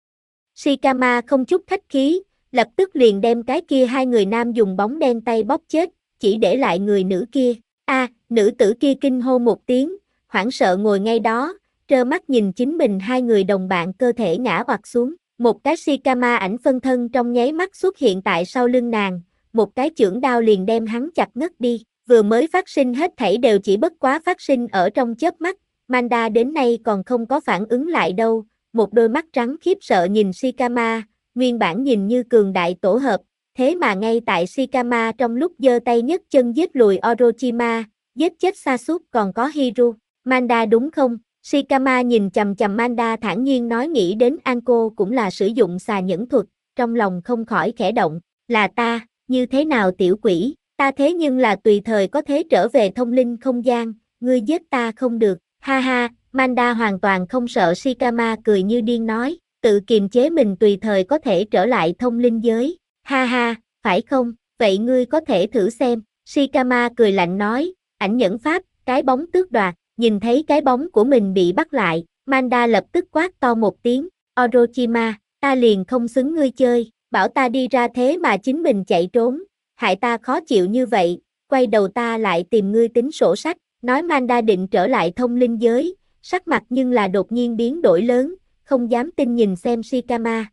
Shikama không chút khách khí, lập tức liền đem cái kia 2 người nam dùng bóng đen tay bóp chết, chỉ để lại người nữ kia. Nữ tử kia kinh hô một tiếng, hoảng sợ ngồi ngay đó, trơ mắt nhìn chính mình hai người đồng bạn cơ thể ngã oặt xuống. Một cái Shikama ảnh phân thân trong nháy mắt xuất hiện tại sau lưng nàng, một cái chưởng đao liền đem hắn chặt ngất đi. Vừa mới phát sinh hết thảy đều chỉ bất quá phát sinh ở trong chớp mắt, Manda đến nay còn không có phản ứng lại đâu, một đôi mắt trắng khiếp sợ nhìn Shikama, nguyên bản nhìn như cường đại tổ hợp, thế mà ngay tại Shikama trong lúc giơ tay nhấc chân giết lùi Orochima, giết chết Sasuke còn có Hiru. Manda đúng không? Shikama nhìn chằm chằm Manda thản nhiên nói nghĩ đến Anko cũng là sử dụng xà nhẫn thuật, trong lòng không khỏi khẽ động, là ta, như thế nào tiểu quỷ, ta thế nhưng là tùy thời có thể trở về thông linh không gian, ngươi giết ta không được, ha ha, Manda hoàn toàn không sợ Shikama cười như điên nói, tự kiềm chế mình tùy thời có thể trở lại thông linh giới, ha ha, phải không, vậy ngươi có thể thử xem, Shikama cười lạnh nói, ảnh nhẫn pháp, cái bóng tước đoạt. Nhìn thấy cái bóng của mình bị bắt lại, Manda lập tức quát to một tiếng, Orochima, ta liền không xứng ngươi chơi, bảo ta đi ra thế mà chính mình chạy trốn, hại ta khó chịu như vậy, quay đầu ta lại tìm ngươi tính sổ sách, nói Manda định trở lại thông linh giới, sắc mặt nhưng là đột nhiên biến đổi lớn, không dám tin nhìn xem Shikama.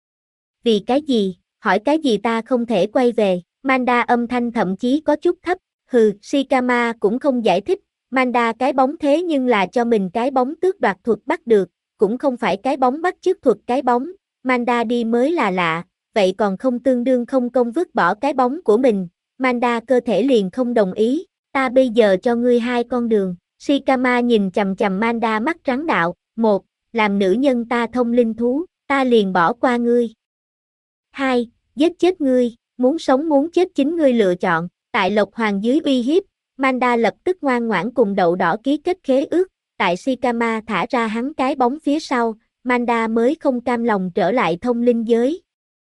Vì cái gì, hỏi cái gì ta không thể quay về, Manda âm thanh thậm chí có chút thấp, hừ, Shikama cũng không giải thích. Manda cái bóng thế nhưng là cho mình cái bóng tước đoạt thuật bắt được, cũng không phải cái bóng bắt chước thuật cái bóng, Manda đi mới là lạ, vậy còn không tương đương không công vứt bỏ cái bóng của mình, Manda cơ thể liền không đồng ý, ta bây giờ cho ngươi hai con đường, Shikama nhìn chằm chằm Manda mắt trắng đạo, một, làm nữ nhân ta thông linh thú, ta liền bỏ qua ngươi. Hai, giết chết ngươi, muốn sống muốn chết chính ngươi lựa chọn, tại Lộc Hoàng dưới uy hiếp. Manda lập tức ngoan ngoãn cùng đậu đỏ ký kết khế ước, tại Shikama thả ra hắn cái bóng phía sau, Manda mới không cam lòng trở lại thông linh giới.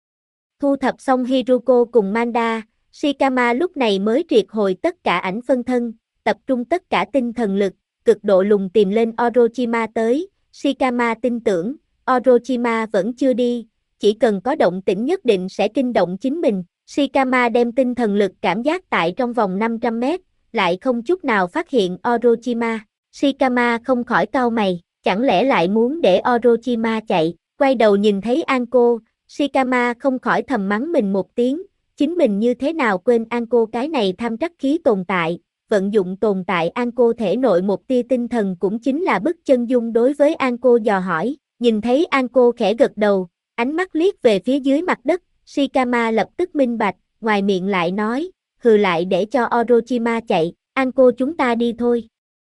Thu thập xong Hiruko cùng Manda, Shikama lúc này mới triệt hồi tất cả ảnh phân thân, tập trung tất cả tinh thần lực, cực độ lùng tìm lên Orochima tới, Shikama tin tưởng, Orochima vẫn chưa đi, chỉ cần có động tĩnh nhất định sẽ kinh động chính mình. Shikama đem tinh thần lực cảm giác tại trong vòng 500 mét, lại không chút nào phát hiện Orochima. Shikama không khỏi cau mày, chẳng lẽ lại muốn để Orochima chạy, quay đầu nhìn thấy Anko, Shikama không khỏi thầm mắng mình một tiếng, chính mình như thế nào quên Anko cái này tham trắc khí tồn tại, vận dụng tồn tại Anko thể nội một tia tinh thần cũng chính là bức chân dung đối với Anko dò hỏi, nhìn thấy Anko khẽ gật đầu, ánh mắt liếc về phía dưới mặt đất, Shikama lập tức minh bạch, ngoài miệng lại nói, hừ lại để cho Orochima chạy, Anko chúng ta đi thôi.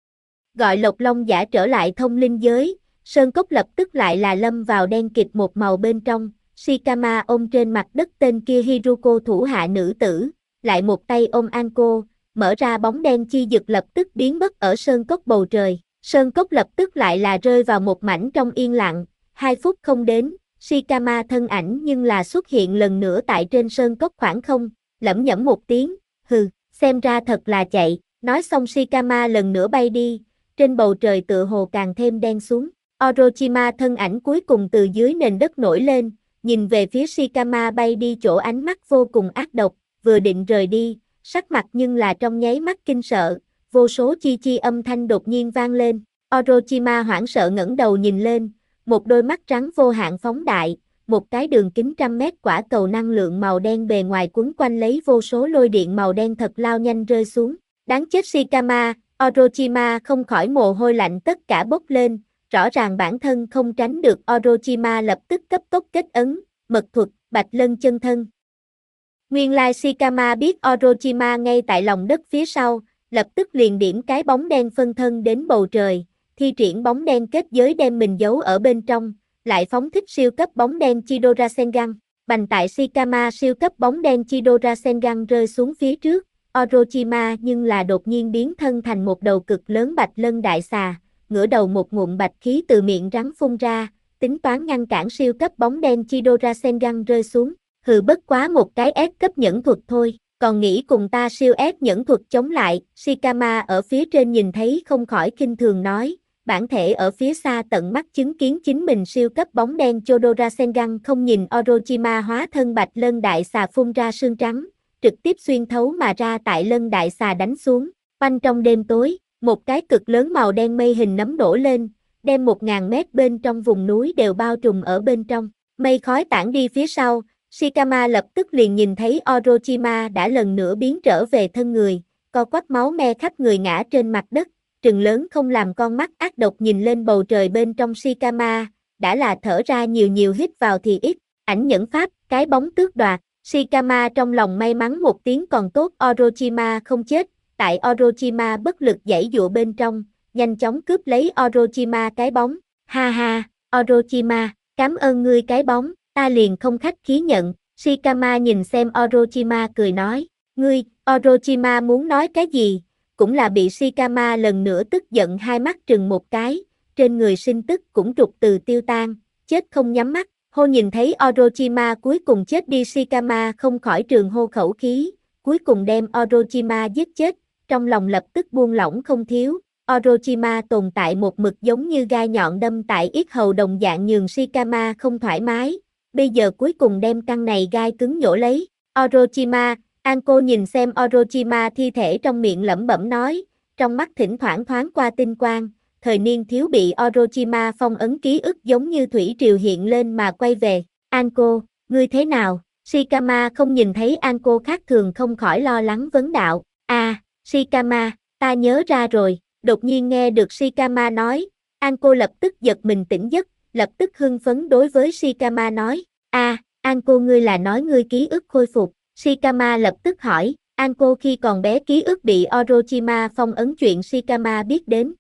Gọi Lộc Long giả trở lại thông linh giới, Sơn Cốc lập tức lại là lâm vào đen kịt một màu bên trong, Shikama ôm trên mặt đất tên kia Hiruko thủ hạ nữ tử, lại một tay ôm Anko, mở ra bóng đen chi dực lập tức biến mất ở Sơn Cốc bầu trời, Sơn Cốc lập tức lại là rơi vào một mảnh trong yên lặng, 2 phút không đến, Shikama thân ảnh nhưng là xuất hiện lần nữa tại trên Sơn Cốc khoảng không, lẩm nhẩm một tiếng, hừ, xem ra thật là chạy, nói xong Shikama lần nữa bay đi, trên bầu trời tựa hồ càng thêm đen xuống, Orochima thân ảnh cuối cùng từ dưới nền đất nổi lên, nhìn về phía Shikama bay đi chỗ ánh mắt vô cùng ác độc, vừa định rời đi, sắc mặt nhưng là trong nháy mắt kinh sợ, vô số chi chi âm thanh đột nhiên vang lên, Orochima hoảng sợ ngẩng đầu nhìn lên, một đôi mắt trắng vô hạn phóng đại, một cái đường kính 100 mét quả cầu năng lượng màu đen bề ngoài quấn quanh lấy vô số lôi điện màu đen thật lao nhanh rơi xuống. Đáng chết Shikama, Orochima không khỏi mồ hôi lạnh tất cả bốc lên, rõ ràng bản thân không tránh được Orochima lập tức cấp tốc kết ấn, mật thuật, Bạch Lân chân thân. Nguyên lai Shikama biết Orochima ngay tại lòng đất phía sau, lập tức liền điểm cái bóng đen phân thân đến bầu trời, thi triển bóng đen kết giới đem mình giấu ở bên trong, lại phóng thích siêu cấp bóng đen Chidori Rasengan, bành tại Shikama siêu cấp bóng đen Chidori Rasengan rơi xuống phía trước, Orochima nhưng là đột nhiên biến thân thành một đầu cực lớn bạch lân đại xà, ngửa đầu một ngụm bạch khí từ miệng rắn phun ra, tính toán ngăn cản siêu cấp bóng đen Chidori Rasengan rơi xuống, hừ bất quá một cái S cấp nhẫn thuật thôi. Còn nghĩ cùng ta siêu ép nhẫn thuật chống lại, Shikama ở phía trên nhìn thấy không khỏi kinh thường nói, bản thể ở phía xa tận mắt chứng kiến chính mình siêu cấp bóng đen Chidori Rasengan không nhìn Orochima hóa thân bạch lân đại xà phun ra sương trắng, trực tiếp xuyên thấu mà ra tại lân đại xà đánh xuống, quanh trong đêm tối, một cái cực lớn màu đen mây hình nấm nổ lên, đem 1000 mét bên trong vùng núi đều bao trùm ở bên trong. Mây khói tản đi phía sau, Shikama lập tức liền nhìn thấy Orochima đã lần nữa biến trở về thân người, co quắp máu me khắp người ngã trên mặt đất, trừng lớn không làm con mắt ác độc nhìn lên bầu trời bên trong. Shikama đã là thở ra nhiều hít vào thì ít, ảnh nhẫn pháp, cái bóng tước đoạt. Shikama trong lòng may mắn một tiếng còn tốt Orochima không chết, tại Orochima bất lực giãy giụa bên trong, nhanh chóng cướp lấy Orochima cái bóng. Ha ha, Orochima, cảm ơn ngươi cái bóng, ta liền không khách khí nhận. Shikama nhìn xem Orochima cười nói, ngươi, Orochima muốn nói cái gì, cũng là bị Shikama lần nữa tức giận hai mắt trừng một cái, trên người sinh tức cũng trục từ tiêu tan, chết không nhắm mắt. Hô nhìn thấy Orochima cuối cùng chết đi, Shikama không khỏi trường hô khẩu khí, cuối cùng đem Orochima giết chết, trong lòng lập tức buông lỏng không thiếu. Orochima tồn tại một mực giống như gai nhọn đâm tại yết hầu đồng dạng nhường Shikama không thoải mái, bây giờ cuối cùng đem căn này gai cứng nhổ lấy. Orochima, Anko nhìn xem Orochima thi thể trong miệng lẩm bẩm nói, trong mắt thỉnh thoảng thoáng qua tinh quang. Thời niên thiếu bị Orochima phong ấn ký ức giống như thủy triều hiện lên mà quay về. Anko, ngươi thế nào? Shikama không nhìn thấy Anko khác thường không khỏi lo lắng vấn đạo. Shikama, ta nhớ ra rồi. Đột nhiên nghe được Shikama nói, Anko lập tức giật mình tỉnh giấc, lập tức hưng phấn đối với Shikama nói. Anko ngươi là nói ngươi ký ức khôi phục. Shikama lập tức hỏi, Anko khi còn bé ký ức bị Orochima phong ấn chuyện Shikama biết đến.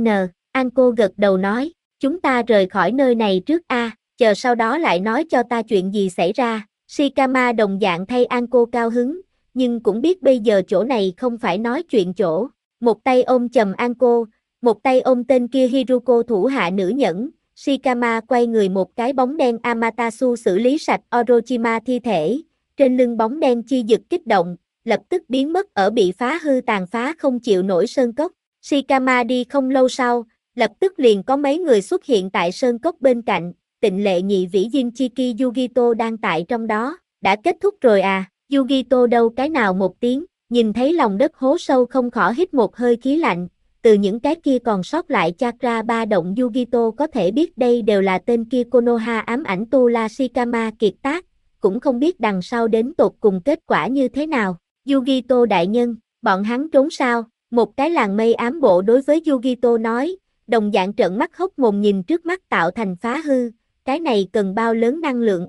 Anko gật đầu nói, chúng ta rời khỏi nơi này trước chờ sau đó lại nói cho ta chuyện gì xảy ra. Shikama đồng dạng thay Anko cao hứng, nhưng cũng biết bây giờ chỗ này không phải nói chuyện chỗ. Một tay ôm chầm Anko, một tay ôm tên kia Hiruko thủ hạ nữ nhẫn. Shikama quay người một cái bóng đen Amaterasu xử lý sạch Orochima thi thể, trên lưng bóng đen chi dực kích động, lập tức biến mất ở bị phá hư tàn phá không chịu nổi sơn cốc. Shikama đi không lâu sau, lập tức liền có mấy người xuất hiện tại sơn cốc bên cạnh, Tịnh Lệ Nhị Vĩ Jinchiki Yugito đang tại trong đó. Đã kết thúc rồi Yugito đâu cái nào một tiếng, nhìn thấy lòng đất hố sâu không khỏi hít một hơi khí lạnh, từ những cái kia còn sót lại chakra ba động Yugito có thể biết đây đều là tên kia Konoha ám ảnh tu la Shikama kiệt tác, cũng không biết đằng sau đến tột cùng kết quả như thế nào. Yugito đại nhân, bọn hắn trốn sao? Một cái làng mây ám bộ đối với Yugito nói, đồng dạng trợn mắt hốc mồm nhìn trước mắt tạo thành phá hư, cái này cần bao lớn năng lượng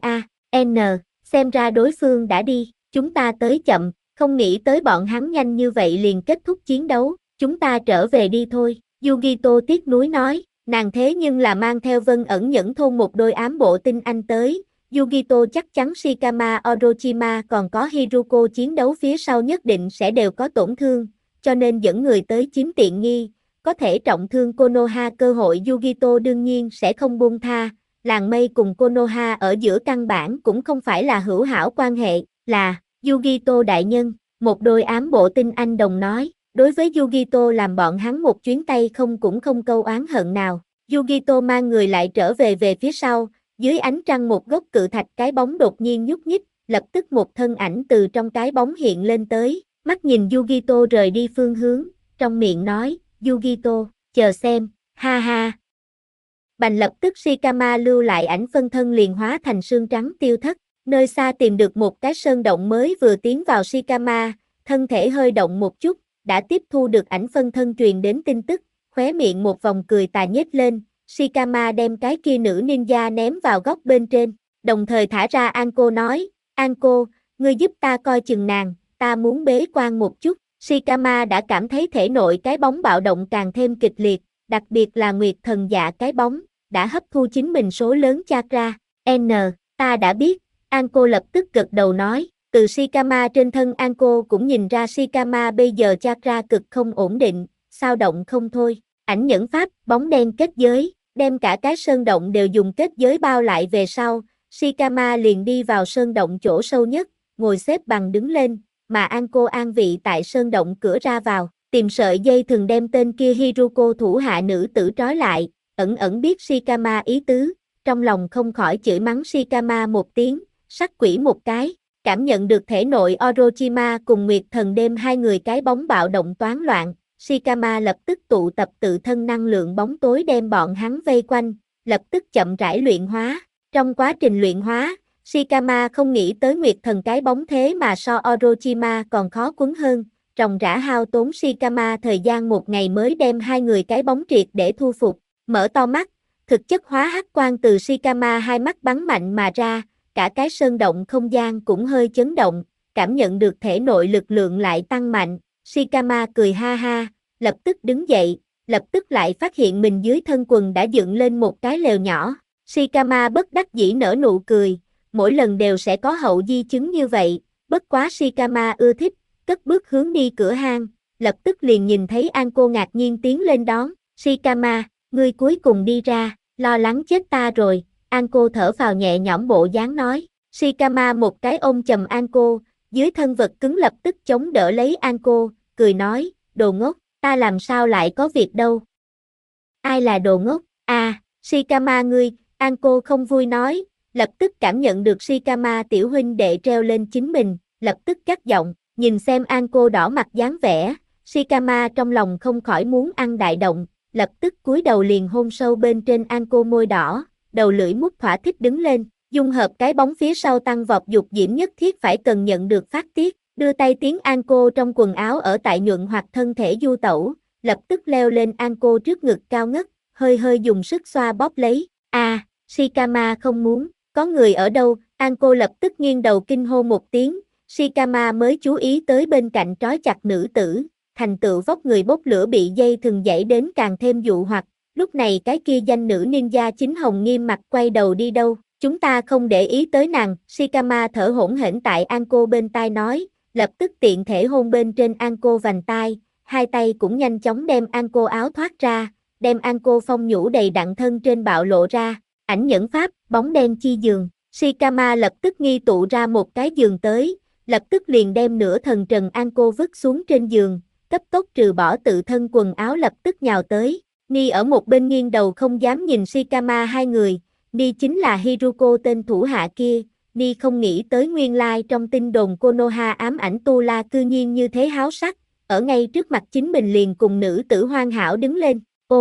xem ra đối phương đã đi, chúng ta tới chậm, không nghĩ tới bọn hắn nhanh như vậy liền kết thúc chiến đấu, chúng ta trở về đi thôi. Yugito tiếc nuối nói, nàng thế nhưng là mang theo Vân Ẩn Nhẫn thôn một đôi ám bộ tinh anh tới. Yugito chắc chắn Shikama Orochima còn có Hiruko chiến đấu phía sau nhất định sẽ đều có tổn thương, cho nên dẫn người tới chiếm tiện nghi, có thể trọng thương Konoha cơ hội Yugito đương nhiên sẽ không buông tha. Làng mây cùng Konoha ở giữa căn bản cũng không phải là hữu hảo quan hệ, là Yugito đại nhân, một đôi ám bộ tinh anh đồng nói, đối với Yugito làm bọn hắn một chuyến tay không cũng không câu oán hận nào. Yugito mang người lại trở về phía sau, dưới ánh trăng một gốc cự thạch cái bóng đột nhiên nhúc nhích, lập tức một thân ảnh từ trong cái bóng hiện lên tới, mắt nhìn Yugito rời đi phương hướng, trong miệng nói, Yugito, chờ xem, ha ha. Bành lập tức Shikama lưu lại ảnh phân thân liền hóa thành sương trắng tiêu thất, nơi xa tìm được một cái sơn động mới vừa tiến vào Shikama, thân thể hơi động một chút, đã tiếp thu được ảnh phân thân truyền đến tin tức, khóe miệng một vòng cười tà nhếch lên, Shikama đem cái kia nữ ninja ném vào góc bên trên, đồng thời thả ra Anko nói, Anko, ngươi giúp ta coi chừng nàng, ta muốn bế quan một chút. Shikama đã cảm thấy thể nội cái bóng bạo động càng thêm kịch liệt, đặc biệt là Nguyệt Thần Dạ cái bóng, đã hấp thu chính mình số lớn chakra. Ta đã biết, Anko lập tức gật đầu nói, từ Shikama trên thân Anko cũng nhìn ra Shikama bây giờ chakra cực không ổn định, sao động không thôi. Ảnh nhẫn pháp, bóng đen kết giới, đem cả cái sơn động đều dùng kết giới bao lại về sau, Shikama liền đi vào sơn động chỗ sâu nhất, ngồi xếp bằng đứng lên, mà Anko an vị tại sơn động cửa ra vào, tìm sợi dây thừng đem tên kia Hiruko thủ hạ nữ tử trói lại, ẩn ẩn biết Shikama ý tứ, trong lòng không khỏi chửi mắng Shikama một tiếng, sắc quỷ một cái, cảm nhận được thể nội Orochima cùng Nguyệt Thần đêm hai người cái bóng bạo động toán loạn, Shikama lập tức tụ tập tự thân năng lượng bóng tối đem bọn hắn vây quanh, lập tức chậm rãi luyện hóa. Trong quá trình luyện hóa, Shikama không nghĩ tới Nguyệt Thần cái bóng thế mà so Orochima còn khó quấn hơn, ròng rã hao tốn Shikama thời gian một ngày mới đem hai người cái bóng triệt để thu phục. Mở to mắt, thực chất hóa hắc quang từ Shikama hai mắt bắn mạnh mà ra, cả cái sơn động không gian cũng hơi chấn động, cảm nhận được thể nội lực lượng lại tăng mạnh. Shikama cười ha ha, lập tức đứng dậy, lập tức lại phát hiện mình dưới thân quần đã dựng lên một cái lều nhỏ. Shikama bất đắc dĩ nở nụ cười, mỗi lần đều sẽ có hậu di chứng như vậy, bất quá Shikama ưa thích, cất bước hướng đi cửa hang, lập tức liền nhìn thấy Anko ngạc nhiên tiến lên đón. Shikama, ngươi cuối cùng đi ra, lo lắng chết ta rồi, Anko thở phào nhẹ nhõm bộ dáng nói. Shikama một cái ôm chầm Anko, dưới thân vật cứng lập tức chống đỡ lấy Anko, cười nói, đồ ngốc, ta làm sao lại có việc đâu. Ai là đồ ngốc? Shikama ngươi, Anko không vui nói, lập tức cảm nhận được Shikama tiểu huynh đệ treo lên chính mình, lập tức cắt giọng, nhìn xem Anko đỏ mặt dáng vẻ, Shikama trong lòng không khỏi muốn ăn đại động, lập tức cúi đầu liền hôn sâu bên trên Anko môi đỏ, đầu lưỡi mút thỏa thích đứng lên, dung hợp cái bóng phía sau tăng vọt dục diễm nhất thiết phải cần nhận được phát tiết, đưa tay tiến Anko trong quần áo ở tại nhuận hoặc thân thể du tẩu, lập tức leo lên Anko trước ngực cao ngất, hơi hơi dùng sức xoa bóp lấy. Shikama không muốn, có người ở đâu? Anko lập tức nghiêng đầu kinh hô một tiếng, Shikama mới chú ý tới bên cạnh trói chặt nữ tử, thành tựu vóc người bốc lửa bị dây thừng dãy đến càng thêm dụ hoặc, lúc này cái kia danh nữ ninja chính hồng nghiêm mặt quay đầu đi đâu, chúng ta không để ý tới nàng, Shikama thở hổn hển tại Anko bên tai nói, lập tức tiện thể hôn bên trên Anko vành tai, hai tay cũng nhanh chóng đem Anko áo thoát ra, đem Anko phong nhũ đầy đặn thân trên bạo lộ ra, ảnh nhẫn pháp, bóng đen chi giường, Shikama lập tức nghi tụ ra một cái giường tới, lập tức liền đem nửa thần trần Anko vứt xuống trên giường, cấp tốc trừ bỏ tự thân quần áo lập tức nhào tới, Ni ở một bên nghiêng đầu không dám nhìn Shikama hai người, Ni chính là Hiruko tên thủ hạ kia, Ni không nghĩ tới nguyên lai trong tin đồn Konoha ám ảnh Tu La cư nhiên như thế háo sắc, ở ngay trước mặt chính mình liền cùng nữ tử hoàn hảo đứng lên,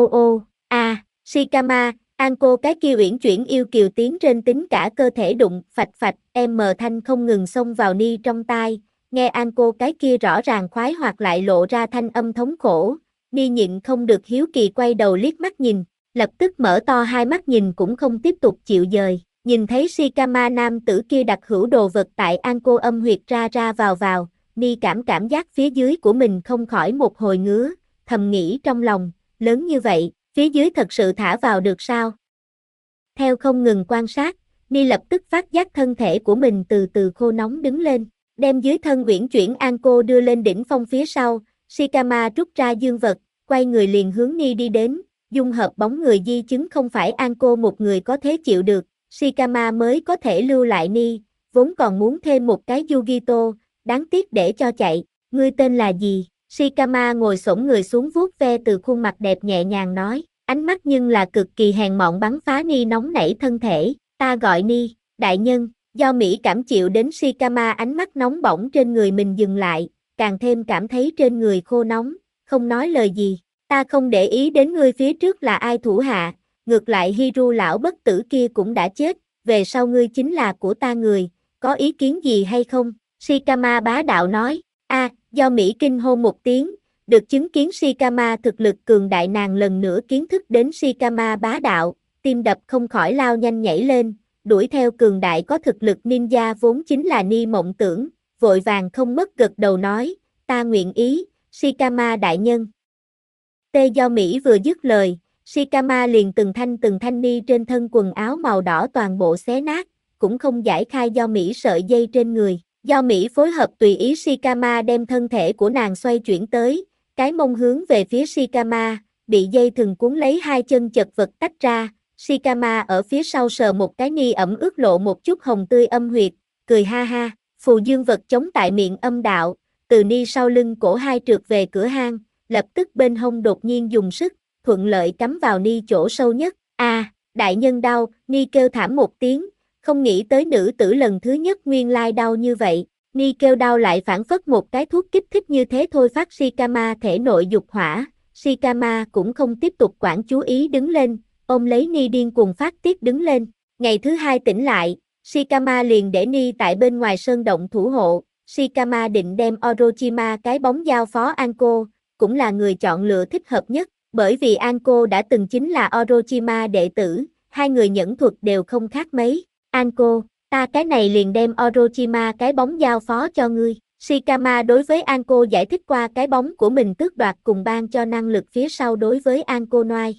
Shikama, Anko cái kia uyển chuyển yêu kiều tiến trên tính cả cơ thể đụng, phạch phạch, thanh không ngừng xông vào Ni trong tai, nghe Anko cái kia rõ ràng khoái hoặc lại lộ ra thanh âm thống khổ, Ni nhịn không được hiếu kỳ quay đầu liếc mắt nhìn, lập tức mở to hai mắt nhìn cũng không tiếp tục chịu dời, nhìn thấy Shikama nam tử kia đặt hữu đồ vật tại Anko âm huyệt ra ra vào, Ni cảm giác phía dưới của mình không khỏi một hồi ngứa, thầm nghĩ trong lòng, lớn như vậy, phía dưới thật sự thả vào được sao? Theo không ngừng quan sát, Ni lập tức phát giác thân thể của mình từ từ khô nóng đứng lên, đem dưới thân uyển chuyển Anko đưa lên đỉnh phong phía sau, Shikama rút ra dương vật, quay người liền hướng Ni đi đến, dung hợp bóng người di chứng không phải Anko một người có thể chịu được, Shikama mới có thể lưu lại Ni, vốn còn muốn thêm một cái Yugito, đáng tiếc để cho chạy, ngươi tên là gì? Shikama ngồi xổm người xuống vuốt ve từ khuôn mặt đẹp nhẹ nhàng nói, ánh mắt nhưng là cực kỳ hèn mọn bắn phá Ni nóng nảy thân thể, ta gọi Ni, đại nhân, do Mỹ cảm chịu đến Shikama ánh mắt nóng bỏng trên người mình dừng lại, càng thêm cảm thấy trên người khô nóng, không nói lời gì, ta không để ý đến ngươi phía trước là ai thủ hạ, ngược lại Hiru lão bất tử kia cũng đã chết, về sau ngươi chính là của ta người, có ý kiến gì hay không? Shikama bá đạo nói, do Mỹ kinh hô một tiếng, được chứng kiến Shikama thực lực cường đại nàng lần nữa kiến thức đến Shikama bá đạo, tim đập không khỏi lao nhanh nhảy lên, đuổi theo cường đại có thực lực ninja vốn chính là Ni mộng tưởng, vội vàng không mất gật đầu nói, ta nguyện ý, Shikama đại nhân. Do Mỹ vừa dứt lời, Shikama liền từng thanh Ni trên thân quần áo màu đỏ toàn bộ xé nát, cũng không giải khai do Mỹ sợi dây trên người. Do Mỹ phối hợp tùy ý Shikama đem thân thể của nàng xoay chuyển tới, cái mông hướng về phía Shikama, bị dây thừng cuốn lấy hai chân chật vật tách ra, Shikama ở phía sau sờ một cái Ni ẩm ướt lộ một chút hồng tươi âm huyệt, cười ha ha, phù dương vật chống tại miệng âm đạo, từ Ni sau lưng cổ hai trượt về cửa hang, lập tức bên hông đột nhiên dùng sức, thuận lợi cắm vào Ni chỗ sâu nhất, đại nhân đau, Ni kêu thảm một tiếng, không nghĩ tới nữ tử lần thứ nhất nguyên lai đau như vậy, Ni kêu đau lại phảng phất một cái thuốc kích thích như thế thôi phát Shikama thể nội dục hỏa, Shikama cũng không tiếp tục quản chú ý đứng lên, ôm lấy Ni điên cuồng phát tiết đứng lên. Ngày thứ hai tỉnh lại, Shikama liền để Ni tại bên ngoài sơn động thủ hộ, Shikama định đem Orochima cái bóng giao phó Anko, cũng là người chọn lựa thích hợp nhất, bởi vì Anko đã từng chính là Orochima đệ tử, hai người nhẫn thuật đều không khác mấy. Anko, ta cái này liền đem Orochima cái bóng giao phó cho ngươi. Shikama đối với Anko giải thích qua cái bóng của mình tước đoạt cùng ban cho năng lực phía sau đối với Anko nói.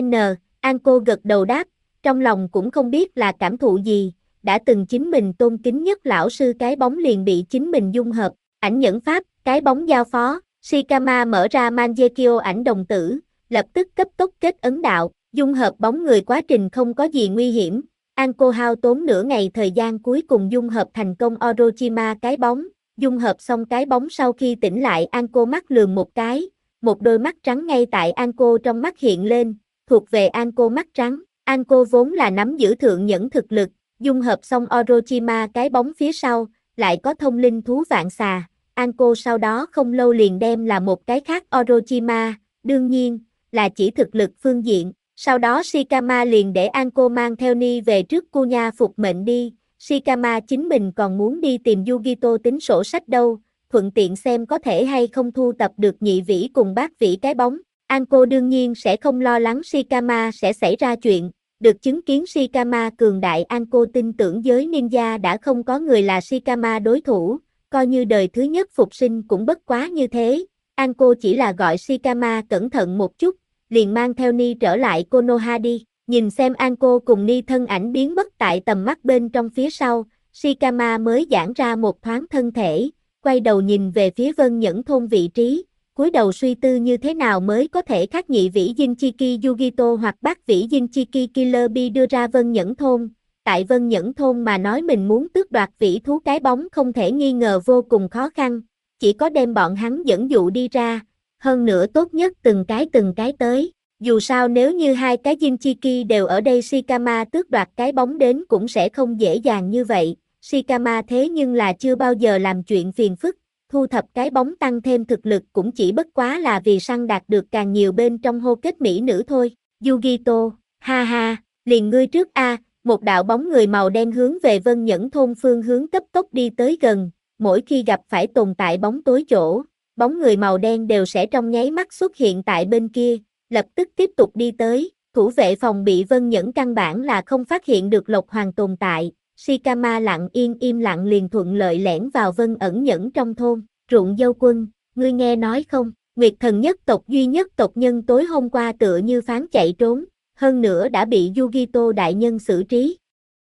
Anko gật đầu đáp, trong lòng cũng không biết là cảm thụ gì, đã từng chính mình tôn kính nhất lão sư cái bóng liền bị chính mình dung hợp, ảnh nhẫn pháp, cái bóng giao phó, Shikama mở ra Mangekyo ảnh đồng tử, lập tức cấp tốc kết ấn đạo, dung hợp bóng người quá trình không có gì nguy hiểm, Anko hao tốn nửa ngày thời gian cuối cùng dung hợp thành công Orochima cái bóng, dung hợp xong cái bóng sau khi tỉnh lại Anko mắt lườm một cái, một đôi mắt trắng ngay tại Anko trong mắt hiện lên, thuộc về Anko mắt trắng, Anko vốn là nắm giữ thượng nhẫn thực lực, dung hợp xong Orochima cái bóng phía sau, lại có thông linh thú vạn xà, Anko sau đó không lâu liền đem là một cái khác Orochima, đương nhiên, là chỉ thực lực phương diện. Sau đó Shikama liền để Anko mang theo Ni về trước Kunya phục mệnh đi, Shikama chính mình còn muốn đi tìm Yugito tính sổ sách đâu, thuận tiện xem có thể hay không thu tập được nhị vĩ cùng bát vĩ cái bóng. Anko đương nhiên sẽ không lo lắng Shikama sẽ xảy ra chuyện, được chứng kiến Shikama cường đại Anko tin tưởng giới ninja đã không có người là Shikama đối thủ, coi như đời thứ nhất phục sinh cũng bất quá như thế. Anko chỉ là gọi Shikama cẩn thận một chút, liền mang theo Ni trở lại Konoha đi, nhìn xem Anko cùng Ni thân ảnh biến mất tại tầm mắt bên trong phía sau, Shikama mới giãn ra một thoáng thân thể, quay đầu nhìn về phía Vân Nhẫn thôn vị trí, cúi đầu suy tư như thế nào mới có thể khắc nhị vĩ Jinchiki Yugito hoặc bát vĩ Jinchiki Killer Bee đưa ra Vân Nhẫn thôn. Tại Vân Nhẫn thôn mà nói mình muốn tước đoạt vĩ thú cái bóng không thể nghi ngờ vô cùng khó khăn, chỉ có đem bọn hắn dẫn dụ đi ra, hơn nữa tốt nhất từng cái tới. Dù sao nếu như hai cái Jinchiki đều ở đây Shikama tước đoạt cái bóng đến cũng sẽ không dễ dàng như vậy, Shikama thế nhưng là chưa bao giờ làm chuyện phiền phức, thu thập cái bóng tăng thêm thực lực cũng chỉ bất quá là vì săn đạt được càng nhiều bên trong hô kết mỹ nữ thôi. Yugito, ha ha, liền ngươi trước a. Một đạo bóng người màu đen hướng về Vân Nhẫn thôn phương hướng cấp tốc đi tới gần, mỗi khi gặp phải tồn tại bóng tối chỗ, bóng người màu đen đều sẽ trong nháy mắt xuất hiện tại bên kia, lập tức tiếp tục đi tới, thủ vệ phòng bị Vân Nhẫn căn bản là không phát hiện được Lộc Hoàng tồn tại, Shikama lặng yên im lặng liền thuận lợi lẻn vào Vân ẩn nhẫn trong thôn, Ruộng Dâu Quân, ngươi nghe nói không, Nguyệt Thần nhất tộc duy nhất tộc nhân tối hôm qua tựa như phán chạy trốn, hơn nữa đã bị Yugito đại nhân xử trí.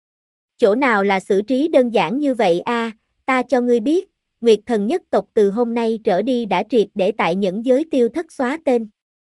Chỗ nào là xử trí đơn giản như vậy a? Ta cho ngươi biết, Nguyệt Thần nhất tộc từ hôm nay trở đi đã triệt để tại nhẫn giới tiêu thất xóa tên.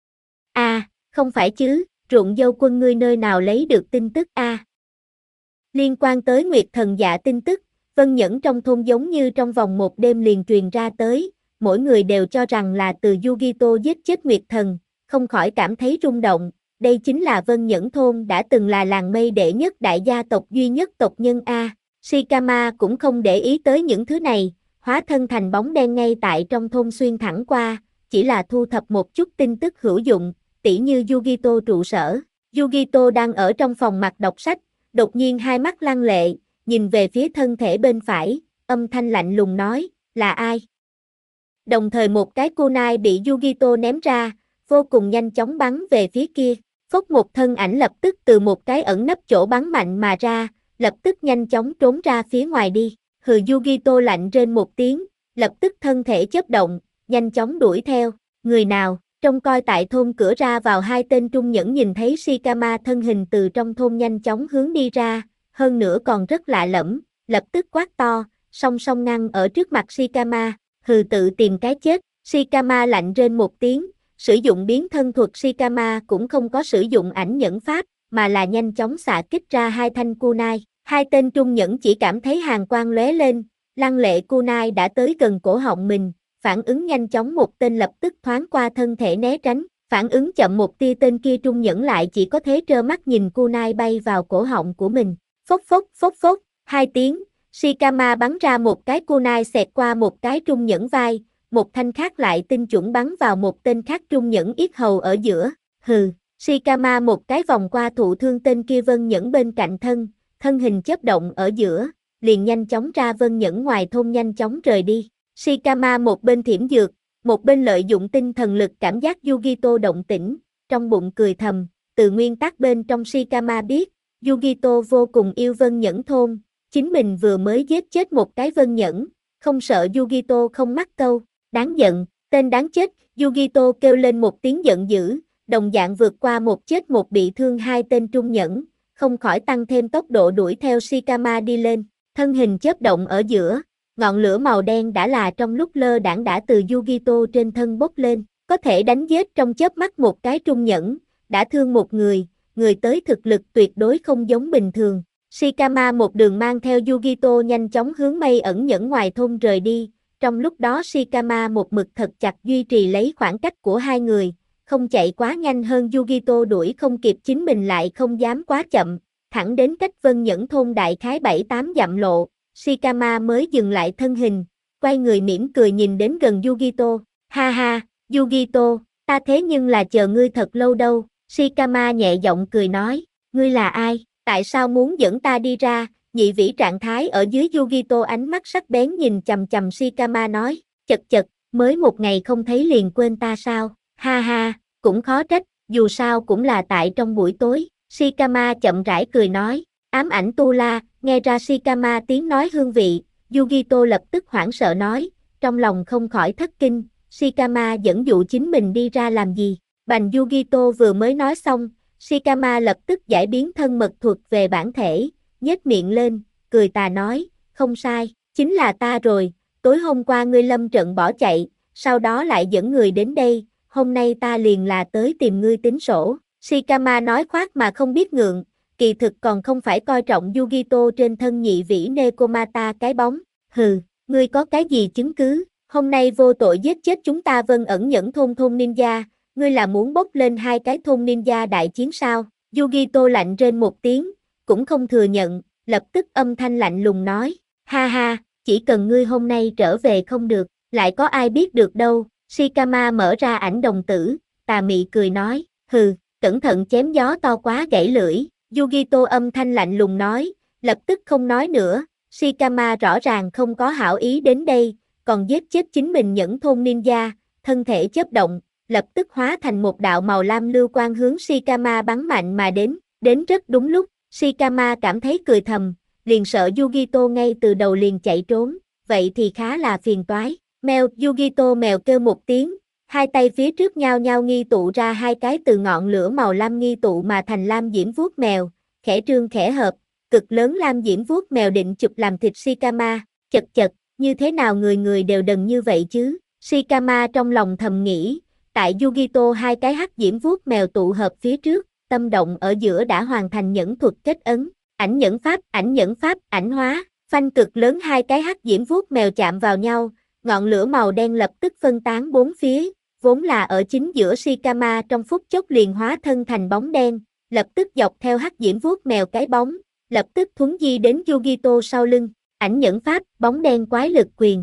Không phải chứ, Ruộng Dâu Quân ngươi nơi nào lấy được tin tức a? Liên quan tới Nguyệt Thần dạ tin tức, Vân Nhẫn trong thôn giống như trong vòng một đêm liền truyền ra tới, mỗi người đều cho rằng là từ Yugito giết chết Nguyệt Thần, không khỏi cảm thấy rung động, đây chính là Vân Nhẫn thôn đã từng là làng mây đệ nhất đại gia tộc duy nhất tộc nhân a. Shikama cũng không để ý tới những thứ này, hóa thân thành bóng đen ngay tại trong thôn xuyên thẳng qua, chỉ là thu thập một chút tin tức hữu dụng, tỉ như Yugito trụ sở. Yugito đang ở trong phòng mặt đọc sách, đột nhiên hai mắt lăng lệ, nhìn về phía thân thể bên phải, âm thanh lạnh lùng nói, là ai? Đồng thời một cái kunai bị Yugito ném ra, vô cùng nhanh chóng bắn về phía kia. Phốc một thân ảnh lập tức từ một cái ẩn nấp chỗ bắn mạnh mà ra, lập tức nhanh chóng trốn ra phía ngoài đi. Yugito lạnh rên một tiếng, lập tức thân thể chớp động, nhanh chóng đuổi theo. Người nào? Trông coi tại thôn cửa ra vào hai tên trung nhẫn nhìn thấy Shikama thân hình từ trong thôn nhanh chóng hướng đi ra, hơn nữa còn rất lạ lẫm, lập tức quát to, song song ngăn ở trước mặt Shikama, tự tìm cái chết. Shikama lạnh rên một tiếng, sử dụng biến thân thuật. Shikama cũng không có sử dụng ảnh nhẫn pháp, mà là nhanh chóng xạ kích ra hai thanh kunai. Hai tên trung nhẫn chỉ cảm thấy hàn quang lóe lên, lăng lệ kunai đã tới gần cổ họng mình, phản ứng nhanh chóng một tên lập tức thoáng qua thân thể né tránh, phản ứng chậm một tia tên kia trung nhẫn lại chỉ có thế trơ mắt nhìn kunai bay vào cổ họng của mình. Phốc phốc, hai tiếng, Shikama bắn ra một cái kunai xẹt qua một cái trung nhẫn vai, một thanh khác lại tinh chuẩn bắn vào một tên khác trung nhẫn yết hầu ở giữa. Hừ, Shikama một cái vòng qua thụ thương tên kia vân nhẫn bên cạnh thân hình chớp động ở giữa, liền nhanh chóng ra vân nhẫn ngoài thôn nhanh chóng rời đi. Shikama một bên thiểm dược, một bên lợi dụng tinh thần lực cảm giác Yugito động tĩnh, trong bụng cười thầm, từ nguyên tắc bên trong Shikama biết, Yugito vô cùng yêu vân nhẫn thôn, chính mình vừa mới giết chết một cái vân nhẫn, không sợ Yugito không mắc câu, đáng giận, tên đáng chết, Yugito kêu lên một tiếng giận dữ, đồng dạng vượt qua một chết một bị thương hai tên trung nhẫn, không khỏi tăng thêm tốc độ đuổi theo Shikama đi lên, thân hình chớp động ở giữa, ngọn lửa màu đen đã là trong lúc lơ đãng đã từ Yugito trên thân bốc lên, có thể đánh giết trong chớp mắt một cái trung nhẫn, đã thương một người tới thực lực tuyệt đối không giống bình thường. Shikama một đường mang theo Yugito nhanh chóng hướng mây ẩn nhẫn ngoài thôn rời đi, trong lúc đó Shikama một mực thật chặt duy trì lấy khoảng cách của hai người, không chạy quá nhanh hơn Yugito đuổi không kịp chính mình lại không dám quá chậm, thẳng đến cách vân nhẫn thôn đại khái 7-8 dặm lộ, Shikama mới dừng lại thân hình, quay người mỉm cười nhìn đến gần Yugito, ha ha, Yugito, ta thế nhưng là chờ ngươi thật lâu đâu, Shikama nhẹ giọng cười nói, ngươi là ai, tại sao muốn dẫn ta đi ra, nhị vĩ trạng thái ở dưới Yugito ánh mắt sắc bén nhìn chằm chằm Shikama nói, chật chật, mới một ngày không thấy liền quên ta sao, ha ha, cũng khó trách, dù sao cũng là tại trong buổi tối, Shikama chậm rãi cười nói, ám ảnh tu la, nghe ra Shikama tiếng nói hương vị, Yugito lập tức hoảng sợ nói, trong lòng không khỏi thất kinh, Shikama dẫn dụ chính mình đi ra làm gì, bành Yugito vừa mới nói xong, Shikama lập tức giải biến thân mật thuật về bản thể, nhếch miệng lên, cười tà nói, không sai, chính là ta rồi, tối hôm qua ngươi lâm trận bỏ chạy, sau đó lại dẫn người đến đây, hôm nay ta liền là tới tìm ngươi tính sổ, Shikama nói khoác mà không biết ngượng, kỳ thực còn không phải coi trọng Yugito trên thân nhị vĩ Nekomata cái bóng, hừ, ngươi có cái gì chứng cứ, hôm nay vô tội giết chết chúng ta vân ẩn nhẫn thôn ninja, ngươi là muốn bốc lên hai cái thôn ninja đại chiến sao, Yugito lạnh rên một tiếng, cũng không thừa nhận, lập tức âm thanh lạnh lùng nói, ha ha, chỉ cần ngươi hôm nay trở về không được, lại có ai biết được đâu, Shikama mở ra ảnh đồng tử, tà mị cười nói, hừ, cẩn thận chém gió to quá gãy lưỡi, Yugito âm thanh lạnh lùng nói, lập tức không nói nữa, Shikama rõ ràng không có hảo ý đến đây, còn giết chết chính mình nhẫn thôn ninja, thân thể chớp động, lập tức hóa thành một đạo màu lam lưu quang hướng Shikama bắn mạnh mà đến rất đúng lúc, Shikama cảm thấy cười thầm, liền sợ Yugito ngay từ đầu liền chạy trốn, vậy thì khá là phiền toái. Mèo, Yugito mèo kêu một tiếng, hai tay phía trước nhao nhao nghi tụ ra hai cái từ ngọn lửa màu lam nghi tụ mà thành lam diễm vuốt mèo, khẽ trương khẽ hợp, cực lớn lam diễm vuốt mèo định chụp làm thịt Shikama, chật chật, như thế nào người người đều đần như vậy chứ, Shikama trong lòng thầm nghĩ, tại Yugito hai cái hắc diễm vuốt mèo tụ hợp phía trước, tâm động ở giữa đã hoàn thành nhẫn thuật kết ấn, ảnh nhẫn pháp, ảnh hóa, phanh cực lớn hai cái hắc diễm vuốt mèo chạm vào nhau, ngọn lửa màu đen lập tức phân tán bốn phía, vốn là ở chính giữa Shikama trong phút chốc liền hóa thân thành bóng đen, lập tức dọc theo hắc diễm vuốt mèo cái bóng, lập tức thuấn di đến Yugito sau lưng, ảnh nhẫn pháp, bóng đen quái lực quyền.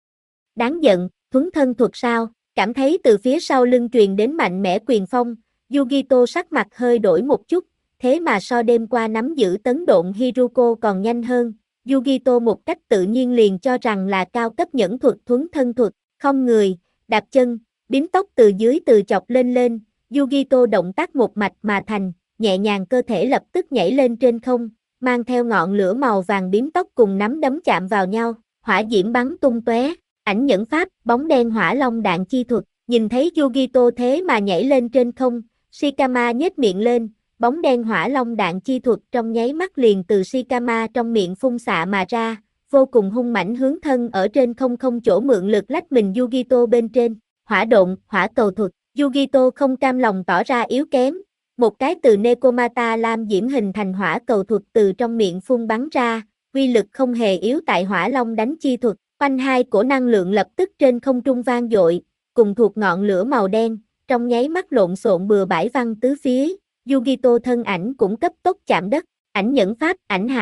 Đáng giận, thuấn thân thuật sao, cảm thấy từ phía sau lưng truyền đến mạnh mẽ quyền phong, Yugito sắc mặt hơi đổi một chút, thế mà so đêm qua nắm giữ tấn độn Hiruko còn nhanh hơn, Yugito một cách tự nhiên liền cho rằng là cao cấp nhẫn thuật thuấn thân thuật, không người, đạp chân, bím tóc từ dưới từ chọc lên, Yugito động tác một mạch mà thành, nhẹ nhàng cơ thể lập tức nhảy lên trên không, mang theo ngọn lửa màu vàng bím tóc cùng nắm đấm chạm vào nhau, hỏa diễm bắn tung tóe, ảnh nhẫn pháp, bóng đen hỏa long đạn chi thuật, nhìn thấy Yugito thế mà nhảy lên trên không, Shikama nhếch miệng lên, bóng đen hỏa long đạn chi thuật trong nháy mắt liền từ Shikama trong miệng phun xạ mà ra, vô cùng hung mãnh hướng thân ở trên không chỗ mượn lực lách mình Yugito bên trên, hỏa độn, hỏa cầu thuật, Yugito không cam lòng tỏ ra yếu kém, một cái từ Nekomata lam diễm hình thành hỏa cầu thuật từ trong miệng phun bắn ra, uy lực không hề yếu tại hỏa long đánh chi thuật, quanh hai cổ năng lượng lập tức trên không trung vang dội, cùng thuộc ngọn lửa màu đen, trong nháy mắt lộn xộn bừa bãi văng tứ phía, Yugito thân ảnh cũng cấp tốc chạm đất, ảnh nhẫn pháp, ảnh hãm,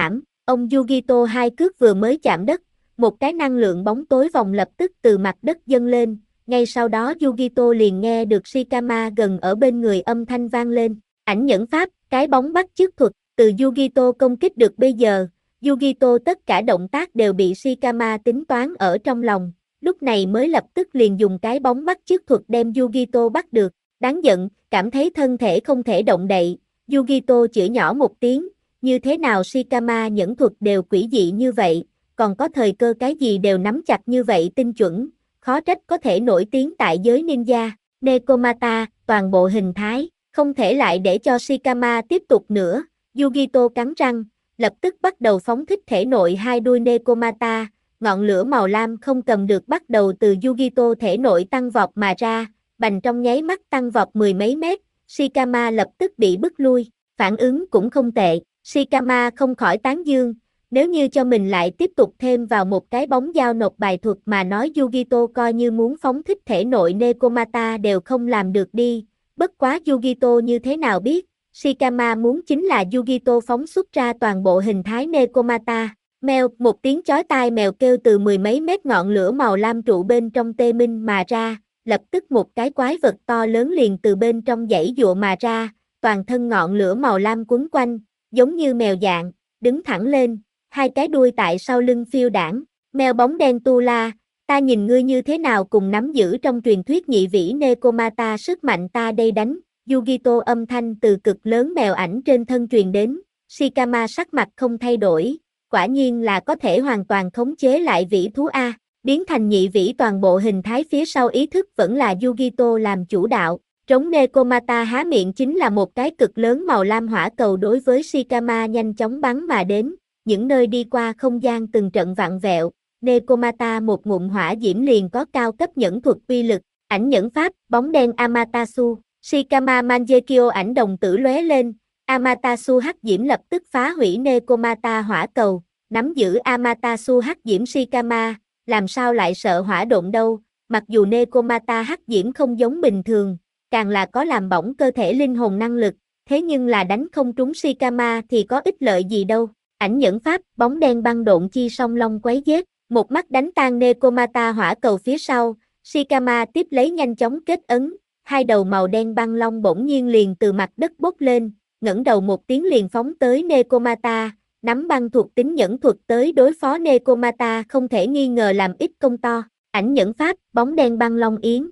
Ông Yugito hai cước vừa mới chạm đất, một cái năng lượng bóng tối vòng lập tức từ mặt đất dâng lên, ngay sau đó Yugito liền nghe được Shikama gần ở bên người âm thanh vang lên. Ảnh nhẫn pháp, cái bóng bắt chước thuật, từ Yugito công kích được bây giờ, Yugito tất cả động tác đều bị Shikama tính toán ở trong lòng, lúc này mới lập tức liền dùng cái bóng bắt chước thuật đem Yugito bắt được. Đáng giận, cảm thấy thân thể không thể động đậy, Yugito chửi nhỏ một tiếng, như thế nào Shikama nhẫn thuật đều quỷ dị như vậy, còn có thời cơ cái gì đều nắm chặt như vậy tinh chuẩn, khó trách có thể nổi tiếng tại giới ninja. Nekomata, toàn bộ hình thái, không thể lại để cho Shikama tiếp tục nữa, Yugito cắn răng, lập tức bắt đầu phóng thích thể nội hai đuôi Nekomata, ngọn lửa màu lam không cầm được bắt đầu từ Yugito thể nội tăng vọt mà ra, bành trong nháy mắt tăng vọt mười mấy mét, Shikama lập tức bị bức lui, phản ứng cũng không tệ, Shikama không khỏi tán dương, nếu như cho mình lại tiếp tục thêm vào một cái bóng dao nộp bài thuật mà nói Yugito coi như muốn phóng thích thể nội Nekomata đều không làm được đi, bất quá Yugito như thế nào biết, Shikama muốn chính là Yugito phóng xuất ra toàn bộ hình thái Nekomata. Mèo, một tiếng chói tai mèo kêu từ mười mấy mét ngọn lửa màu lam trụ bên trong tê minh mà ra, lập tức một cái quái vật to lớn liền từ bên trong dãy dụa mà ra, toàn thân ngọn lửa màu lam quấn quanh, giống như mèo dạng, đứng thẳng lên, hai cái đuôi tại sau lưng phiêu đãng. Mèo bóng đen tu la, ta nhìn ngươi như thế nào cùng nắm giữ trong truyền thuyết nhị vĩ Nekomata sức mạnh ta đây đánh, Yugito âm thanh từ cực lớn mèo ảnh trên thân truyền đến, Shikama sắc mặt không thay đổi, quả nhiên là có thể hoàn toàn khống chế lại vĩ thú A, biến thành nhị vĩ toàn bộ hình thái phía sau ý thức vẫn là Yugito làm chủ đạo. Trống Nekomata há miệng chính là một cái cực lớn màu lam hỏa cầu đối với Shikama nhanh chóng bắn mà đến, những nơi đi qua không gian từng trận vặn vẹo, Nekomata một ngụm hỏa diễm liền có cao cấp nhẫn thuật uy lực, ảnh nhẫn pháp, bóng đen Amaterasu, Shikama Mangekyo ảnh đồng tử lóe lên, Amaterasu hắc diễm lập tức phá hủy Nekomata hỏa cầu, nắm giữ Amaterasu hắc diễm Shikama, làm sao lại sợ hỏa độn đâu, mặc dù Nekomata hắc diễm không giống bình thường, càng là có làm bỏng cơ thể linh hồn năng lực, thế nhưng là đánh không trúng Shikama thì có ích lợi gì đâu. Ảnh nhẫn pháp, bóng đen băng độn chi song long quấy giết, một mắt đánh tan Nekomata hỏa cầu phía sau, Shikama tiếp lấy nhanh chóng kết ấn, hai đầu màu đen băng long bỗng nhiên liền từ mặt đất bốc lên, ngẩng đầu một tiếng liền phóng tới Nekomata, nắm băng thuộc tính nhẫn thuật tới đối phó Nekomata không thể nghi ngờ làm ít công to. Ảnh nhẫn pháp, bóng đen băng long yến.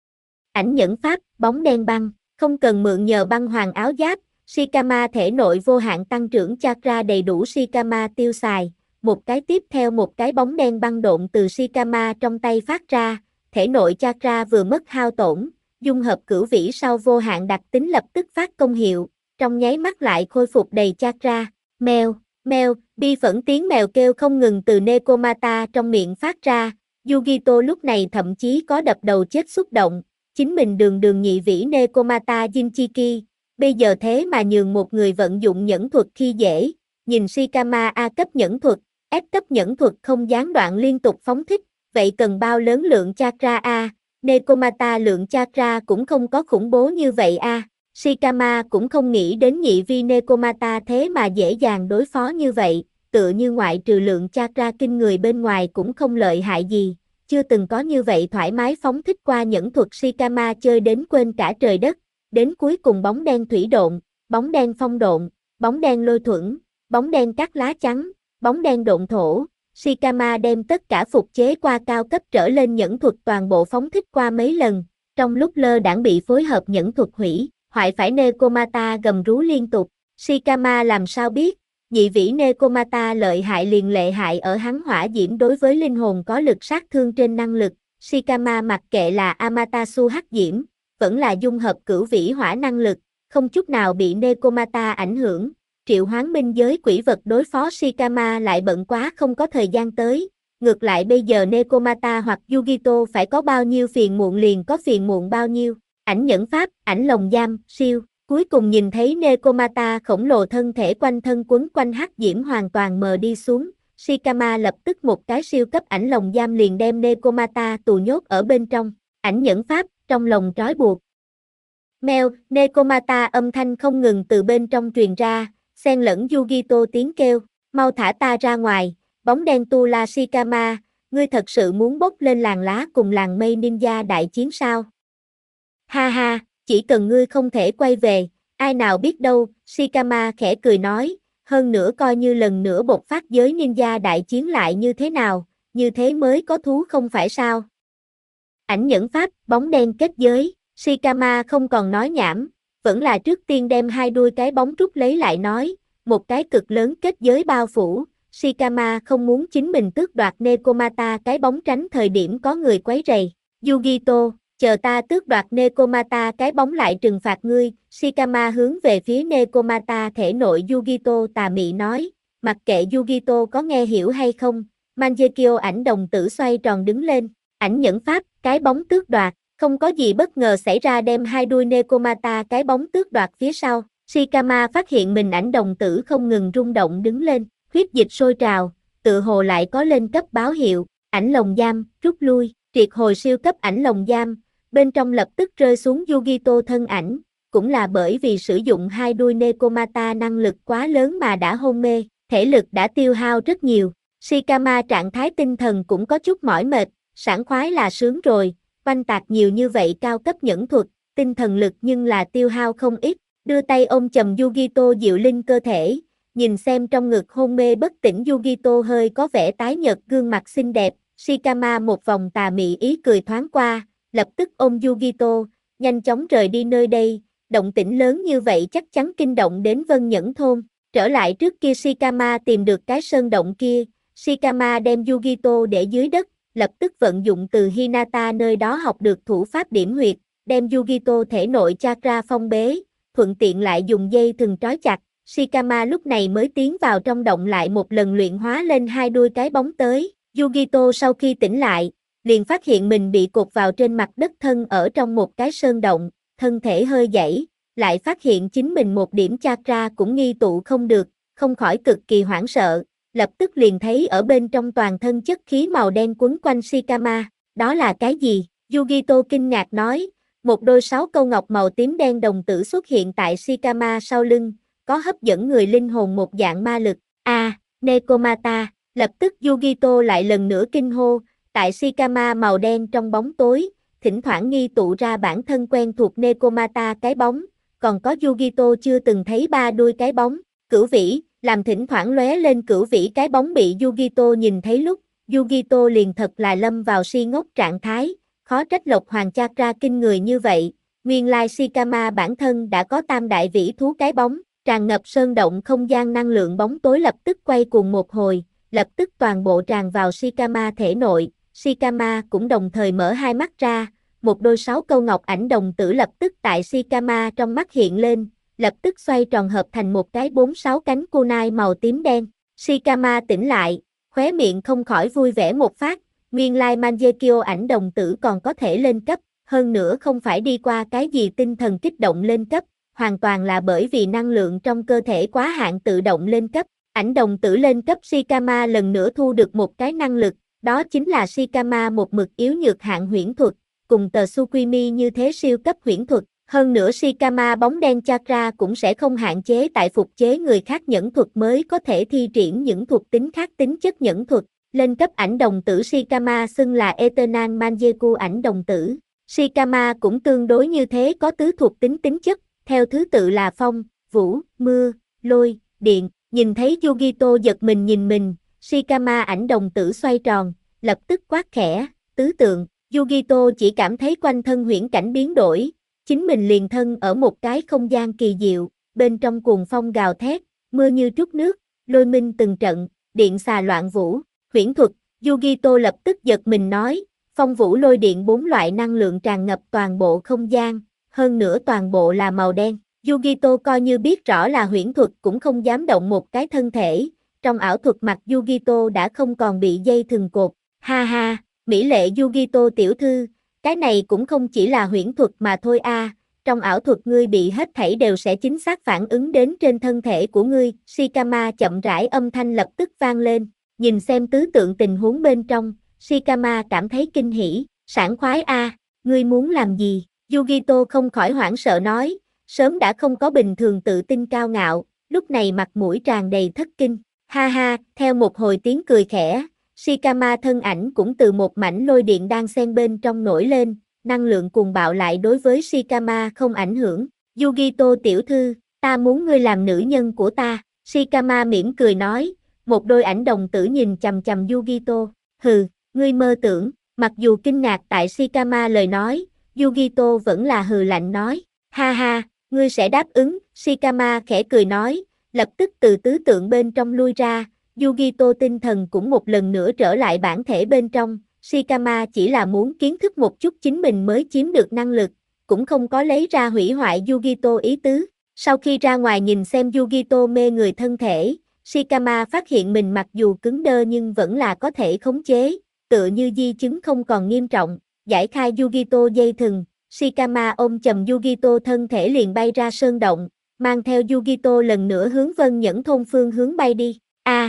Ảnh nhẫn pháp, bóng đen băng, không cần mượn nhờ băng hoàng áo giáp, Shikama thể nội vô hạn tăng trưởng chakra đầy đủ Shikama tiêu xài, một cái tiếp theo một cái bóng đen băng độn từ Shikama trong tay phát ra, thể nội chakra vừa mất hao tổn, dung hợp cửu vĩ sau vô hạn đặc tính lập tức phát công hiệu, trong nháy mắt lại khôi phục đầy chakra. Mèo, mèo, bi phẫn tiếng mèo kêu không ngừng từ Nekomata trong miệng phát ra, Yugito lúc này thậm chí có đập đầu chết xúc động, chính mình đường nhị vĩ Nekomata Jinchiki, bây giờ thế mà nhường một người vận dụng nhẫn thuật khi dễ, nhìn Shikama A cấp nhẫn thuật, S cấp nhẫn thuật không gián đoạn liên tục phóng thích, vậy cần bao lớn lượng chakra A, Nekomata lượng chakra cũng không có khủng bố như vậy A, Shikama cũng không nghĩ đến nhị vi Nekomata thế mà dễ dàng đối phó như vậy, tựa như ngoại trừ lượng chakra kinh người bên ngoài cũng không lợi hại gì, chưa từng có như vậy thoải mái phóng thích qua nhẫn thuật Shikama chơi đến quên cả trời đất. Đến cuối cùng bóng đen thủy độn, bóng đen phong độn, bóng đen lôi thuẫn, bóng đen cát lá trắng, bóng đen độn thổ, Shikama đem tất cả phục chế qua cao cấp trở lên nhẫn thuật toàn bộ phóng thích qua mấy lần, trong lúc lơ đãng bị phối hợp nhẫn thuật hủy, hoại phải Nekomata gầm rú liên tục, Shikama làm sao biết, nhị vĩ Nekomata lợi hại liền lệ hại ở hắn hỏa diễm đối với linh hồn có lực sát thương trên năng lực, Shikama mặc kệ là Amaterasu hắc diễm, vẫn là dung hợp cửu vĩ hỏa năng lực, không chút nào bị Nekomata ảnh hưởng, triệu hoán minh giới quỷ vật đối phó Shikama lại bận quá không có thời gian tới, ngược lại bây giờ Nekomata hoặc Yugito phải có bao nhiêu phiền muộn liền có phiền muộn bao nhiêu, ảnh nhẫn pháp, ảnh lồng giam, siêu, cuối cùng nhìn thấy Nekomata khổng lồ thân thể quanh thân quấn quanh hắc diễm hoàn toàn mờ đi xuống, Shikama lập tức một cái siêu cấp ảnh lồng giam liền đem Nekomata tù nhốt ở bên trong, ảnh nhẫn pháp, trong lồng trói buộc. Mèo, Nekomata âm thanh không ngừng từ bên trong truyền ra, xen lẫn Yugito tiếng kêu, Mau thả ta ra ngoài, bóng đen tu la Shikama, ngươi thật sự muốn bốc lên làng lá cùng làng mây ninja đại chiến sao? Ha ha, chỉ cần ngươi không thể quay về, ai nào biết đâu, Shikama khẽ cười nói, hơn nữa coi như lần nữa bộc phát giới ninja đại chiến lại như thế nào, như thế mới có thú không phải sao? Ảnh nhẫn pháp, bóng đen kết giới, Shikama không còn nói nhảm, vẫn là trước tiên đem hai đuôi cái bóng rút lấy lại nói, một cái cực lớn kết giới bao phủ, Shikama không muốn chính mình tước đoạt Nekomata cái bóng tránh thời điểm có người quấy rầy. Yugito, chờ ta tước đoạt Nekomata cái bóng lại trừng phạt ngươi, Shikama hướng về phía Nekomata thể nội Yugito tà mị nói, mặc kệ Yugito có nghe hiểu hay không, Mangekyo ảnh đồng tử xoay tròn đứng lên, ảnh nhẫn pháp, cái bóng tước đoạt, không có gì bất ngờ xảy ra đem hai đuôi Nekomata cái bóng tước đoạt phía sau, Shikama phát hiện mình ảnh đồng tử không ngừng rung động đứng lên, huyết dịch sôi trào, tự hồ lại có lên cấp báo hiệu, ảnh lồng giam, rút lui, triệt hồi siêu cấp ảnh lồng giam, bên trong lập tức rơi xuống Yugito thân ảnh, cũng là bởi vì sử dụng hai đuôi Nekomata năng lực quá lớn mà đã hôn mê, thể lực đã tiêu hao rất nhiều, Shikama trạng thái tinh thần cũng có chút mỏi mệt, sảng khoái là sướng rồi, oanh tạc nhiều như vậy cao cấp nhẫn thuật, tinh thần lực nhưng là tiêu hao không ít, đưa tay ôm chầm Yugito diệu linh cơ thể, nhìn xem trong ngực hôn mê bất tỉnh Yugito hơi có vẻ tái nhợt gương mặt xinh đẹp, Shikama một vòng tà mị ý cười thoáng qua, lập tức ôm Yugito, nhanh chóng rời đi nơi đây, động tĩnh lớn như vậy chắc chắn kinh động đến Vân Nhẫn thôn, trở lại trước kia Shikama tìm được cái sơn động kia, Shikama đem Yugito để dưới đất, lập tức vận dụng từ Hinata nơi đó học được thủ pháp điểm huyệt, đem Yugito thể nội chakra phong bế, thuận tiện lại dùng dây thừng trói chặt, Shikama lúc này mới tiến vào trong động lại một lần luyện hóa lên hai đuôi cái bóng tới, Yugito sau khi tỉnh lại, liền phát hiện mình bị cột vào trên mặt đất thân ở trong một cái sơn động, thân thể hơi giãy, lại phát hiện chính mình một điểm chakra cũng nghi tụ không được, không khỏi cực kỳ hoảng sợ, lập tức liền thấy ở bên trong toàn thân chất khí màu đen quấn quanh Shikama, đó là cái gì? Yugito kinh ngạc nói, một đôi 6 câu ngọc màu tím đen đồng tử xuất hiện tại Shikama sau lưng, có hấp dẫn người linh hồn một dạng ma lực, Nekomata, lập tức Yugito lại lần nữa kinh hô, tại Shikama màu đen trong bóng tối, thỉnh thoảng nghi tụ ra bản thân quen thuộc Nekomata cái bóng, còn có Yugito chưa từng thấy ba đuôi cái bóng, cửu vĩ, làm thỉnh thoảng lóe lên cửu vĩ cái bóng bị Yugito nhìn thấy lúc, Yugito liền thật là lâm vào si ngốc trạng thái, khó trách Lộc Hoàng chakra kinh người như vậy, nguyên lai Shikama bản thân đã có tam đại vĩ thú cái bóng, tràn ngập sơn động không gian năng lượng bóng tối lập tức quay cuồng một hồi, lập tức toàn bộ tràn vào Shikama thể nội, Shikama cũng đồng thời mở hai mắt ra, một đôi 6 câu ngọc ảnh đồng tử lập tức tại Shikama trong mắt hiện lên, lập tức xoay tròn hợp thành một cái 4-6 cánh kunai màu tím đen. Shikama tỉnh lại, khóe miệng không khỏi vui vẻ một phát, nguyên lai Mangekyo ảnh đồng tử còn có thể lên cấp, hơn nữa không phải đi qua cái gì tinh thần kích động lên cấp, hoàn toàn là bởi vì năng lượng trong cơ thể quá hạn tự động lên cấp. Ảnh đồng tử lên cấp Shikama lần nữa thu được một cái năng lực, đó chính là Shikama một mực yếu nhược hạn huyễn thuật, cùng tờ Tsukimi như thế siêu cấp huyễn thuật. Hơn nữa Shikama bóng đen chakra cũng sẽ không hạn chế tại phục chế người khác nhẫn thuật mới có thể thi triển những thuộc tính khác tính chất nhẫn thuật. Lên cấp ảnh đồng tử Shikama xưng là Eternal Mangekyou ảnh đồng tử. Shikama cũng tương đối như thế có tứ thuộc tính tính chất, theo thứ tự là phong, vũ, mưa, lôi, điện. Nhìn thấy Yugito giật mình nhìn mình, Shikama ảnh đồng tử xoay tròn, lập tức quát khẽ, tứ tượng. Yugito chỉ cảm thấy quanh thân huyễn cảnh biến đổi, chính mình liền thân ở một cái không gian kỳ diệu, bên trong cuồng phong gào thét, mưa như trút nước, lôi minh từng trận, điện xà loạn vũ, huyễn thuật. Yugito lập tức giật mình nói, phong vũ lôi điện 4 loại năng lượng tràn ngập toàn bộ không gian, hơn nữa toàn bộ là màu đen. Yugito coi như biết rõ là huyễn thuật cũng không dám động một cái thân thể, trong ảo thuật mặt Yugito đã không còn bị dây thừng cột, ha ha, mỹ lệ Yugito tiểu thư, cái này cũng không chỉ là huyễn thuật mà thôi a, trong ảo thuật ngươi bị hết thảy đều sẽ chính xác phản ứng đến trên thân thể của ngươi, Shikama chậm rãi âm thanh lập tức vang lên, nhìn xem tứ tượng tình huống bên trong, Shikama cảm thấy kinh hỉ, sảng khoái a, ngươi muốn làm gì, Yugito không khỏi hoảng sợ nói, sớm đã không có bình thường tự tin cao ngạo, lúc này mặt mũi tràn đầy thất kinh, Ha ha, theo một hồi tiếng cười khẽ, Shikama thân ảnh cũng từ một mảnh lôi điện đang xen bên trong nổi lên, năng lượng cuồng bạo lại đối với Shikama không ảnh hưởng. Yugito tiểu thư, ta muốn ngươi làm nữ nhân của ta. Shikama mỉm cười nói, một đôi ảnh đồng tử nhìn chằm chằm Yugito. Hừ, ngươi mơ tưởng. Mặc dù kinh ngạc tại Shikama lời nói, Yugito vẫn là hừ lạnh nói. Ha ha, ngươi sẽ đáp ứng. Shikama khẽ cười nói, lập tức từ tứ tượng bên trong lui ra. Yugito tinh thần cũng một lần nữa trở lại bản thể bên trong. Shikama chỉ là muốn kiến thức một chút chính mình mới chiếm được năng lực, cũng không có lấy ra hủy hoại Yugito ý tứ. Sau khi ra ngoài nhìn xem Yugito mê người thân thể, Shikama phát hiện mình mặc dù cứng đơ nhưng vẫn là có thể khống chế, tựa như di chứng không còn nghiêm trọng, giải khai Yugito dây thừng, Shikama ôm chầm Yugito thân thể liền bay ra sơn động, mang theo Yugito lần nữa hướng Vân Nhẫn thôn phương hướng bay đi.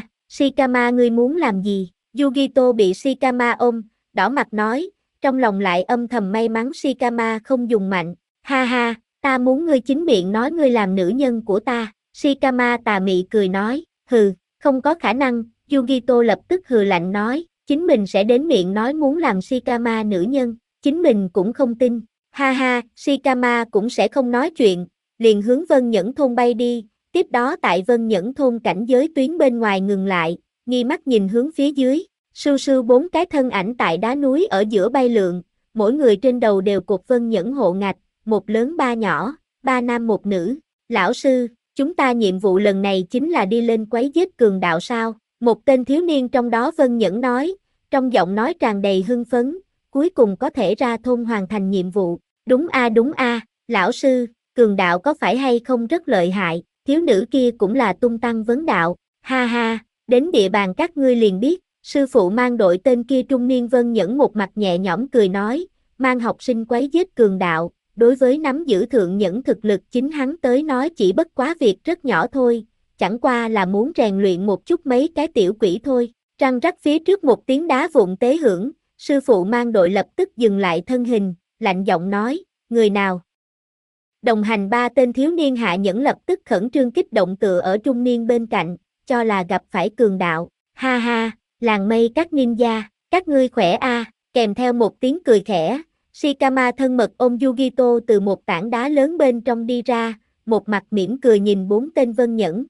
Shikama ngươi muốn làm gì? Yugito bị Shikama ôm, đỏ mặt nói, trong lòng lại âm thầm may mắn Shikama không dùng mạnh. Ha ha, ta muốn ngươi chính miệng nói ngươi làm nữ nhân của ta. Shikama tà mị cười nói, hừ, không có khả năng. Yugito lập tức hừ lạnh nói, chính mình sẽ đến miệng nói muốn làm Shikama nữ nhân, chính mình cũng không tin. Ha ha, Shikama cũng sẽ không nói chuyện, liền hướng Vân Nhẫn thôn bay đi. Tiếp đó tại Vân Nhẫn thôn cảnh giới tuyến bên ngoài ngừng lại, nghi mắt nhìn hướng phía dưới, sưu sưu bốn cái thân ảnh tại đá núi ở giữa bay lượn, mỗi người trên đầu đều cột Vân Nhẫn hộ ngạch, một lớn ba nhỏ, ba nam một nữ. Lão sư, chúng ta nhiệm vụ lần này chính là đi lên quấy giết cường đạo sao? Một tên thiếu niên trong đó Vân Nhẫn nói, trong giọng nói tràn đầy hưng phấn, cuối cùng có thể ra thôn hoàn thành nhiệm vụ. Đúng a, lão sư, cường đạo có phải hay không rất lợi hại? Thiếu nữ kia cũng là tung tăng vấn đạo, ha ha, đến địa bàn các ngươi liền biết, sư phụ mang đội tên kia trung niên Vân Nhẫn một mặt nhẹ nhõm cười nói, mang học sinh quấy giết cường đạo, đối với nắm giữ thượng nhẫn thực lực chính hắn tới nói chỉ bất quá việc rất nhỏ thôi, chẳng qua là muốn rèn luyện một chút mấy cái tiểu quỷ thôi. Răng rắc phía trước một tiếng đá vụn tế hưởng, sư phụ mang đội lập tức dừng lại thân hình, lạnh giọng nói, người nào? Đồng hành ba tên thiếu niên hạ nhẫn lập tức khẩn trương kích động tựa ở trung niên bên cạnh, cho là gặp phải cường đạo. Ha ha, làng mây các ninja, các ngươi khỏe a, kèm theo một tiếng cười khẽ, Shikama thân mật ôm Yugito từ một tảng đá lớn bên trong đi ra, một mặt mỉm cười nhìn bốn tên Vân Nhẫn.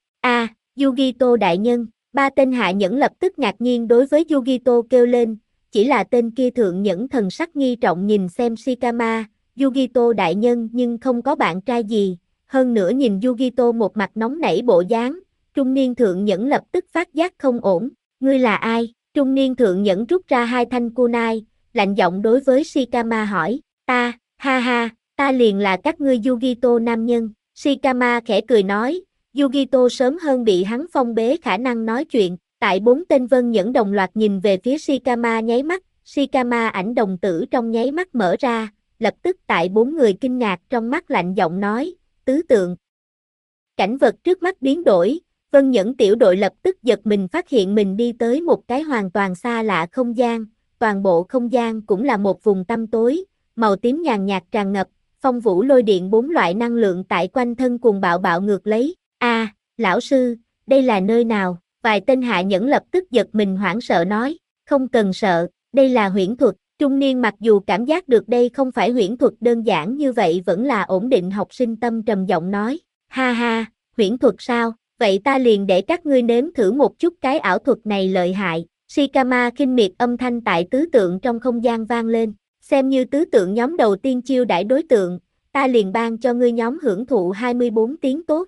Yugito đại nhân, ba tên hạ nhẫn lập tức ngạc nhiên đối với Yugito kêu lên, chỉ là tên kia thượng nhẫn thần sắc nghi trọng nhìn xem Shikama. Yugito đại nhân nhưng không có bạn trai gì, hơn nữa nhìn Yugito một mặt nóng nảy bộ dáng, trung niên thượng nhẫn lập tức phát giác không ổn, ngươi là ai? Trung niên thượng nhẫn rút ra hai thanh kunai, lạnh giọng đối với Shikama hỏi, ta, ha ha, ta liền là các ngươi Yugito nam nhân. Shikama khẽ cười nói, Yugito sớm hơn bị hắn phong bế khả năng nói chuyện, tại bốn tên Vân Nhẫn đồng loạt nhìn về phía Shikama nháy mắt, Shikama ảnh đồng tử trong nháy mắt mở ra, lập tức tại bốn người kinh ngạc trong mắt lạnh giọng nói, tứ tượng. Cảnh vật trước mắt biến đổi, Vân Nhẫn tiểu đội lập tức giật mình phát hiện mình đi tới một cái hoàn toàn xa lạ không gian, toàn bộ không gian cũng là một vùng tăm tối, màu tím nhàn nhạt tràn ngập, phong vũ lôi điện bốn loại năng lượng tại quanh thân cuồng bạo bạo ngược lấy. Lão sư, đây là nơi nào? Vài tên hạ nhẫn lập tức giật mình hoảng sợ nói, không cần sợ, đây là huyễn thuật. Trung niên mặc dù cảm giác được đây không phải huyễn thuật đơn giản như vậy vẫn là ổn định học sinh tâm trầm giọng nói, ha ha, huyễn thuật sao, vậy ta liền để các ngươi nếm thử một chút cái ảo thuật này lợi hại. Shikama khinh miệt âm thanh tại tứ tượng trong không gian vang lên, xem như tứ tượng nhóm đầu tiên chiêu đãi đối tượng, ta liền ban cho ngươi nhóm hưởng thụ 24 tiếng tốt.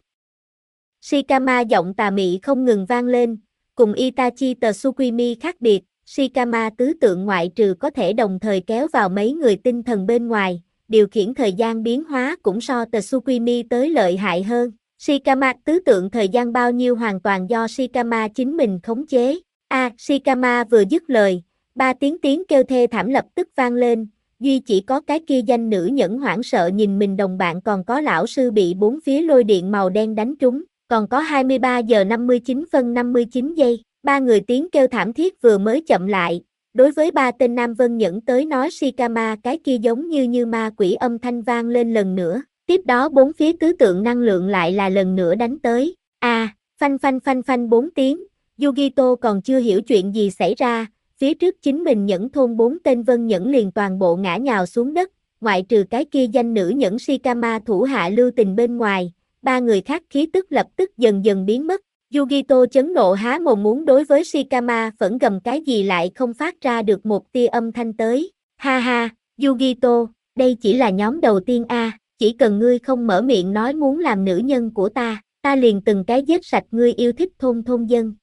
Shikama giọng tà mị không ngừng vang lên, cùng Itachi Tsukimi khác biệt. Shikama tứ tượng ngoại trừ có thể đồng thời kéo vào mấy người tinh thần bên ngoài, điều khiển thời gian biến hóa cũng so Tsukimi tới lợi hại hơn. Shikama tứ tượng thời gian bao nhiêu hoàn toàn do Shikama chính mình khống chế. Shikama vừa dứt lời, ba tiếng kêu thê thảm lập tức vang lên, duy chỉ có cái kia danh nữ nhẫn hoảng sợ nhìn mình đồng bạn còn có lão sư bị bốn phía lôi điện màu đen đánh trúng, còn có 23 giờ 59 phân 59 giây. Ba người tiếng kêu thảm thiết vừa mới chậm lại, đối với ba tên Nam Vân Nhẫn tới nói Shikama cái kia giống như ma quỷ âm thanh vang lên lần nữa, tiếp đó bốn phía tứ tượng năng lượng lại là lần nữa đánh tới, phanh phanh phanh phanh bốn tiếng, Yugito còn chưa hiểu chuyện gì xảy ra, phía trước chính mình nhẫn thôn 4 tên vân nhẫn liền toàn bộ ngã nhào xuống đất, ngoại trừ cái kia danh nữ nhẫn Shikama thủ hạ lưu tình bên ngoài, ba người khác khí tức lập tức dần dần biến mất. Yugito chấn nộ há mồm muốn đối với Shikama phẫn gầm cái gì lại không phát ra được một tia âm thanh tới. Ha ha, Yugito, đây chỉ là nhóm đầu tiên a, chỉ cần ngươi không mở miệng nói muốn làm nữ nhân của ta liền từng cái giết sạch ngươi yêu thích thôn dân.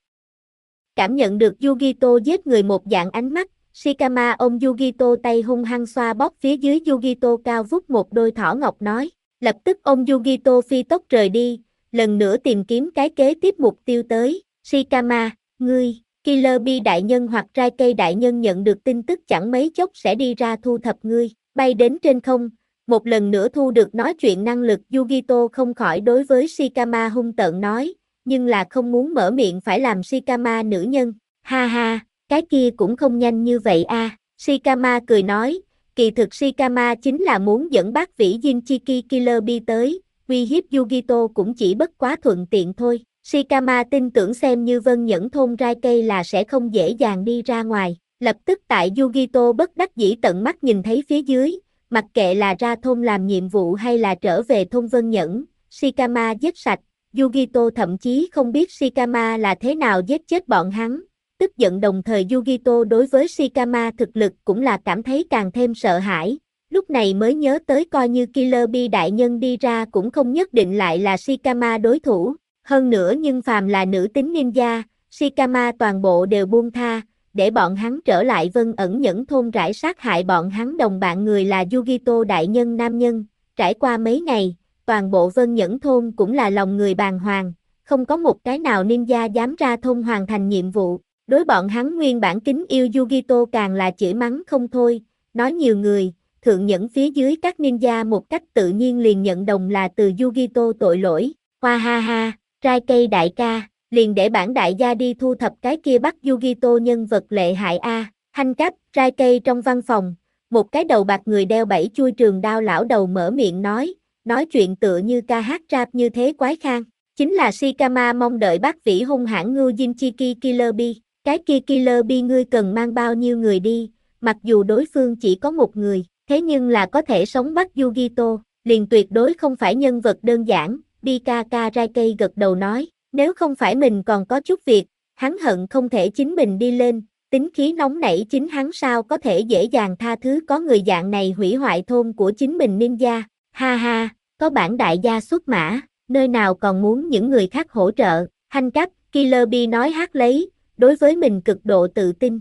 Cảm nhận được Yugito giết người một dạng ánh mắt, Shikama ôm Yugito tay hung hăng xoa bóp phía dưới Yugito cao vút một đôi thỏ ngọc nói, lập tức ôm Yugito phi tốc rời đi, lần nữa tìm kiếm cái kế tiếp mục tiêu tới. Shikama, ngươi, Killer Bee đại nhân hoặc Raikei đại nhân nhận được tin tức chẳng mấy chốc sẽ đi ra thu thập ngươi, bay đến trên không, một lần nữa thu được nói chuyện năng lực Yugito không khỏi đối với Shikama hung tợn nói, nhưng là không muốn mở miệng phải làm Shikama nữ nhân. Ha ha, cái kia cũng không nhanh như vậy a. Shikama cười nói, kỳ thực Shikama chính là muốn dẫn bác vĩ Jinchiki Killer Bee tới, uy hiếp Yugito cũng chỉ bất quá thuận tiện thôi. Shikama tin tưởng xem như vân nhẫn thôn Raikei là sẽ không dễ dàng đi ra ngoài. Lập tức tại Yugito bất đắc dĩ tận mắt nhìn thấy phía dưới, mặc kệ là ra thôn làm nhiệm vụ hay là trở về thôn vân nhẫn, Shikama giết sạch. Yugito thậm chí không biết Shikama là thế nào giết chết bọn hắn. Tức giận đồng thời Yugito đối với Shikama thực lực cũng là cảm thấy càng thêm sợ hãi. Lúc này mới nhớ tới coi như Killer Bee đại nhân đi ra cũng không nhất định lại là Shikama đối thủ. Hơn nữa nhưng phàm là nữ tính ninja, Shikama toàn bộ đều buông tha, để bọn hắn trở lại vân ẩn nhẫn thôn rải sát hại bọn hắn đồng bạn người là Yugito đại nhân nam nhân. Trải qua mấy ngày, toàn bộ vân nhẫn thôn cũng là lòng người bàng hoàng, không có một cái nào ninja dám ra thôn hoàn thành nhiệm vụ. Đối bọn hắn nguyên bản kính yêu Yugito càng là chửi mắng không thôi, nói nhiều người, thượng nhẫn phía dưới các ninja một cách tự nhiên liền nhận đồng là từ Yugito tội lỗi. Hoa ha ha, Raikei đại ca, liền để bản đại gia đi thu thập cái kia bắt Yugito nhân vật lệ hại a. Hanh cáp, Raikei trong văn phòng, một cái đầu bạc người đeo 7 chuôi trường đao lão đầu mở miệng nói chuyện tựa như ca hát rap như thế quái khang. Chính là Shikama mong đợi bác vĩ hung hãn ngưu Jinchiki Killer Bee. Cái kia Killer Bee ngươi cần mang bao nhiêu người đi, mặc dù đối phương chỉ có một người, thế nhưng là có thể sống bắt Yugito, liền tuyệt đối không phải nhân vật đơn giản. Đi ca Raikei gật đầu nói, nếu không phải mình còn có chút việc, hắn hận không thể chính mình đi lên, tính khí nóng nảy chính hắn sao có thể dễ dàng tha thứ có người dạng này hủy hoại thôn của chính mình ninja. Ha ha, có bản đại gia xuất mã, nơi nào còn muốn những người khác hỗ trợ. Hanh cáp, Killer Bee nói hát lấy, đối với mình cực độ tự tin.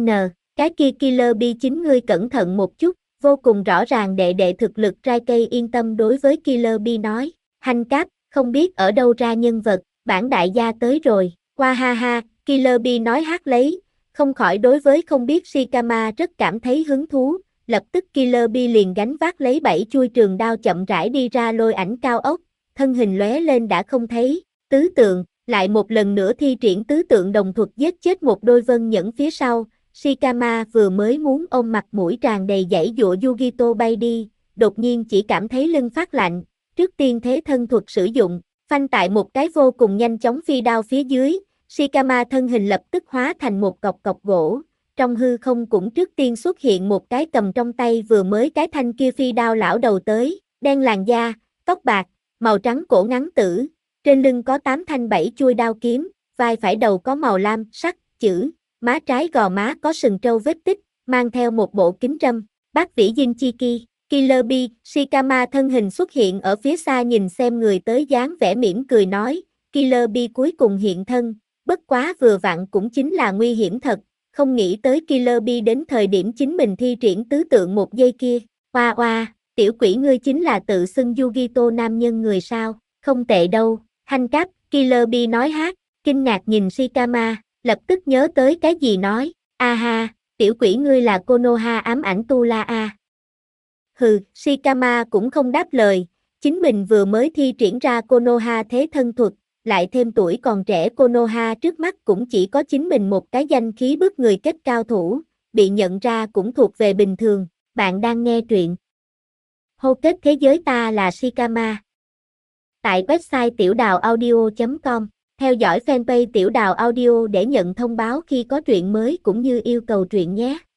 Cái kia Killer Bee chính ngươi cẩn thận một chút, vô cùng rõ ràng đệ thực lực Raikei yên tâm đối với Killer Bee nói. Hanh cáp, không biết ở đâu ra nhân vật, bản đại gia tới rồi. Qua ha ha, Killer Bee nói hát lấy, không khỏi đối với không biết Shikama rất cảm thấy hứng thú. Lập tức Killer Bee liền gánh vác lấy 7 chuôi trường đao chậm rãi đi ra lôi ảnh cao ốc, thân hình lóe lên đã không thấy. Tứ tượng, lại một lần nữa thi triển tứ tượng đồng thuật giết chết một đôi vân nhẫn phía sau. Shikama vừa mới muốn ôm mặt mũi tràn đầy giãy giụa Yugito bay đi, đột nhiên chỉ cảm thấy lưng phát lạnh. Trước tiên thế thân thuật sử dụng, phanh tại một cái vô cùng nhanh chóng phi đao phía dưới, Shikama thân hình lập tức hóa thành một cọc gỗ. Trong hư không cũng trước tiên xuất hiện một cái cầm trong tay vừa mới cái thanh kia phi đao lão đầu tới, đen làn da, tóc bạc, màu trắng cổ ngắn tử, trên lưng có 8 thanh 7 chuôi đao kiếm, vai phải đầu có màu lam, sắc, chữ, má trái gò má có sừng trâu vết tích, mang theo một bộ kính râm, bác vĩ Jinchiki, Killer Bee, Shikama thân hình xuất hiện ở phía xa nhìn xem người tới dáng vẻ mỉm cười nói, Killer Bee cuối cùng hiện thân, bất quá vừa vặn cũng chính là nguy hiểm thật. Không nghĩ tới Killer Bee đến thời điểm chính mình thi triển tứ tượng một giây kia. Oa oa, tiểu quỷ ngươi chính là tự xưng Yugito nam nhân người sao, không tệ đâu. Hanh cáp, Killer Bee nói hát, kinh ngạc nhìn Shikama, lập tức nhớ tới cái gì nói, ha, tiểu quỷ ngươi là Konoha ám ảnh tu la a. Hừ, Shikama cũng không đáp lời, chính mình vừa mới thi triển ra Konoha thế thân thuật, lại thêm tuổi còn trẻ Konoha trước mắt cũng chỉ có chính mình một cái danh khí bức người kết cao thủ, bị nhận ra cũng thuộc về bình thường. Bạn đang nghe truyện Hô kết thế giới ta là Shikama. Tại website tiểu đào audio.com Theo dõi fanpage Tiểu Đào Audio để nhận thông báo khi có truyện mới cũng như yêu cầu truyện nhé.